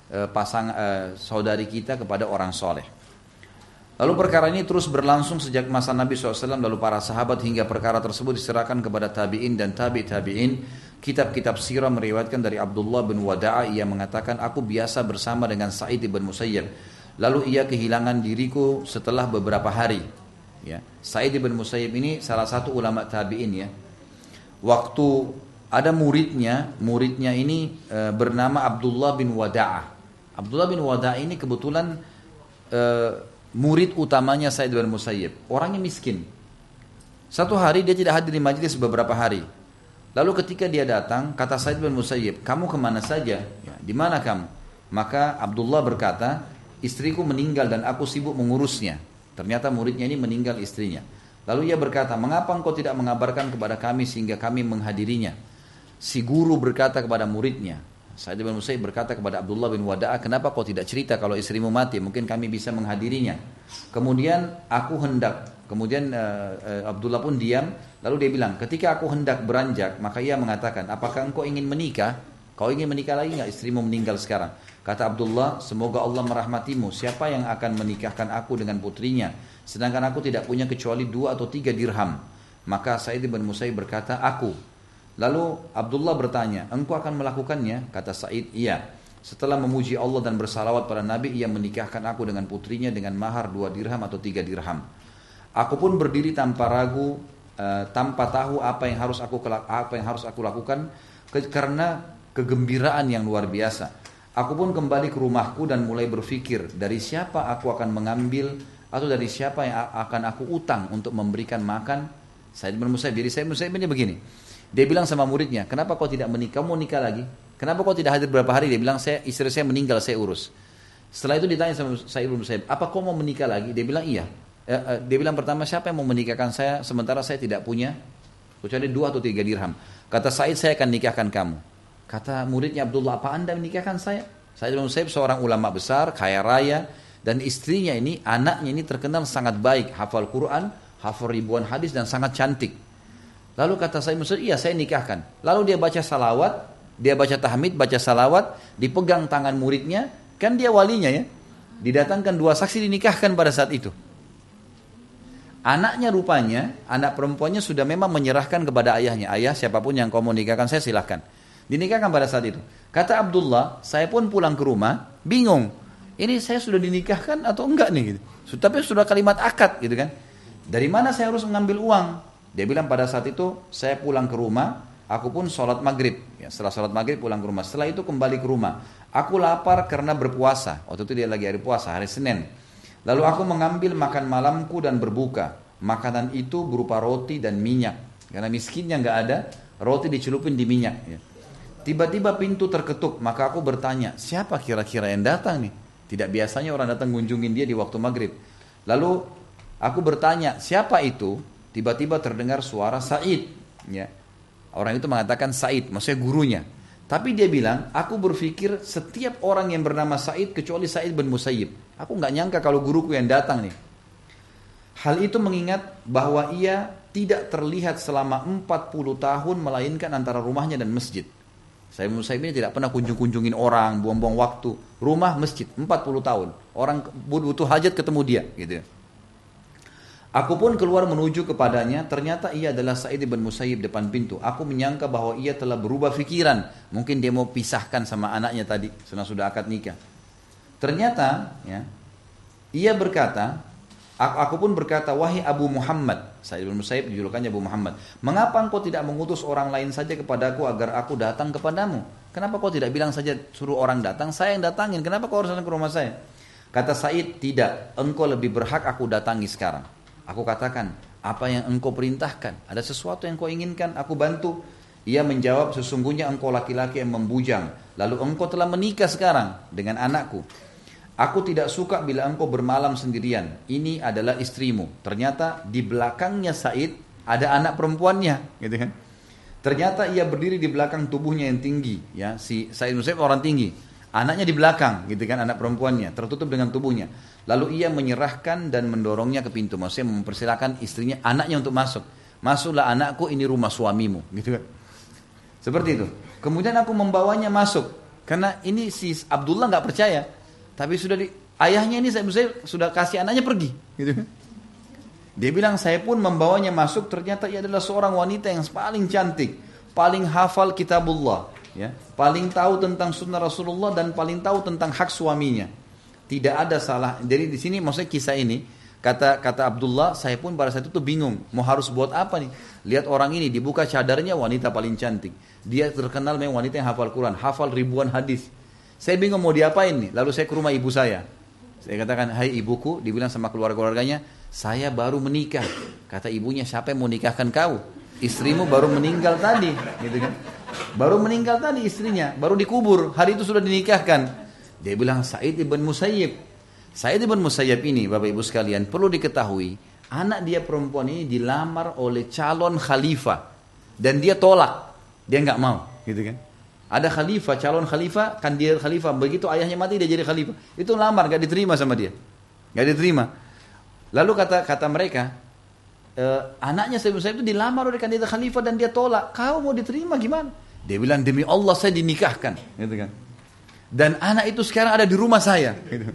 saudari kita kepada orang soleh. Lalu perkara ini terus berlangsung sejak masa Nabi SAW, lalu para sahabat, hingga perkara tersebut diserahkan kepada tabi'in dan tabi'in. Kitab-kitab sirah meriwayatkan dari Abdullah bin Wada'a, ia mengatakan, aku biasa bersama dengan Sa'id bin Musayyib. Lalu ia kehilangan diriku setelah beberapa hari. Ya. Sa'id bin Musayyib ini salah satu ulama tabi'in ya. Waktu ada muridnya ini bernama Abdullah bin Wada'ah. Abdullah bin Wada'ah ini kebetulan murid utamanya Sa'id bin Musayyib. Orangnya miskin. Satu hari dia tidak hadir di majlis beberapa hari. Lalu ketika dia datang, kata Sa'id bin Musayyib, kamu kemana saja? Ya, di mana kamu? Maka Abdullah berkata, istriku meninggal dan aku sibuk mengurusnya. Ternyata muridnya ini meninggal istrinya. Lalu ia berkata, mengapa engkau tidak mengabarkan kepada kami sehingga kami menghadirinya? Si guru berkata kepada muridnya, Sa'id bin Musayyib berkata kepada Abdullah bin Wada'ah, kenapa kau tidak cerita kalau istrimu mati? Mungkin kami bisa menghadirinya. Kemudian Abdullah pun diam. Lalu dia bilang, ketika aku hendak beranjak, maka ia mengatakan, apakah engkau ingin menikah? Kau ingin menikah lagi enggak? Istrimu meninggal sekarang. Kata Abdullah, semoga Allah merahmatimu. Siapa yang akan menikahkan aku dengan putrinya? Sedangkan aku tidak punya kecuali 2 atau 3 dirham. Maka Sa'id bin Musayyib berkata, aku. Lalu Abdullah bertanya, engkau akan melakukannya? Kata Sa'id, iya. Setelah memuji Allah dan bersalawat pada Nabi, ia menikahkan aku dengan putrinya dengan mahar 2 dirham atau 3 dirham. Aku pun berdiri tanpa ragu, tanpa tahu apa yang harus aku lakukan, karena kegembiraan yang luar biasa. Aku pun kembali ke rumahku dan mulai berpikir, dari siapa aku akan mengambil atau dari siapa yang akan aku utang untuk memberikan makan Sa'id bin Musayyib. Jadi Sa'id bin Musayyib ini begini. Dia bilang sama muridnya, kenapa kau tidak menikah? Kamu mau nikah lagi? Kenapa kau tidak hadir berapa hari? Dia bilang, istri saya meninggal, saya urus. Setelah itu ditanya sama Sa'id bin Musayyib, apa kau mau menikah lagi? Dia bilang, iya. Dia bilang pertama, siapa yang mau menikahkan saya sementara saya tidak punya kecuali 2 atau 3 dirham? Kata Sa'id, saya akan nikahkan kamu. Kata muridnya Abdullah, apa anda menikahkan saya? Sa'id bin Musayyib seorang ulama besar, kaya raya, dan istrinya ini, anaknya ini terkenal sangat baik, hafal Quran, hafal ribuan hadis dan sangat cantik. Lalu kata Sa'id bin Musayyib, iya saya nikahkan. Lalu dia baca salawat, dia baca tahmid, baca salawat, dipegang tangan muridnya, kan dia walinya ya. Didatangkan 2 saksi, dinikahkan pada saat itu. Anaknya rupanya, anak perempuannya sudah memang menyerahkan kepada ayahnya. Ayah, siapapun yang kau mau nikahkan saya silahkan. Dinikahkan pada saat itu. Kata Abdullah, saya pun pulang ke rumah, bingung. Ini saya sudah dinikahkan atau enggak nih? Gitu. Tapi sudah kalimat akad gitu kan. Dari mana saya harus mengambil uang? Dia bilang pada saat itu, saya pulang ke rumah, aku pun sholat maghrib. Ya, setelah sholat maghrib pulang ke rumah. Setelah itu kembali ke rumah. Aku lapar karena berpuasa. Waktu itu dia lagi hari puasa, hari Senin. Lalu aku mengambil makan malamku dan berbuka. Makanan itu berupa roti dan minyak. Karena miskinnya nggak ada, roti dicelupin di minyak. Ya. Tiba-tiba pintu terketuk, maka aku bertanya, siapa kira-kira yang datang nih? Tidak biasanya orang datang mengunjungin dia di waktu maghrib. Lalu aku bertanya, siapa itu? Tiba-tiba terdengar suara Sa'id. Ya. Orang itu mengatakan Sa'id, maksudnya gurunya. Tapi dia bilang, aku berpikir setiap orang yang bernama Sa'id kecuali Sa'id bin Musayyib. Aku nggak nyangka kalau guruku yang datang nih. Hal itu mengingat bahwa ia tidak terlihat selama 40 tahun melainkan antara rumahnya dan masjid. Sa'id bin Musayyib ini tidak pernah kunjung-kunjungin orang, buang-buang waktu. Rumah, masjid, 40 tahun. Orang butuh hajat ketemu dia. Gitu. Aku pun keluar menuju kepadanya, ternyata ia adalah Sa'id bin Musayyib depan pintu. Aku menyangka bahwa ia telah berubah pikiran. Mungkin dia mau pisahkan sama anaknya tadi, sudah akad nikah. Ternyata, ya, ia berkata, aku pun berkata, wahai Abu Muhammad, Sa'id bin Musayyib dijulukannya Abu Muhammad, mengapa engkau tidak mengutus orang lain saja kepadaku agar aku datang kepadamu? Kenapa kau tidak bilang saja suruh orang datang, saya yang datangin, kenapa kau harus datang ke rumah saya? Kata Sa'id, tidak, engkau lebih berhak aku datangi sekarang. Aku katakan, apa yang engkau perintahkan? Ada sesuatu yang kau inginkan, aku bantu. Ia menjawab, sesungguhnya engkau laki-laki yang membujang. Lalu engkau telah menikah sekarang dengan anakku. Aku tidak suka bila engkau bermalam sendirian. Ini adalah istrimu. Ternyata di belakangnya Sa'id ada anak perempuannya, gitu kan? Ternyata ia berdiri di belakang tubuhnya yang tinggi. Ya, si Sa'id bin Musayyib orang tinggi. Anaknya di belakang, gitu kan, anak perempuannya tertutup dengan tubuhnya. Lalu ia menyerahkan dan mendorongnya ke pintu. Maksudnya mempersilahkan istrinya, anaknya untuk masuk. Masuklah anakku, ini rumah suamimu, gitu kan. Seperti itu. Kemudian aku membawanya masuk. Karena ini si Abdullah nggak percaya. Tapi ayahnya ini saya sudah kasih anaknya pergi, gitu kan. Dia bilang, saya pun membawanya masuk. Ternyata ia adalah seorang wanita yang paling cantik, paling hafal kitabullah, ya, paling tahu tentang sunnah Rasulullah dan paling tahu tentang hak suaminya. Tidak ada salah. Jadi di sini maksudnya kisah ini kata Abdullah, saya pun pada saat itu bingung mau harus buat apa nih. Lihat orang ini dibuka cadarnya, wanita paling cantik. Dia terkenal memang wanita yang hafal Quran, hafal ribuan hadis. Saya bingung mau diapain nih. Lalu saya ke rumah ibu saya. Saya katakan, hai ibuku, dibilang sama keluarganya, saya baru menikah. Kata ibunya, siapa yang mau nikahkan kau? Istrimu baru meninggal tadi, gitu kan? Baru meninggal tadi istrinya, baru dikubur, hari itu sudah dinikahkan. Dia bilang Sa'id ibn Musayyib. Sa'id ibn Musayyib ini Bapak Ibu sekalian perlu diketahui, anak dia perempuan ini dilamar oleh calon khalifah dan dia tolak. Dia nggak mau, gitu kan. Ada khalifah, calon khalifah, kandidat khalifah, begitu ayahnya mati dia jadi khalifah. Itu lamar, nggak diterima sama dia. Nggak diterima. Lalu kata mereka, anaknya Sa'id ibn Musayyib itu dilamar oleh kandidat khalifah dan dia tolak. Kau mau diterima gimana? Dia bilang demi Allah saya dinikahkan, gitu kan. Dan anak itu sekarang ada di rumah saya. Gitu.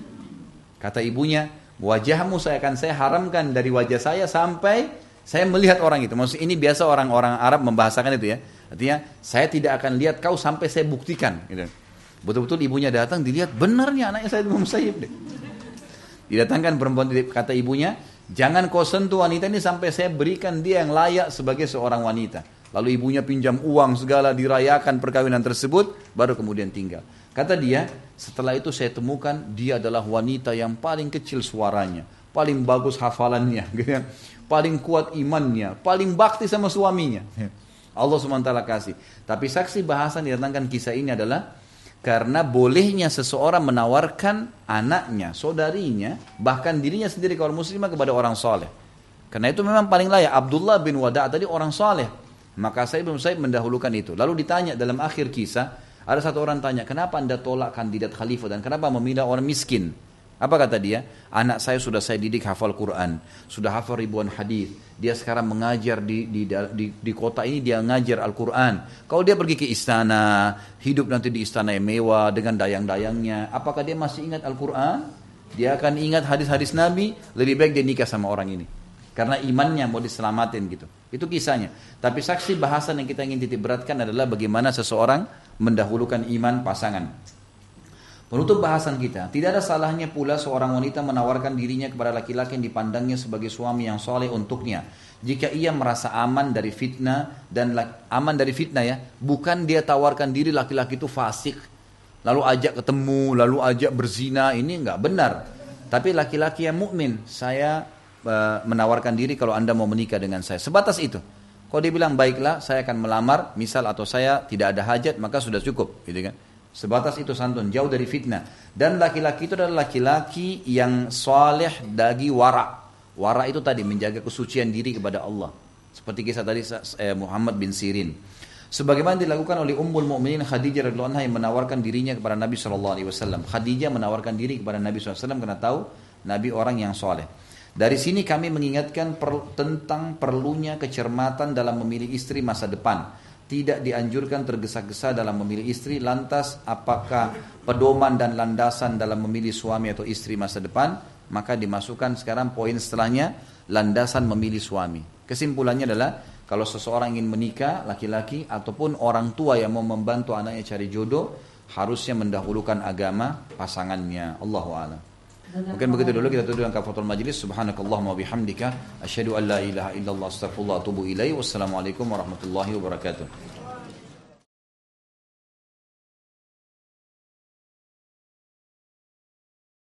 Kata ibunya, wajahmu saya haramkan dari wajah saya sampai saya melihat orang itu. Maksudnya ini biasa orang-orang Arab membahasakan itu ya. Artinya saya tidak akan lihat kau sampai saya buktikan. Gitu. Betul-betul ibunya datang dilihat benarnya anaknya Sa'id ibn Musayyib. Didatangkan perempuan, kata ibunya, jangan kau sentuh wanita ini sampai saya berikan dia yang layak sebagai seorang wanita. Lalu ibunya pinjam uang segala, dirayakan perkawinan tersebut, baru kemudian tinggal. Kata dia, setelah itu saya temukan dia adalah wanita yang paling kecil suaranya, paling bagus hafalannya, gitu, paling kuat imannya, paling bakti sama suaminya. Allah SWT kasih. Tapi saksi bahasan didatangkan kisah ini adalah karena bolehnya seseorang menawarkan anaknya, saudarinya, bahkan dirinya sendiri kalau muslimah kepada orang soleh. Karena itu memang paling layak. Abdullah bin Wada' tadi orang soleh. Maka saya mendahulukan itu. Lalu ditanya dalam akhir kisah, ada satu orang tanya, kenapa anda tolak kandidat khalifah dan kenapa memilih orang miskin? Apa kata dia? Anak saya sudah saya didik hafal Quran, sudah hafal ribuan hadis. Dia sekarang mengajar di kota ini, dia ngajar Al-Quran. Kalau dia pergi ke istana, hidup nanti di istana yang mewah dengan dayang-dayangnya, apakah dia masih ingat Al-Quran? Dia akan ingat hadis-hadis Nabi. Lebih baik dia nikah sama orang ini, karena imannya mau diselamatin gitu. Itu kisahnya. Tapi saksi bahasan yang kita ingin titik beratkan adalah bagaimana seseorang mendahulukan iman pasangan. Penutup bahasan kita, tidak ada salahnya pula seorang wanita menawarkan dirinya kepada laki-laki yang dipandangnya sebagai suami yang soleh untuknya. Jika ia merasa aman dari fitnah, dan aman dari fitnah ya, bukan dia tawarkan diri laki-laki itu fasik, lalu ajak ketemu, lalu ajak berzina, ini enggak benar. Tapi laki-laki yang mukmin, saya menawarkan diri kalau anda mau menikah dengan saya. Sebatas itu. Kalau dia bilang baiklah, saya akan melamar, misal atau saya tidak ada hajat, maka sudah cukup, gitu kan? Sebatas itu santun, jauh dari fitnah. Dan laki-laki itu adalah laki-laki yang saleh dari wara. Wara itu tadi menjaga kesucian diri kepada Allah. Seperti kisah tadi Muhammad bin Sirin. Sebagaimana dilakukan oleh Ummul Mukminin Khadijah radhiyallahu anha yang menawarkan dirinya kepada Nabi SAW. Khadijah menawarkan diri kepada Nabi SAW karena tahu Nabi orang yang saleh. Dari sini kami mengingatkan tentang perlunya kecermatan dalam memilih istri masa depan. Tidak dianjurkan tergesa-gesa dalam memilih istri. Lantas apakah pedoman dan landasan dalam memilih suami atau istri masa depan? Maka dimasukkan sekarang poin setelahnya, landasan memilih suami. Kesimpulannya adalah kalau seseorang ingin menikah, laki-laki ataupun orang tua yang mau membantu anaknya cari jodoh, harusnya mendahulukan agama pasangannya. Allahu a'lam. Mungkin begitu dulu, kita tutup dengan kafaratul majlis. Subhanakallahumma wabihamdika asyhadu an la ilaha illallah astaghfirullah wa atubu ilaih. Wassalamualaikum warahmatullahi wabarakatuh.